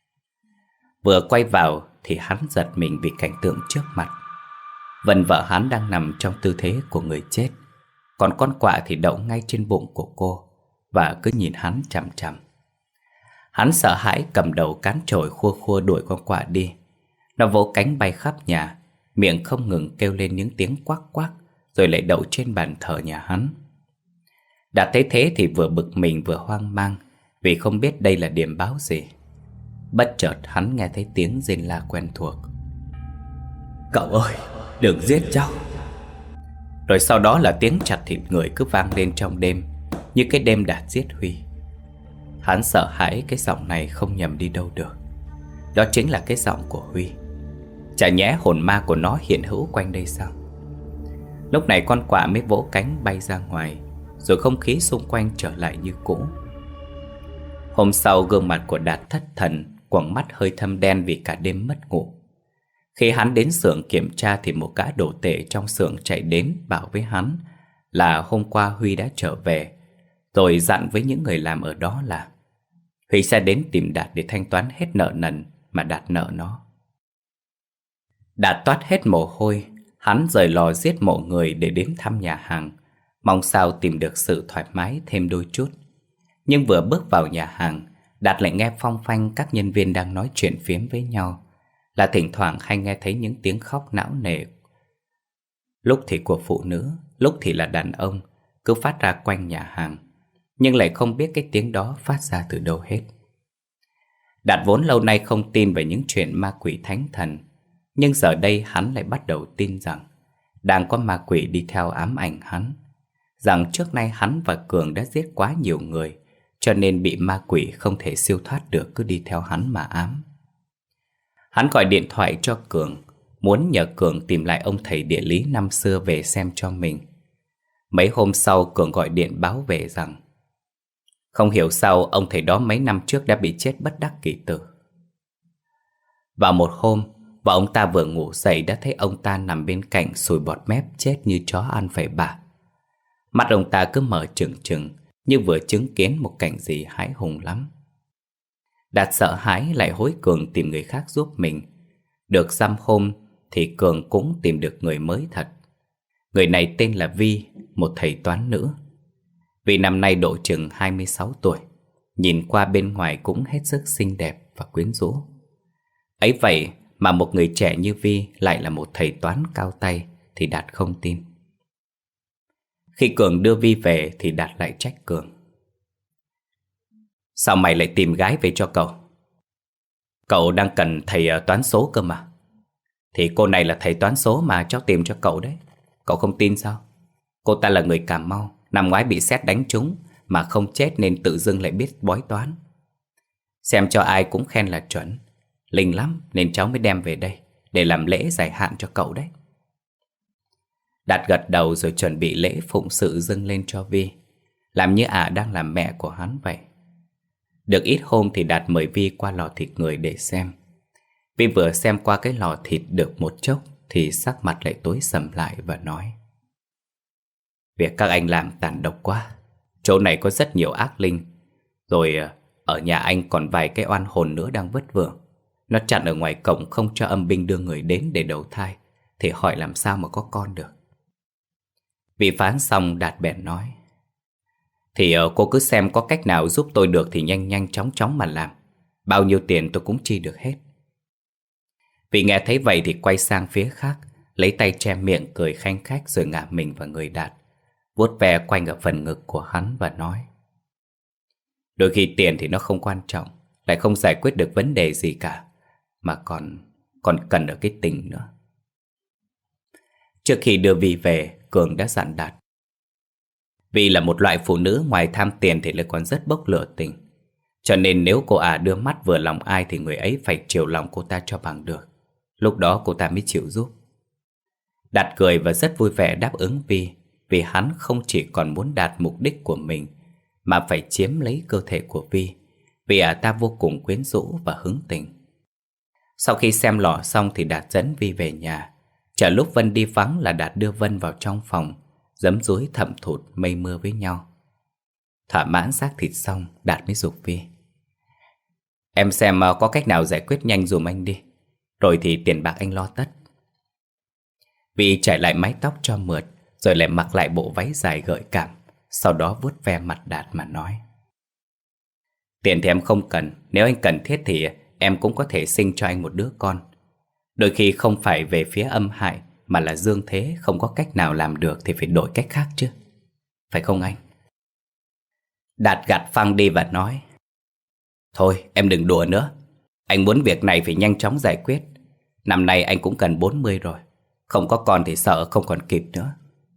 Vừa quay vào thì hắn giật mình vì cảnh tượng trước mặt. Vân vợ hắn đang nằm trong tư thế của người chết, còn con quạ thì đậu ngay trên bụng của cô và cứ nhìn hắn chằm chằm. Hắn sợ hãi cầm đầu cán chổi khua khua đuổi con quạ đi. Nó vỗ cánh bay khắp nhà, miệng không ngừng kêu lên những tiếng quắc quắc, rồi lại đậu trên bàn thờ nhà hắn. Đã thấy thế thì vừa bực mình vừa hoang mang, vì không biết đây là điểm báo gì. Bất chợt hắn nghe thấy tiếng rên la quen thuộc. Cậu ơi, đừng giết cháu. Rồi sau đó là tiếng chặt thịt người cứ vang lên trong đêm, như cái đêm Đạt giết Huy. Hắn sợ hãi cái giọng này không nhầm đi đâu được. Đó chính là cái giọng của Huy. Chả nhẽ hồn ma của nó hiện hữu quanh đây sao? Lúc này con quạ mới vỗ cánh bay ra ngoài, rồi không khí xung quanh trở lại như cũ. Hôm sau gương mặt của Đạt thất thần, quầng mắt hơi thâm đen vì cả đêm mất ngủ. Khi hắn đến xưởng kiểm tra thì một gã đồ tể trong xưởng chạy đến bảo với hắn là hôm qua Huy đã trở về, rồi dặn với những người làm ở đó là Huy sẽ đến tìm Đạt để thanh toán hết nợ nần mà Đạt nợ nó. Đạt toát hết mồ hôi, hắn rời lò giết mộ người để đến thăm nhà hàng, mong sao tìm được sự thoải mái thêm đôi chút. Nhưng vừa bước vào nhà hàng, Đạt lại nghe phong phanh các nhân viên đang nói chuyện phiếm với nhau, là thỉnh thoảng hay nghe thấy những tiếng khóc não nề. Lúc thì của phụ nữ, lúc thì là đàn ông, cứ phát ra quanh nhà hàng, nhưng lại không biết cái tiếng đó phát ra từ đâu hết. Đạt vốn lâu nay không tin về những chuyện ma quỷ thánh thần, nhưng giờ đây hắn lại bắt đầu tin rằng đang có ma quỷ đi theo ám ảnh hắn, rằng trước nay hắn và Cường đã giết quá nhiều người, cho nên bị ma quỷ không thể siêu thoát được cứ đi theo hắn mà ám. Hắn gọi điện thoại cho Cường, muốn nhờ Cường tìm lại ông thầy địa lý năm xưa về xem cho mình. Mấy hôm sau Cường gọi điện báo về rằng không hiểu sao ông thầy đó mấy năm trước đã bị chết bất đắc kỳ tử. Vào một hôm, và ông ta vừa ngủ dậy đã thấy ông ta nằm bên cạnh sùi bọt mép chết như chó ăn phải bả. Mắt ông ta cứ mở trừng trừng như vừa chứng kiến một cảnh gì hãi hùng lắm. Đạt sợ hãi lại hối Cường tìm người khác giúp mình. Được dăm hôm thì Cường cũng tìm được người mới thật. Người này tên là Vi, một thầy toán nữ. Vi năm nay độ chừng hai mươi sáu tuổi, nhìn qua bên ngoài cũng hết sức xinh đẹp và quyến rũ. Ấy vậy mà một người trẻ như Vi lại là một thầy toán cao tay thì Đạt không tin. Khi Cường đưa Vi về thì Đạt lại trách Cường: sao mày lại tìm gái về cho cậu? Cậu đang cần thầy toán số cơ mà. Thì cô này là thầy toán số mà cháu tìm cho cậu đấy. Cậu không tin sao? Cô ta là người Cà Mau, năm ngoái bị sét đánh trúng mà không chết nên tự dưng lại biết bói toán. Xem cho ai cũng khen là chuẩn, linh lắm nên cháu mới đem về đây để làm lễ giải hạn cho cậu đấy. Đạt gật đầu rồi chuẩn bị lễ phụng sự dâng lên cho Vi, làm như ả đang làm mẹ của hắn vậy. Được ít hôm thì Đạt mời Vi qua lò thịt người để xem. Vi vừa xem qua cái lò thịt được một chốc thì sắc mặt lại tối sầm lại và nói: việc các anh làm tàn độc quá. Chỗ này có rất nhiều ác linh. Rồi ở nhà anh còn vài cái oan hồn nữa đang vất vưởng. Nó chặn ở ngoài cổng không cho âm binh đưa người đến để đầu thai, thì hỏi làm sao mà có con được. Vì phán xong, Đạt bèn nói: thì cô cứ xem có cách nào giúp tôi được thì nhanh nhanh chóng chóng mà làm. Bao nhiêu tiền tôi cũng chi được hết. Vì nghe thấy vậy thì quay sang phía khác, lấy tay che miệng cười khanh khách rồi ngả mình vào người Đạt, vuốt ve quanh ở phần ngực của hắn và nói: đôi khi tiền thì nó không quan trọng, lại không giải quyết được vấn đề gì cả, mà còn còn cần ở cái tình nữa. Trước khi đưa Vi về, Cường đã dặn Đạt: Vi là một loại phụ nữ ngoài tham tiền thì lại còn rất bốc lửa tình. Cho nên nếu cô ả đưa mắt vừa lòng ai thì người ấy phải chiều lòng cô ta cho bằng được. Lúc đó cô ta mới chịu giúp. Đạt cười và rất vui vẻ đáp ứng Vi, vì hắn không chỉ còn muốn đạt mục đích của mình mà phải chiếm lấy cơ thể của Vi, vì ả ta vô cùng quyến rũ và hứng tình. Sau khi xem lò xong thì Đạt dẫn Vi về nhà. Chờ lúc Vân đi vắng là Đạt đưa Vân vào trong phòng, giấm dúi thậm thụt mây mưa với nhau. Thỏa mãn xác thịt xong, Đạt mới giục Vi: em xem có cách nào giải quyết nhanh dùm anh đi, rồi thì tiền bạc anh lo tất. Vi trải lại mái tóc cho mượt, rồi lại mặc lại bộ váy dài gợi cảm, sau đó vuốt ve mặt Đạt mà nói: tiền thì em không cần, nếu anh cần thiết thì em cũng có thể sinh cho anh một đứa con. Đôi khi không phải về phía âm hại, mà là dương thế không có cách nào làm được thì phải đổi cách khác chứ, phải không anh? Đạt gạt phăng đi và nói: thôi em đừng đùa nữa. Anh muốn việc này phải nhanh chóng giải quyết. Năm nay anh cũng gần bốn mươi rồi, không có con thì sợ không còn kịp nữa.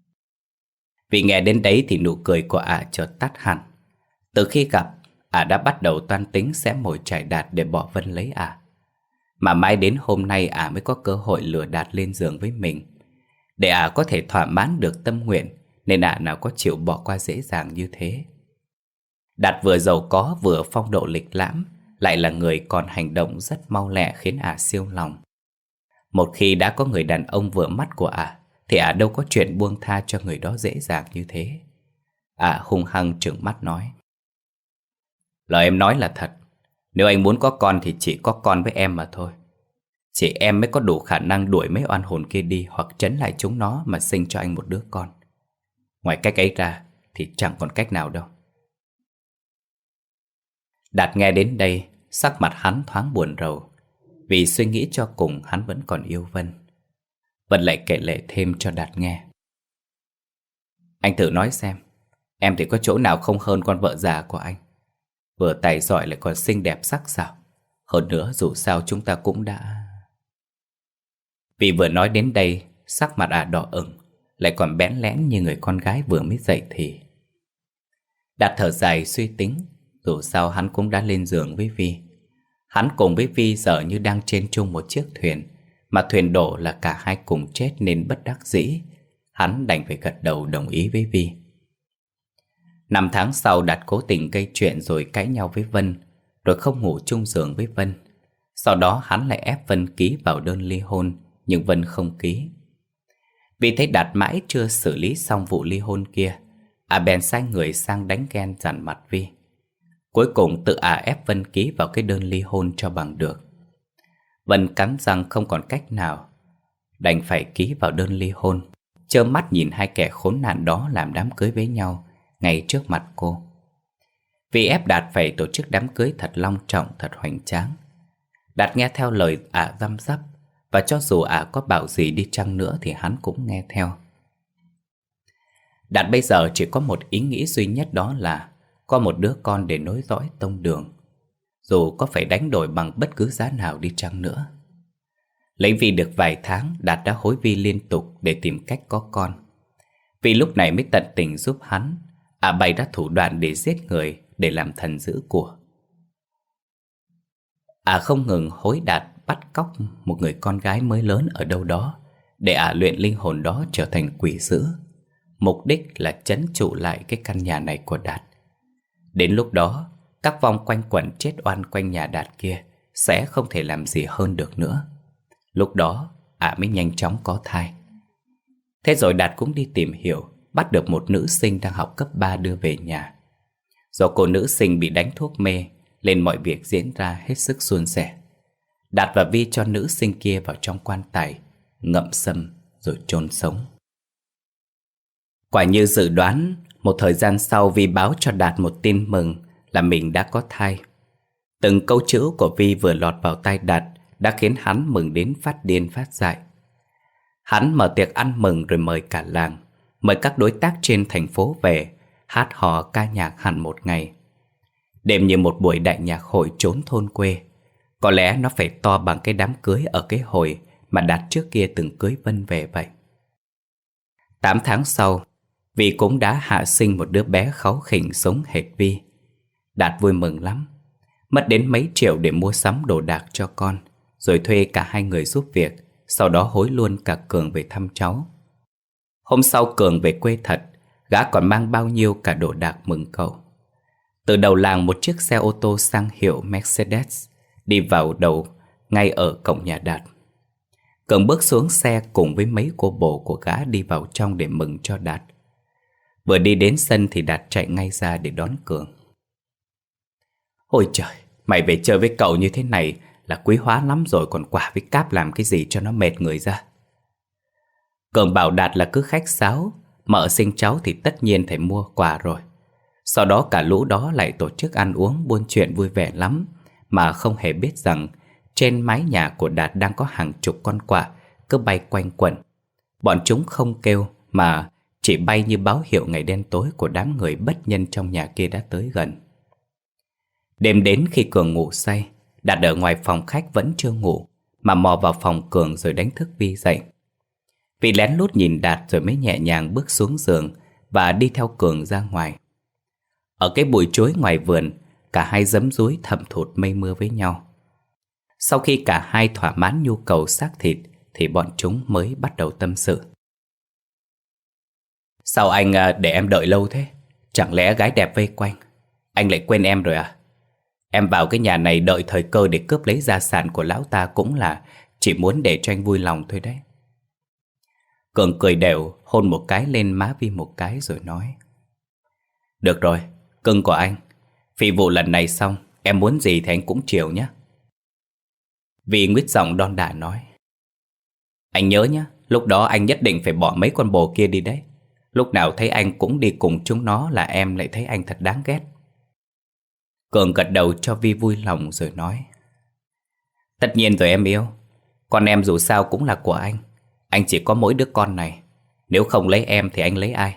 Vì nghe đến đấy thì nụ cười của ả chợt tắt hẳn. Từ khi gặp, ả đã bắt đầu toan tính sẽ mồi chài Đạt để bỏ Vân lấy ả. Mà mãi đến hôm nay ả mới có cơ hội lừa Đạt lên giường với mình. Để ả có thể thỏa mãn được tâm nguyện, nên ả nào có chịu bỏ qua dễ dàng như thế. Đạt vừa giàu có vừa phong độ lịch lãm, lại là người còn hành động rất mau lẹ khiến ả siêu lòng. Một khi đã có người đàn ông vừa mắt của ả thì ả đâu có chuyện buông tha cho người đó dễ dàng như thế. Ả hung hăng trừng mắt nói: lời em nói là thật. Nếu anh muốn có con thì chỉ có con với em mà thôi. Chỉ em mới có đủ khả năng đuổi mấy oan hồn kia đi, hoặc trấn lại chúng nó mà sinh cho anh một đứa con. Ngoài cách ấy ra thì chẳng còn cách nào đâu. Đạt nghe đến đây, sắc mặt hắn thoáng buồn rầu, vì suy nghĩ cho cùng hắn vẫn còn yêu Vân. Vân lại kể lể thêm cho Đạt nghe: anh thử nói xem, em thì có chỗ nào không hơn con vợ già của anh. Vừa tài giỏi lại còn xinh đẹp sắc sảo. Hơn nữa dù sao chúng ta cũng đã... Vì vừa nói đến đây, sắc mặt ả đỏ ửng, lại còn bẽn lẽn như người con gái vừa mới dậy thì. Đạt thở dài suy tính, dù sao hắn cũng đã lên giường với Vi. Hắn cùng với Vi giờ như đang trên chung một chiếc thuyền, mà thuyền đổ là cả hai cùng chết nên bất đắc dĩ. Hắn đành phải gật đầu đồng ý với Vi. Năm tháng sau, Đạt cố tình gây chuyện rồi cãi nhau với Vân, rồi không ngủ chung giường với Vân. Sau đó hắn lại ép Vân ký vào đơn ly hôn, nhưng Vân không ký. Vì thấy Đạt mãi chưa xử lý xong vụ ly hôn kia, ả bèn sai người sang đánh ghen dằn mặt Vi. Cuối cùng tự ả ép Vân ký vào cái đơn ly hôn cho bằng được. Vân cắn răng không còn cách nào, đành phải ký vào đơn ly hôn, trơ mắt nhìn hai kẻ khốn nạn đó làm đám cưới với nhau ngay trước mặt cô. Vì ép Đạt phải tổ chức đám cưới thật long trọng, thật hoành tráng. Đạt nghe theo lời ả răm rắp, và cho dù ả có bảo gì đi chăng nữa thì hắn cũng nghe theo. Đạt bây giờ chỉ có một ý nghĩ duy nhất, đó là có một đứa con để nối dõi tông đường, dù có phải đánh đổi bằng bất cứ giá nào đi chăng nữa. Lấy Vi được vài tháng, Đạt đã hối Vi liên tục để tìm cách có con. Vi lúc này mới tận tình giúp hắn. À bày ra thủ đoạn để giết người, để làm thần giữ của. À không ngừng hối Đạt bắt cóc một người con gái mới lớn ở đâu đó, để à luyện linh hồn đó trở thành quỷ dữ. Mục đích là trấn trụ lại cái căn nhà này của Đạt. Đến lúc đó, các vong quanh quẩn chết oan quanh nhà Đạt kia sẽ không thể làm gì hơn được nữa. Lúc đó, ả mới nhanh chóng có thai. Thế rồi Đạt cũng đi tìm hiểu, bắt được một nữ sinh đang học cấp ba đưa về nhà. Do cô nữ sinh bị đánh thuốc mê, nên mọi việc diễn ra hết sức suôn sẻ. Đạt và Vi cho nữ sinh kia vào trong quan tài, ngậm sâm rồi chôn sống. Quả như dự đoán, một thời gian sau Vi báo cho Đạt một tin mừng là mình đã có thai. Từng câu chữ của Vi vừa lọt vào tai Đạt đã khiến hắn mừng đến phát điên phát dại. Hắn mở tiệc ăn mừng rồi mời cả làng, mời các đối tác trên thành phố về, hát hò ca nhạc hẳn một ngày. Đêm như một buổi đại nhạc hội trốn thôn quê. Có lẽ nó phải to bằng cái đám cưới ở cái hồi mà Đạt trước kia từng cưới Vân về vậy. Tám tháng sau, Vi cũng đã hạ sinh một đứa bé kháu khỉnh giống hệt Vi. Đạt vui mừng lắm, mất đến mấy triệu để mua sắm đồ đạc cho con, rồi thuê cả hai người giúp việc, sau đó hối luôn cả Cường về thăm cháu. Hôm sau Cường về quê thật, gã còn mang bao nhiêu cả đồ đạc mừng cậu. Từ đầu làng một chiếc xe ô tô sang hiệu Mercedes đi vào đầu ngay ở cổng nhà Đạt. Cường bước xuống xe cùng với mấy cô bồ của gã đi vào trong để mừng cho Đạt. Vừa đi đến sân thì Đạt chạy ngay ra để đón Cường. Ôi trời, mày về chơi với cậu như thế này là quý hóa lắm rồi, còn quả với cáp làm cái gì cho nó mệt người ra. Cường bảo Đạt là cứ khách sáo, mợ sinh cháu thì tất nhiên phải mua quà rồi. Sau đó cả lũ đó lại tổ chức ăn uống buôn chuyện vui vẻ lắm, mà không hề biết rằng trên mái nhà của Đạt đang có hàng chục con quạ cứ bay quanh quẩn. Bọn chúng không kêu mà chỉ bay như báo hiệu ngày đen tối của đám người bất nhân trong nhà kia đã tới gần. Đêm đến khi Cường ngủ say, Đạt ở ngoài phòng khách vẫn chưa ngủ, mà mò vào phòng Cường rồi đánh thức Vi dậy. Vi lén lút nhìn Đạt rồi mới nhẹ nhàng bước xuống giường và đi theo Cường ra ngoài. Ở cái bụi chuối ngoài vườn, cả hai giấm dúi thầm thụt mây mưa với nhau. Sau khi cả hai thỏa mãn nhu cầu xác thịt thì bọn chúng mới bắt đầu tâm sự. Sao anh để em đợi lâu thế? Chẳng lẽ gái đẹp vây quanh anh lại quên em rồi à? Em vào cái nhà này đợi thời cơ để cướp lấy gia sản của lão ta cũng là chỉ muốn để cho anh vui lòng thôi đấy. Cường cười đều, hôn một cái lên má Vi một cái rồi nói: Được rồi, cưng của anh, phi vụ lần này xong, em muốn gì thì anh cũng chiều nhé. Vi nguýt giọng đon đả nói: Anh nhớ nhé, lúc đó anh nhất định phải bỏ mấy con bồ kia đi đấy. Lúc nào thấy anh cũng đi cùng chúng nó là em lại thấy anh thật đáng ghét. Cường gật đầu cho Vi vui lòng rồi nói: Tất nhiên rồi em yêu, con em dù sao cũng là của anh. Anh chỉ có mỗi đứa con này, nếu không lấy em thì anh lấy ai?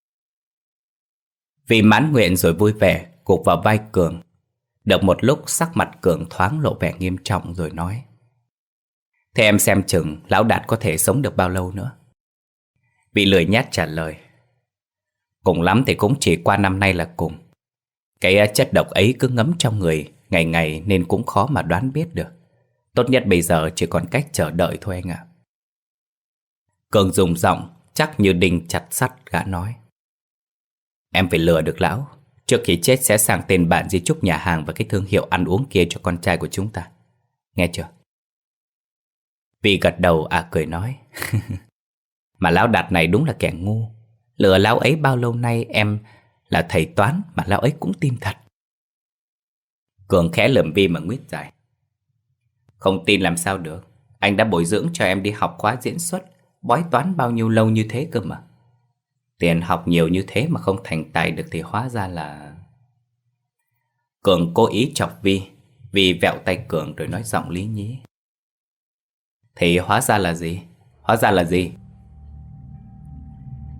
Vi mãn nguyện rồi vui vẻ gục vào vai Cường. Được một lúc sắc mặt Cường thoáng lộ vẻ nghiêm trọng rồi nói: Thế em xem chừng lão Đạt có thể sống được bao lâu nữa? Vi lười nhát trả lời: Cùng lắm thì cũng chỉ qua năm nay là cùng. Cái chất độc ấy cứ ngấm trong người ngày ngày nên cũng khó mà đoán biết được. Tốt nhất bây giờ chỉ còn cách chờ đợi thôi anh ạ. Cường dùng giọng chắc như đinh chặt sắt gã nói: Em phải lừa được lão, trước khi chết sẽ sang tên bản di chúc nhà hàng và cái thương hiệu ăn uống kia cho con trai của chúng ta. Nghe chưa? Vi gật đầu à cười nói: Mà lão Đạt này đúng là kẻ ngu. Lừa lão ấy bao lâu nay em là thầy toán mà lão ấy cũng tin thật. Cường khẽ lườm Vi mà nguyết dài: Không tin làm sao được. Anh đã bồi dưỡng cho em đi học khóa diễn xuất, bói toán bao nhiêu lâu như thế cơ mà. Tiền học nhiều như thế mà không thành tài được thì hóa ra là... Cường cố ý chọc Vi. Vi vẹo tay Cường rồi nói giọng lý nhí: Thì hóa ra là gì? Hóa ra là gì?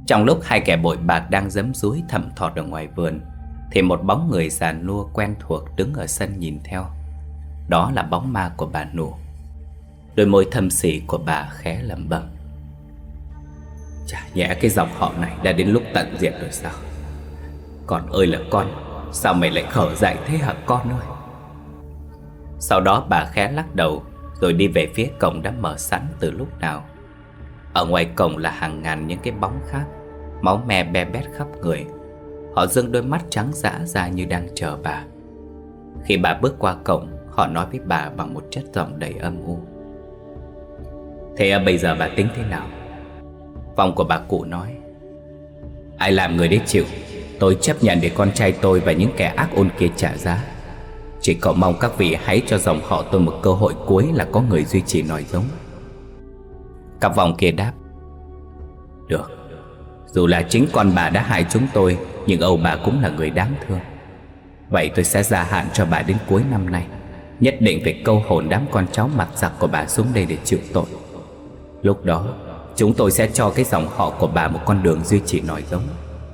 Trong lúc hai kẻ bội bạc đang giấm dúi thầm thọt ở ngoài vườn, thì một bóng người già nua quen thuộc đứng ở sân nhìn theo. Đó là bóng ma của bà Nụ. Đôi môi thâm sỉ của bà khẽ lẩm bẩm: chả nhẽ cái dòng họ này đã đến lúc tận diệt rồi sao? Con ơi là con, sao mày lại khở dại thế hả con ơi? Sau đó bà khẽ lắc đầu, rồi đi về phía cổng đã mở sẵn từ lúc nào. Ở ngoài cổng là hàng ngàn những cái bóng khác, máu me be bét khắp người. Họ giương đôi mắt trắng dã ra như đang chờ bà. Khi bà bước qua cổng, họ nói với bà bằng một chất giọng đầy âm u: thế bây giờ bà tính thế nào? Vòng của bà cụ nói: ai làm người đấy chịu, tôi chấp nhận để con trai tôi và những kẻ ác ôn kia trả giá. Chỉ cầu mong các vị hãy cho dòng họ tôi một cơ hội cuối là có người duy trì nòi giống. Cặp vòng kia đáp: được, dù là chính con bà đã hại chúng tôi, nhưng Âu bà cũng là người đáng thương. Vậy tôi sẽ gia hạn cho bà đến cuối năm nay. Nhất định phải câu hồn đám con cháu mặt giặc của bà xuống đây để chịu tội. Lúc đó chúng tôi sẽ cho cái dòng họ của bà một con đường duy trì nòi giống.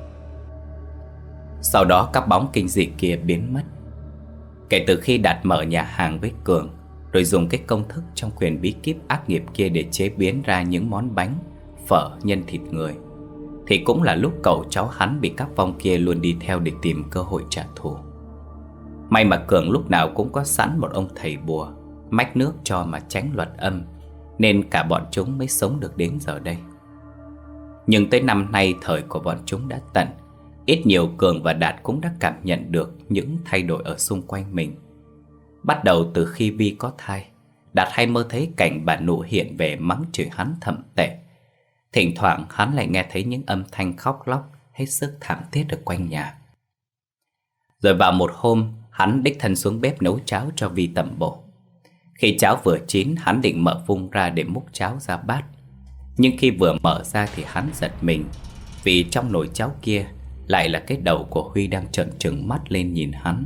Sau đó các bóng kinh dị kia biến mất. Kể từ khi Đạt mở nhà hàng với Cường, rồi dùng cái công thức trong quyền bí kíp ác nghiệp kia để chế biến ra những món bánh, phở nhân thịt người, thì cũng là lúc cậu cháu hắn bị các vong kia luôn đi theo để tìm cơ hội trả thù. May mà Cường lúc nào cũng có sẵn một ông thầy bùa mách nước cho mà tránh luật âm, nên cả bọn chúng mới sống được đến giờ đây. Nhưng tới năm nay thời của bọn chúng đã tận, ít nhiều Cường và Đạt cũng đã cảm nhận được những thay đổi ở xung quanh mình. Bắt đầu từ khi Vi có thai, Đạt hay mơ thấy cảnh bà Nụ hiện về mắng chửi hắn thậm tệ. Thỉnh thoảng hắn lại nghe thấy những âm thanh khóc lóc hết sức thảm thiết ở quanh nhà. Rồi vào một hôm, hắn đích thân xuống bếp nấu cháo cho Vi tẩm bổ. Khi cháo vừa chín, hắn định mở vung ra để múc cháo ra bát. Nhưng khi vừa mở ra thì hắn giật mình, vì trong nồi cháo kia lại là cái đầu của Huy đang trợn trừng mắt lên nhìn hắn.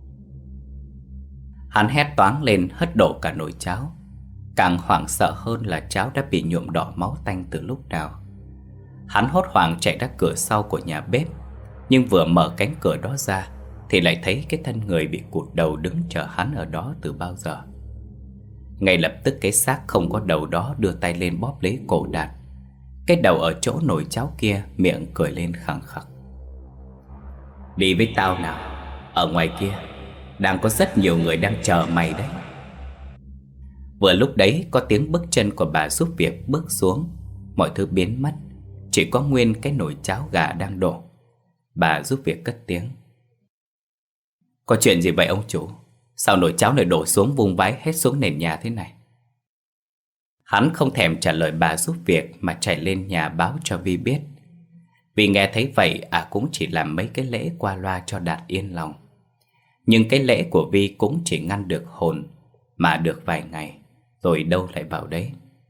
Hắn hét toáng lên hất đổ cả nồi cháo. Càng hoảng sợ hơn là cháo đã bị nhuộm đỏ máu tanh từ lúc nào. Hắn hốt hoảng chạy ra cửa sau của nhà bếp, nhưng vừa mở cánh cửa đó ra thì lại thấy cái thân người bị cụt đầu đứng chờ hắn ở đó từ bao giờ. Ngay lập tức cái xác không có đầu đó đưa tay lên bóp lấy cổ Đạt. Cái đầu ở chỗ nồi cháo kia miệng cười lên khẳng khặc: đi với tao nào, ở ngoài kia đang có rất nhiều người đang chờ mày đấy. Vừa lúc đấy có tiếng bước chân của bà giúp việc bước xuống. Mọi thứ biến mất, chỉ có nguyên cái nồi cháo gà đang đổ. Bà giúp việc cất tiếng: có chuyện gì vậy ông chủ? Sao nồi cháo lại đổ xuống vung vãi hết xuống nền nhà thế này? Hắn không thèm trả lời bà giúp việc mà chạy lên nhà báo cho Vi biết. Vì nghe thấy vậy, à cũng chỉ làm mấy cái lễ qua loa cho Đạt yên lòng. Nhưng cái lễ của Vi cũng chỉ ngăn được hồn, mà được vài ngày rồi đâu lại vào đấy.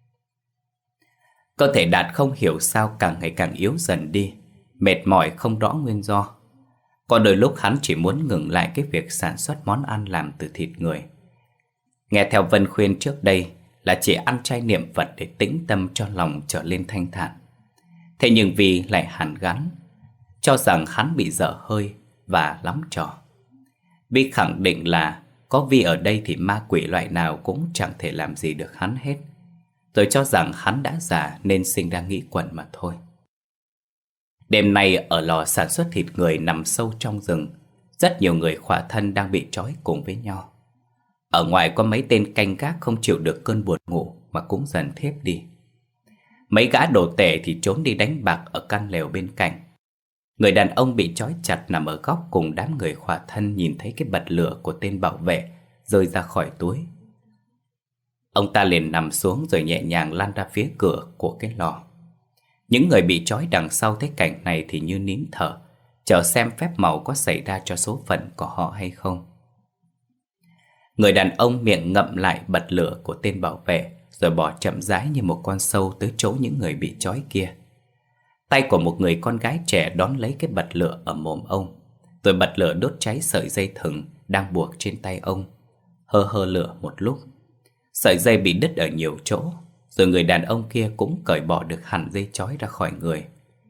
Cơ thể Đạt không hiểu sao càng ngày càng yếu dần đi, mệt mỏi không rõ nguyên do. Có đôi lúc hắn chỉ muốn ngừng lại cái việc sản xuất món ăn làm từ thịt người. Nghe theo Vân khuyên trước đây là chỉ ăn chay niệm Phật để tĩnh tâm cho lòng trở lên thanh thản. Thế nhưng Vi lại hàn gắn, cho rằng hắn bị dở hơi và lắm trò. Vi khẳng định là có Vi ở đây thì ma quỷ loại nào cũng chẳng thể làm gì được hắn hết, rồi cho rằng hắn đã già nên sinh ra nghĩ quẩn mà thôi. Đêm nay ở lò sản xuất thịt người nằm sâu trong rừng, rất nhiều người khỏa thân đang bị trói cùng với nhau. Ở ngoài có mấy tên canh gác không chịu được cơn buồn ngủ mà cũng dần thiếp đi. Mấy gã đồ tể thì trốn đi đánh bạc ở căn lều bên cạnh. Người đàn ông bị trói chặt nằm ở góc cùng đám người khỏa thân nhìn thấy cái bật lửa của tên bảo vệ rơi ra khỏi túi. Ông ta liền nằm xuống rồi nhẹ nhàng lăn ra phía cửa của cái lò. Những người bị trói đằng sau thấy cảnh này thì như nín thở, chờ xem phép màu có xảy ra cho số phận của họ hay không. Người đàn ông miệng ngậm lại bật lửa của tên bảo vệ, rồi bỏ chậm rãi như một con sâu tới chỗ những người bị trói kia. Tay của một người con gái trẻ đón lấy cái bật lửa ở mồm ông, rồi bật lửa đốt cháy sợi dây thừng đang buộc trên tay ông. Hơ hơ lửa một lúc, sợi dây bị đứt ở nhiều chỗ, rồi người đàn ông kia cũng cởi bỏ được hẳn dây trói ra khỏi người.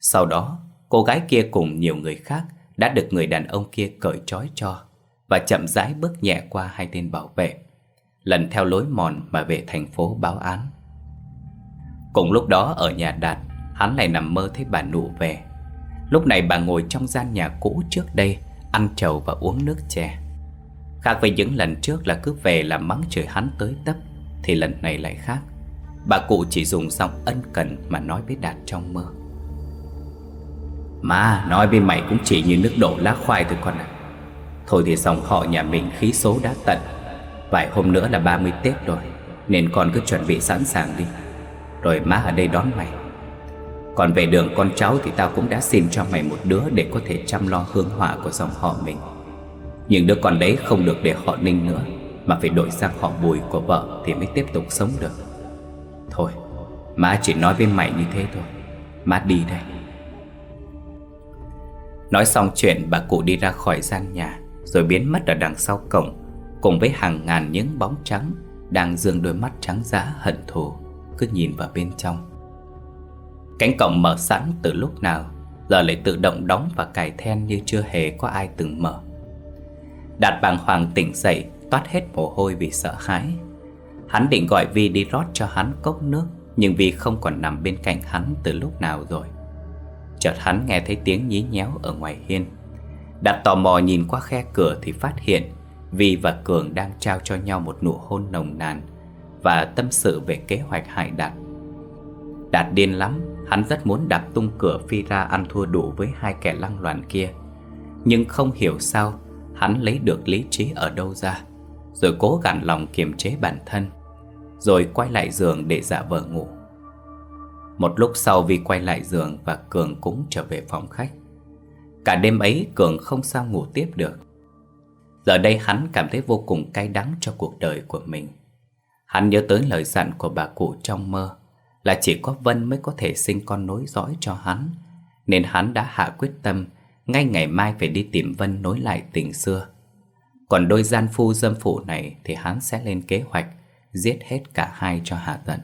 Sau đó, cô gái kia cùng nhiều người khác đã được người đàn ông kia cởi trói cho và chậm rãi bước nhẹ qua hai tên bảo vệ, lần theo lối mòn mà về thành phố báo án. Cùng lúc đó ở nhà Đạt, hắn lại nằm mơ thấy bà Nụ về. Lúc này bà ngồi trong gian nhà cũ trước đây, ăn trầu và uống nước chè. Khác với những lần trước là cứ về là mắng chửi hắn tới tấp, thì lần này lại khác. Bà cụ chỉ dùng giọng ân cần mà nói với Đạt trong mơ: "Má, nói với mày cũng chỉ như nước đổ lá khoai thôi con ạ. Thôi thì dòng họ nhà mình khí số đã tận. Vài hôm nữa là ba mươi Tết rồi, nên con cứ chuẩn bị sẵn sàng đi, rồi má ở đây đón mày. Còn về đường con cháu thì tao cũng đã xin cho mày một đứa để có thể chăm lo hương hỏa của dòng họ mình. Nhưng đứa con đấy không được để họ Ninh nữa, mà phải đổi sang họ Bùi của vợ thì mới tiếp tục sống được. Thôi, má chỉ nói với mày như thế thôi. Má đi đây." Nói xong chuyện, bà cụ đi ra khỏi gian nhà, rồi biến mất ở đằng sau cổng, cùng với hàng ngàn những bóng trắng đang dương đôi mắt trắng dã hận thù, cứ nhìn vào bên trong. Cánh cổng mở sẵn từ lúc nào, giờ lại tự động đóng và cài then như chưa hề có ai từng mở. Đạt bàng hoàng tỉnh dậy, toát hết mồ hôi vì sợ hãi. Hắn định gọi Vi đi rót cho hắn cốc nước, nhưng Vi không còn nằm bên cạnh hắn từ lúc nào rồi. Chợt hắn nghe thấy tiếng nhí nhéo ở ngoài hiên. Đạt tò mò nhìn qua khe cửa thì phát hiện Vi và Cường đang trao cho nhau một nụ hôn nồng nàn và tâm sự về kế hoạch hại Đạt. Đạt điên lắm, hắn rất muốn đạp tung cửa phi ra ăn thua đủ với hai kẻ lăng loàn kia. Nhưng không hiểu sao hắn lấy được lý trí ở đâu ra, rồi cố gắng lòng kiềm chế bản thân, rồi quay lại giường để giả vờ ngủ. Một lúc sau Vi quay lại giường và Cường cũng trở về phòng khách. Cả đêm ấy Cường không sao ngủ tiếp được. Giờ đây hắn cảm thấy vô cùng cay đắng cho cuộc đời của mình. Hắn nhớ tới lời dặn của bà cụ trong mơ là chỉ có Vân mới có thể sinh con nối dõi cho hắn, nên hắn đã hạ quyết tâm ngay ngày mai phải đi tìm Vân nối lại tình xưa. Còn đôi gian phu dâm phụ này thì hắn sẽ lên kế hoạch giết hết cả hai cho hạ tận.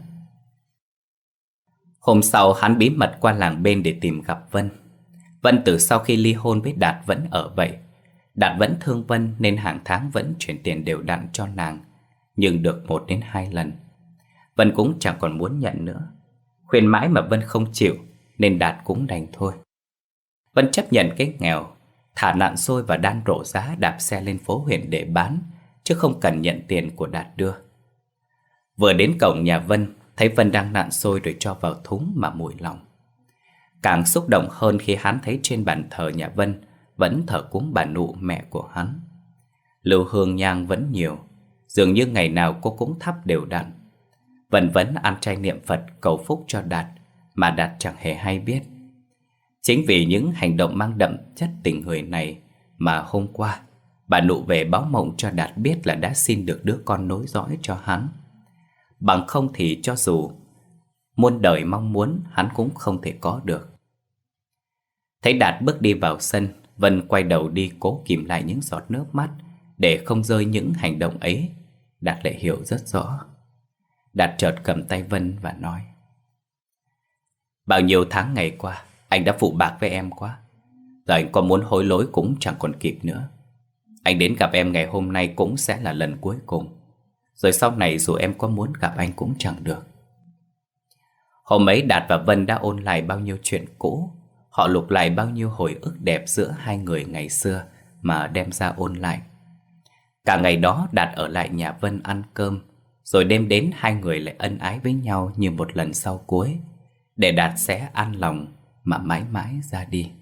Hôm sau hắn bí mật qua làng bên để tìm gặp Vân. Vân từ sau khi ly hôn với Đạt vẫn ở vậy. Đạt vẫn thương Vân nên hàng tháng vẫn chuyển tiền đều đặn cho nàng, nhưng được một đến hai lần. Vân cũng chẳng còn muốn nhận nữa. Khuyên mãi mà Vân không chịu, nên Đạt cũng đành thôi. Vân chấp nhận cái nghèo, thả nạn xôi và đan rổ giá đạp xe lên phố huyện để bán, chứ không cần nhận tiền của Đạt đưa. Vừa đến cổng nhà Vân, thấy Vân đang nặn xôi rồi cho vào thúng mà mùi lòng. Càng xúc động hơn khi hắn thấy trên bàn thờ nhà Vân vẫn thờ cúng bà Nụ mẹ của hắn. Lưu hương nhang vẫn nhiều, dường như ngày nào cô cũng thắp đều đặn. Vân vẫn ăn chay niệm Phật cầu phúc cho Đạt, mà Đạt chẳng hề hay biết. Chính vì những hành động mang đậm chất tình người này mà hôm qua bà Nụ về báo mộng cho Đạt biết là đã xin được đứa con nối dõi cho hắn. Bằng không thì cho dù muôn đời mong muốn, hắn cũng không thể có được. Thấy Đạt bước đi vào sân, Vân quay đầu đi cố kìm lại những giọt nước mắt để không rơi những hành động ấy. Đạt lại hiểu rất rõ. Đạt chợt cầm tay Vân và nói: "Bao nhiêu tháng ngày qua anh đã phụ bạc với em quá. Giờ anh có muốn hối lỗi cũng chẳng còn kịp nữa. Anh đến gặp em ngày hôm nay cũng sẽ là lần cuối cùng. Rồi sau này dù em có muốn gặp anh cũng chẳng được." Hôm ấy Đạt và Vân đã ôn lại bao nhiêu chuyện cũ. Họ lục lại bao nhiêu hồi ức đẹp giữa hai người ngày xưa mà đem ra ôn lại. Cả ngày đó Đạt ở lại nhà Vân ăn cơm, rồi đêm đến hai người lại ân ái với nhau như một lần sau cuối, để Đạt sẽ an lòng mà mãi mãi ra đi.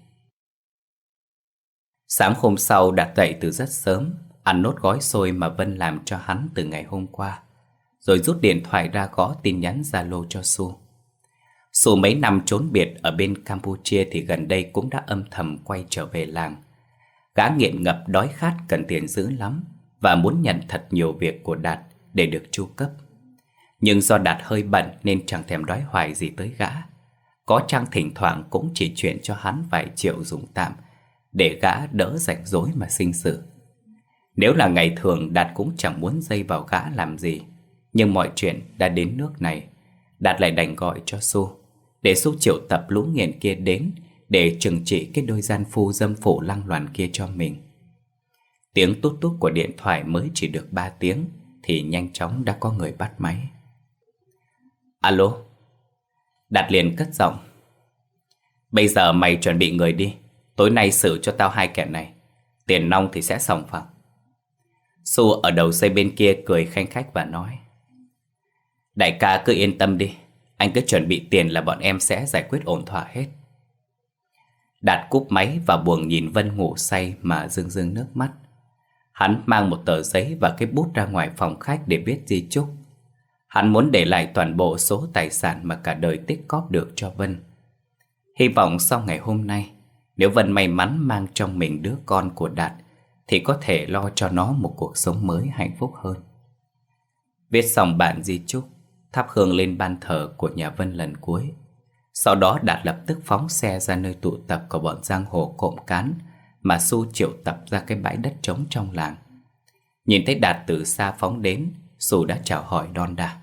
Sáng hôm sau Đạt dậy từ rất sớm, ăn nốt gói xôi mà Vân làm cho hắn từ ngày hôm qua, rồi rút điện thoại ra gõ tin nhắn Zalo cho Su. Su mấy năm trốn biệt ở bên Campuchia thì gần đây cũng đã âm thầm quay trở về làng. Gã nghiện ngập đói khát cần tiền dữ lắm và muốn nhận thật nhiều việc của Đạt để được chu cấp. Nhưng do Đạt hơi bận nên chẳng thèm đói hoài gì tới gã. Có chăng thỉnh thoảng cũng chỉ chuyển cho hắn vài triệu dùng tạm để gã đỡ rảnh rối mà sinh sự. Nếu là ngày thường Đạt cũng chẳng muốn dây vào gã làm gì, nhưng mọi chuyện đã đến nước này, Đạt lại đành gọi cho Su để Su triệu tập lũ nghiện kia đến để trừng trị cái đôi gian phu dâm phụ lăng loàn kia cho mình. Tiếng tút tút của điện thoại mới chỉ được ba tiếng thì nhanh chóng đã có người bắt máy. Alo. Đạt liền cất giọng. Bây giờ mày chuẩn bị người đi. Tối nay xử cho tao hai kẻ này. Tiền nong thì sẽ sòng phẳng. Su ở đầu dây bên kia cười khanh khách và nói: Đại ca cứ yên tâm đi, anh cứ chuẩn bị tiền là bọn em sẽ giải quyết ổn thỏa hết. Đạt cúp máy và buồn nhìn Vân ngủ say mà rưng rưng nước mắt. Hắn mang một tờ giấy và cái bút ra ngoài phòng khách để viết di chúc. Hắn muốn để lại toàn bộ số tài sản mà cả đời tích cóp được cho Vân. Hy vọng sau ngày hôm nay, nếu Vân may mắn mang trong mình đứa con của Đạt, thì có thể lo cho nó một cuộc sống mới hạnh phúc hơn. Viết xong bản di chúc, thắp hương lên ban thờ của nhà Vân lần cuối. Sau đó Đạt lập tức phóng xe ra nơi tụ tập của bọn giang hồ cộm cán mà Su triệu tập ra cái bãi đất trống trong làng. Nhìn thấy Đạt từ xa phóng đến, Su đã chào hỏi đon đả.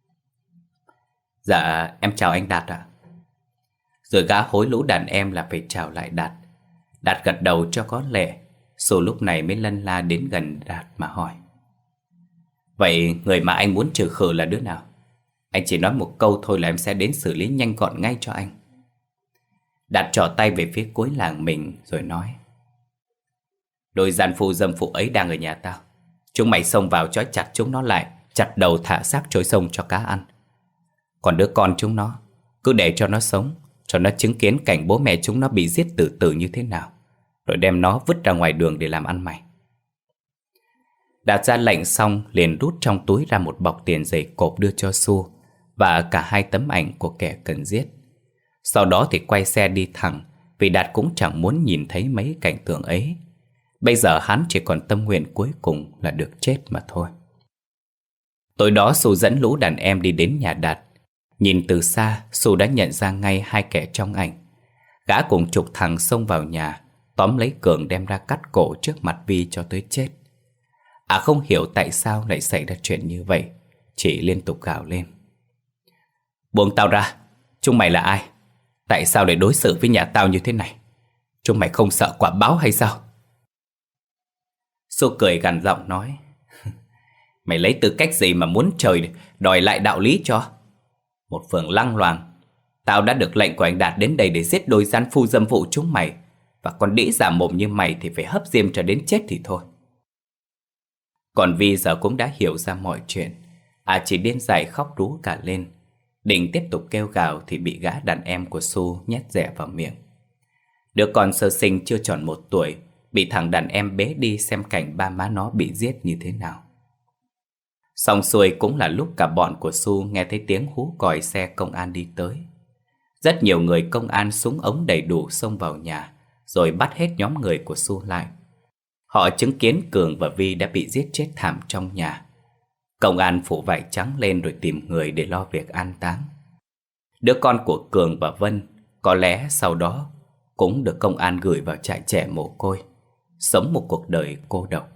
Dạ em chào anh Đạt ạ. Rồi gã hối lũ đàn em là phải chào lại Đạt. Đạt gật đầu cho có lệ. Su lúc này mới lân la đến gần Đạt mà hỏi: Vậy người mà anh muốn trừ khử là đứa nào? Anh chỉ nói một câu thôi là em sẽ đến xử lý nhanh gọn ngay cho anh. Đạt trỏ tay về phía cuối làng mình rồi nói: Đôi gian phu dâm phụ ấy đang ở nhà tao. Chúng mày xông vào trói chặt chúng nó lại, chặt đầu thả xác trôi sông cho cá ăn. Còn đứa con chúng nó, cứ để cho nó sống, cho nó chứng kiến cảnh bố mẹ chúng nó bị giết tử tử như thế nào, rồi đem nó vứt ra ngoài đường để làm ăn mày. Đạt ra lệnh xong liền rút trong túi ra một bọc tiền dày cộp đưa cho Su và cả hai tấm ảnh của kẻ cần giết. Sau đó thì quay xe đi thẳng, vì Đạt cũng chẳng muốn nhìn thấy mấy cảnh tượng ấy. Bây giờ hắn chỉ còn tâm nguyện cuối cùng là được chết mà thôi. Tối đó Su dẫn lũ đàn em đi đến nhà Đạt. Nhìn từ xa, Su đã nhận ra ngay hai kẻ trong ảnh. Gã cùng chục thằng xông vào nhà, tóm lấy Cường đem ra cắt cổ trước mặt Vi cho tới chết. À không hiểu tại sao lại xảy ra chuyện như vậy, chỉ liên tục gào lên: Buông tao ra, chúng mày là ai? Tại sao lại đối xử với nhà tao như thế này? Chúng mày không sợ quả báo hay sao? Su cười gằn giọng nói: Mày lấy tư cách gì mà muốn trời đòi lại đạo lý cho? Một phường lăng loàng, tao đã được lệnh của anh Đạt đến đây để giết đôi gian phu dâm phụ chúng mày, và con đĩ giả mồm như mày thì phải hấp diêm cho đến chết thì thôi. Còn Vi giờ cũng đã hiểu ra mọi chuyện. À chỉ điên dại khóc rú cả lên. Định tiếp tục kêu gào thì bị gã đàn em của Su nhét dẻ vào miệng. Đứa con sơ sinh chưa tròn một tuổi bị thằng đàn em bế đi xem cảnh ba má nó bị giết như thế nào. Xong xuôi cũng là lúc cả bọn của Su nghe thấy tiếng hú còi xe công an đi tới. Rất nhiều người công an súng ống đầy đủ xông vào nhà, rồi bắt hết nhóm người của Su lại. Họ chứng kiến Cường và Vi đã bị giết chết thảm trong nhà. Công an phủ vải trắng lên rồi tìm người để lo việc an táng. Đứa con của Cường và Vân có lẽ sau đó cũng được công an gửi vào trại trẻ mồ côi, sống một cuộc đời cô độc.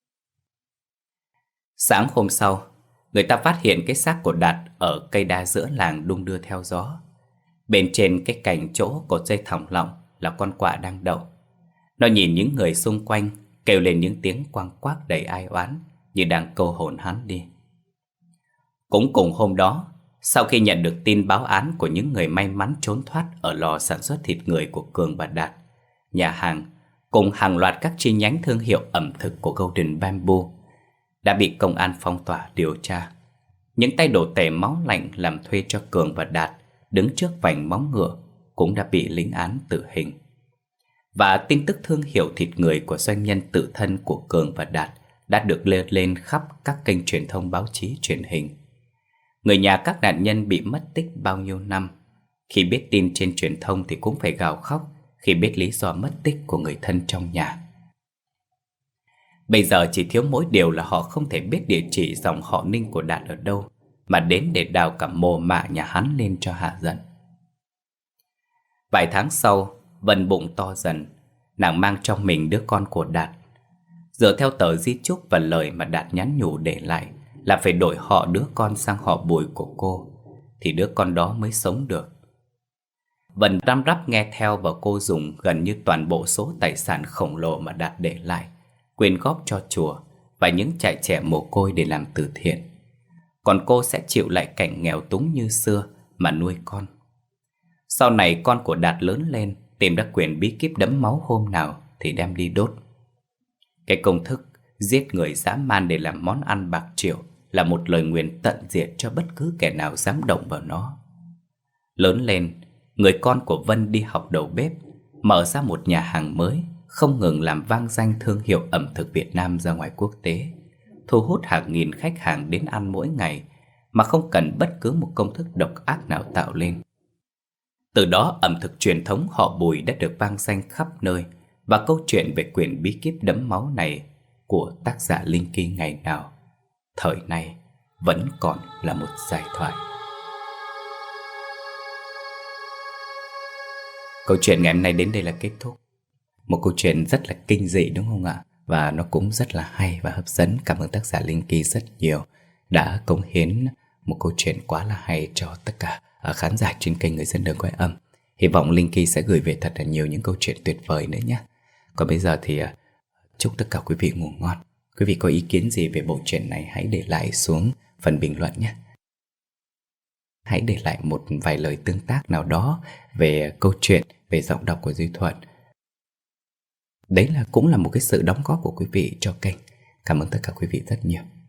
Sáng hôm sau, người ta phát hiện cái xác của Đạt ở cây đa giữa làng đung đưa theo gió. Bên trên cái cành chỗ cột dây thòng lọng là con quạ đang đậu. Nó nhìn những người xung quanh, kêu lên những tiếng quang quác đầy ai oán, như đang câu hồn hắn đi. Cũng cùng hôm đó, sau khi nhận được tin báo án của những người may mắn trốn thoát ở lò sản xuất thịt người của Cường và Đạt, nhà hàng cùng hàng loạt các chi nhánh thương hiệu ẩm thực của Golden Bamboo đã bị công an phong tỏa điều tra. Những tay đổ tể máu lạnh làm thuê cho Cường và Đạt đứng trước vành móng ngựa cũng đã bị lĩnh án tử hình. Và tin tức thương hiệu thịt người của doanh nhân tự thân của Cường và Đạt đã được lên lên khắp các kênh truyền thông báo chí truyền hình. Người nhà các nạn nhân bị mất tích bao nhiêu năm, khi biết tin trên truyền thông thì cũng phải gào khóc khi biết lý do mất tích của người thân trong nhà. Bây giờ chỉ thiếu mỗi điều là họ không thể biết địa chỉ dòng họ Ninh của Đạt ở đâu, mà đến để đào cả mồ mả nhà hắn lên cho hạ giận. Vài tháng sau, Vân bụng to dần, nàng mang trong mình đứa con của Đạt. Dựa theo tờ di chúc và lời mà Đạt nhắn nhủ để lại là phải đổi họ đứa con sang họ Bùi của cô, thì đứa con đó mới sống được. Vân răm rắp nghe theo và cô dùng gần như toàn bộ số tài sản khổng lồ mà Đạt để lại, quyên góp cho chùa và những trại trẻ mồ côi để làm từ thiện. Còn cô sẽ chịu lại cảnh nghèo túng như xưa mà nuôi con. Sau này con của Đạt lớn lên, tìm ra quyển bí kíp đẫm máu hôm nào thì đem đi đốt. Cái công thức giết người dã man để làm món ăn bạc triệu là một lời nguyền tận diệt cho bất cứ kẻ nào dám động vào nó. Lớn lên, người con của Vân đi học đầu bếp, mở ra một nhà hàng mới, không ngừng làm vang danh thương hiệu ẩm thực Việt Nam ra ngoài quốc tế, thu hút hàng nghìn khách hàng đến ăn mỗi ngày mà không cần bất cứ một công thức độc ác nào tạo lên. Từ đó ẩm thực truyền thống họ Bùi đã được vang danh khắp nơi, và câu chuyện về quyển bí kíp đẫm máu này của tác giả Linh Kỳ ngày nào, thời nay vẫn còn là một giai thoại. Câu chuyện ngày hôm nay đến đây là kết thúc. Một câu chuyện rất là kinh dị đúng không ạ? Và nó cũng rất là hay và hấp dẫn. Cảm ơn tác giả Linh Kỳ rất nhiều đã cống hiến một câu chuyện quá là hay cho tất cả khán giả trên kênh Người Dân Đường Quay Âm. Hy vọng Linh Kỳ sẽ gửi về thật là nhiều những câu chuyện tuyệt vời nữa nhé. Còn bây giờ thì chúc tất cả quý vị ngủ ngon. Quý vị có ý kiến gì về bộ truyện này hãy để lại xuống phần bình luận nhé. Hãy để lại một vài lời tương tác nào đó về câu chuyện, về giọng đọc của Duy Thuận. Đấy là cũng là một cái sự đóng góp của quý vị cho kênh. Cảm ơn tất cả quý vị rất nhiều.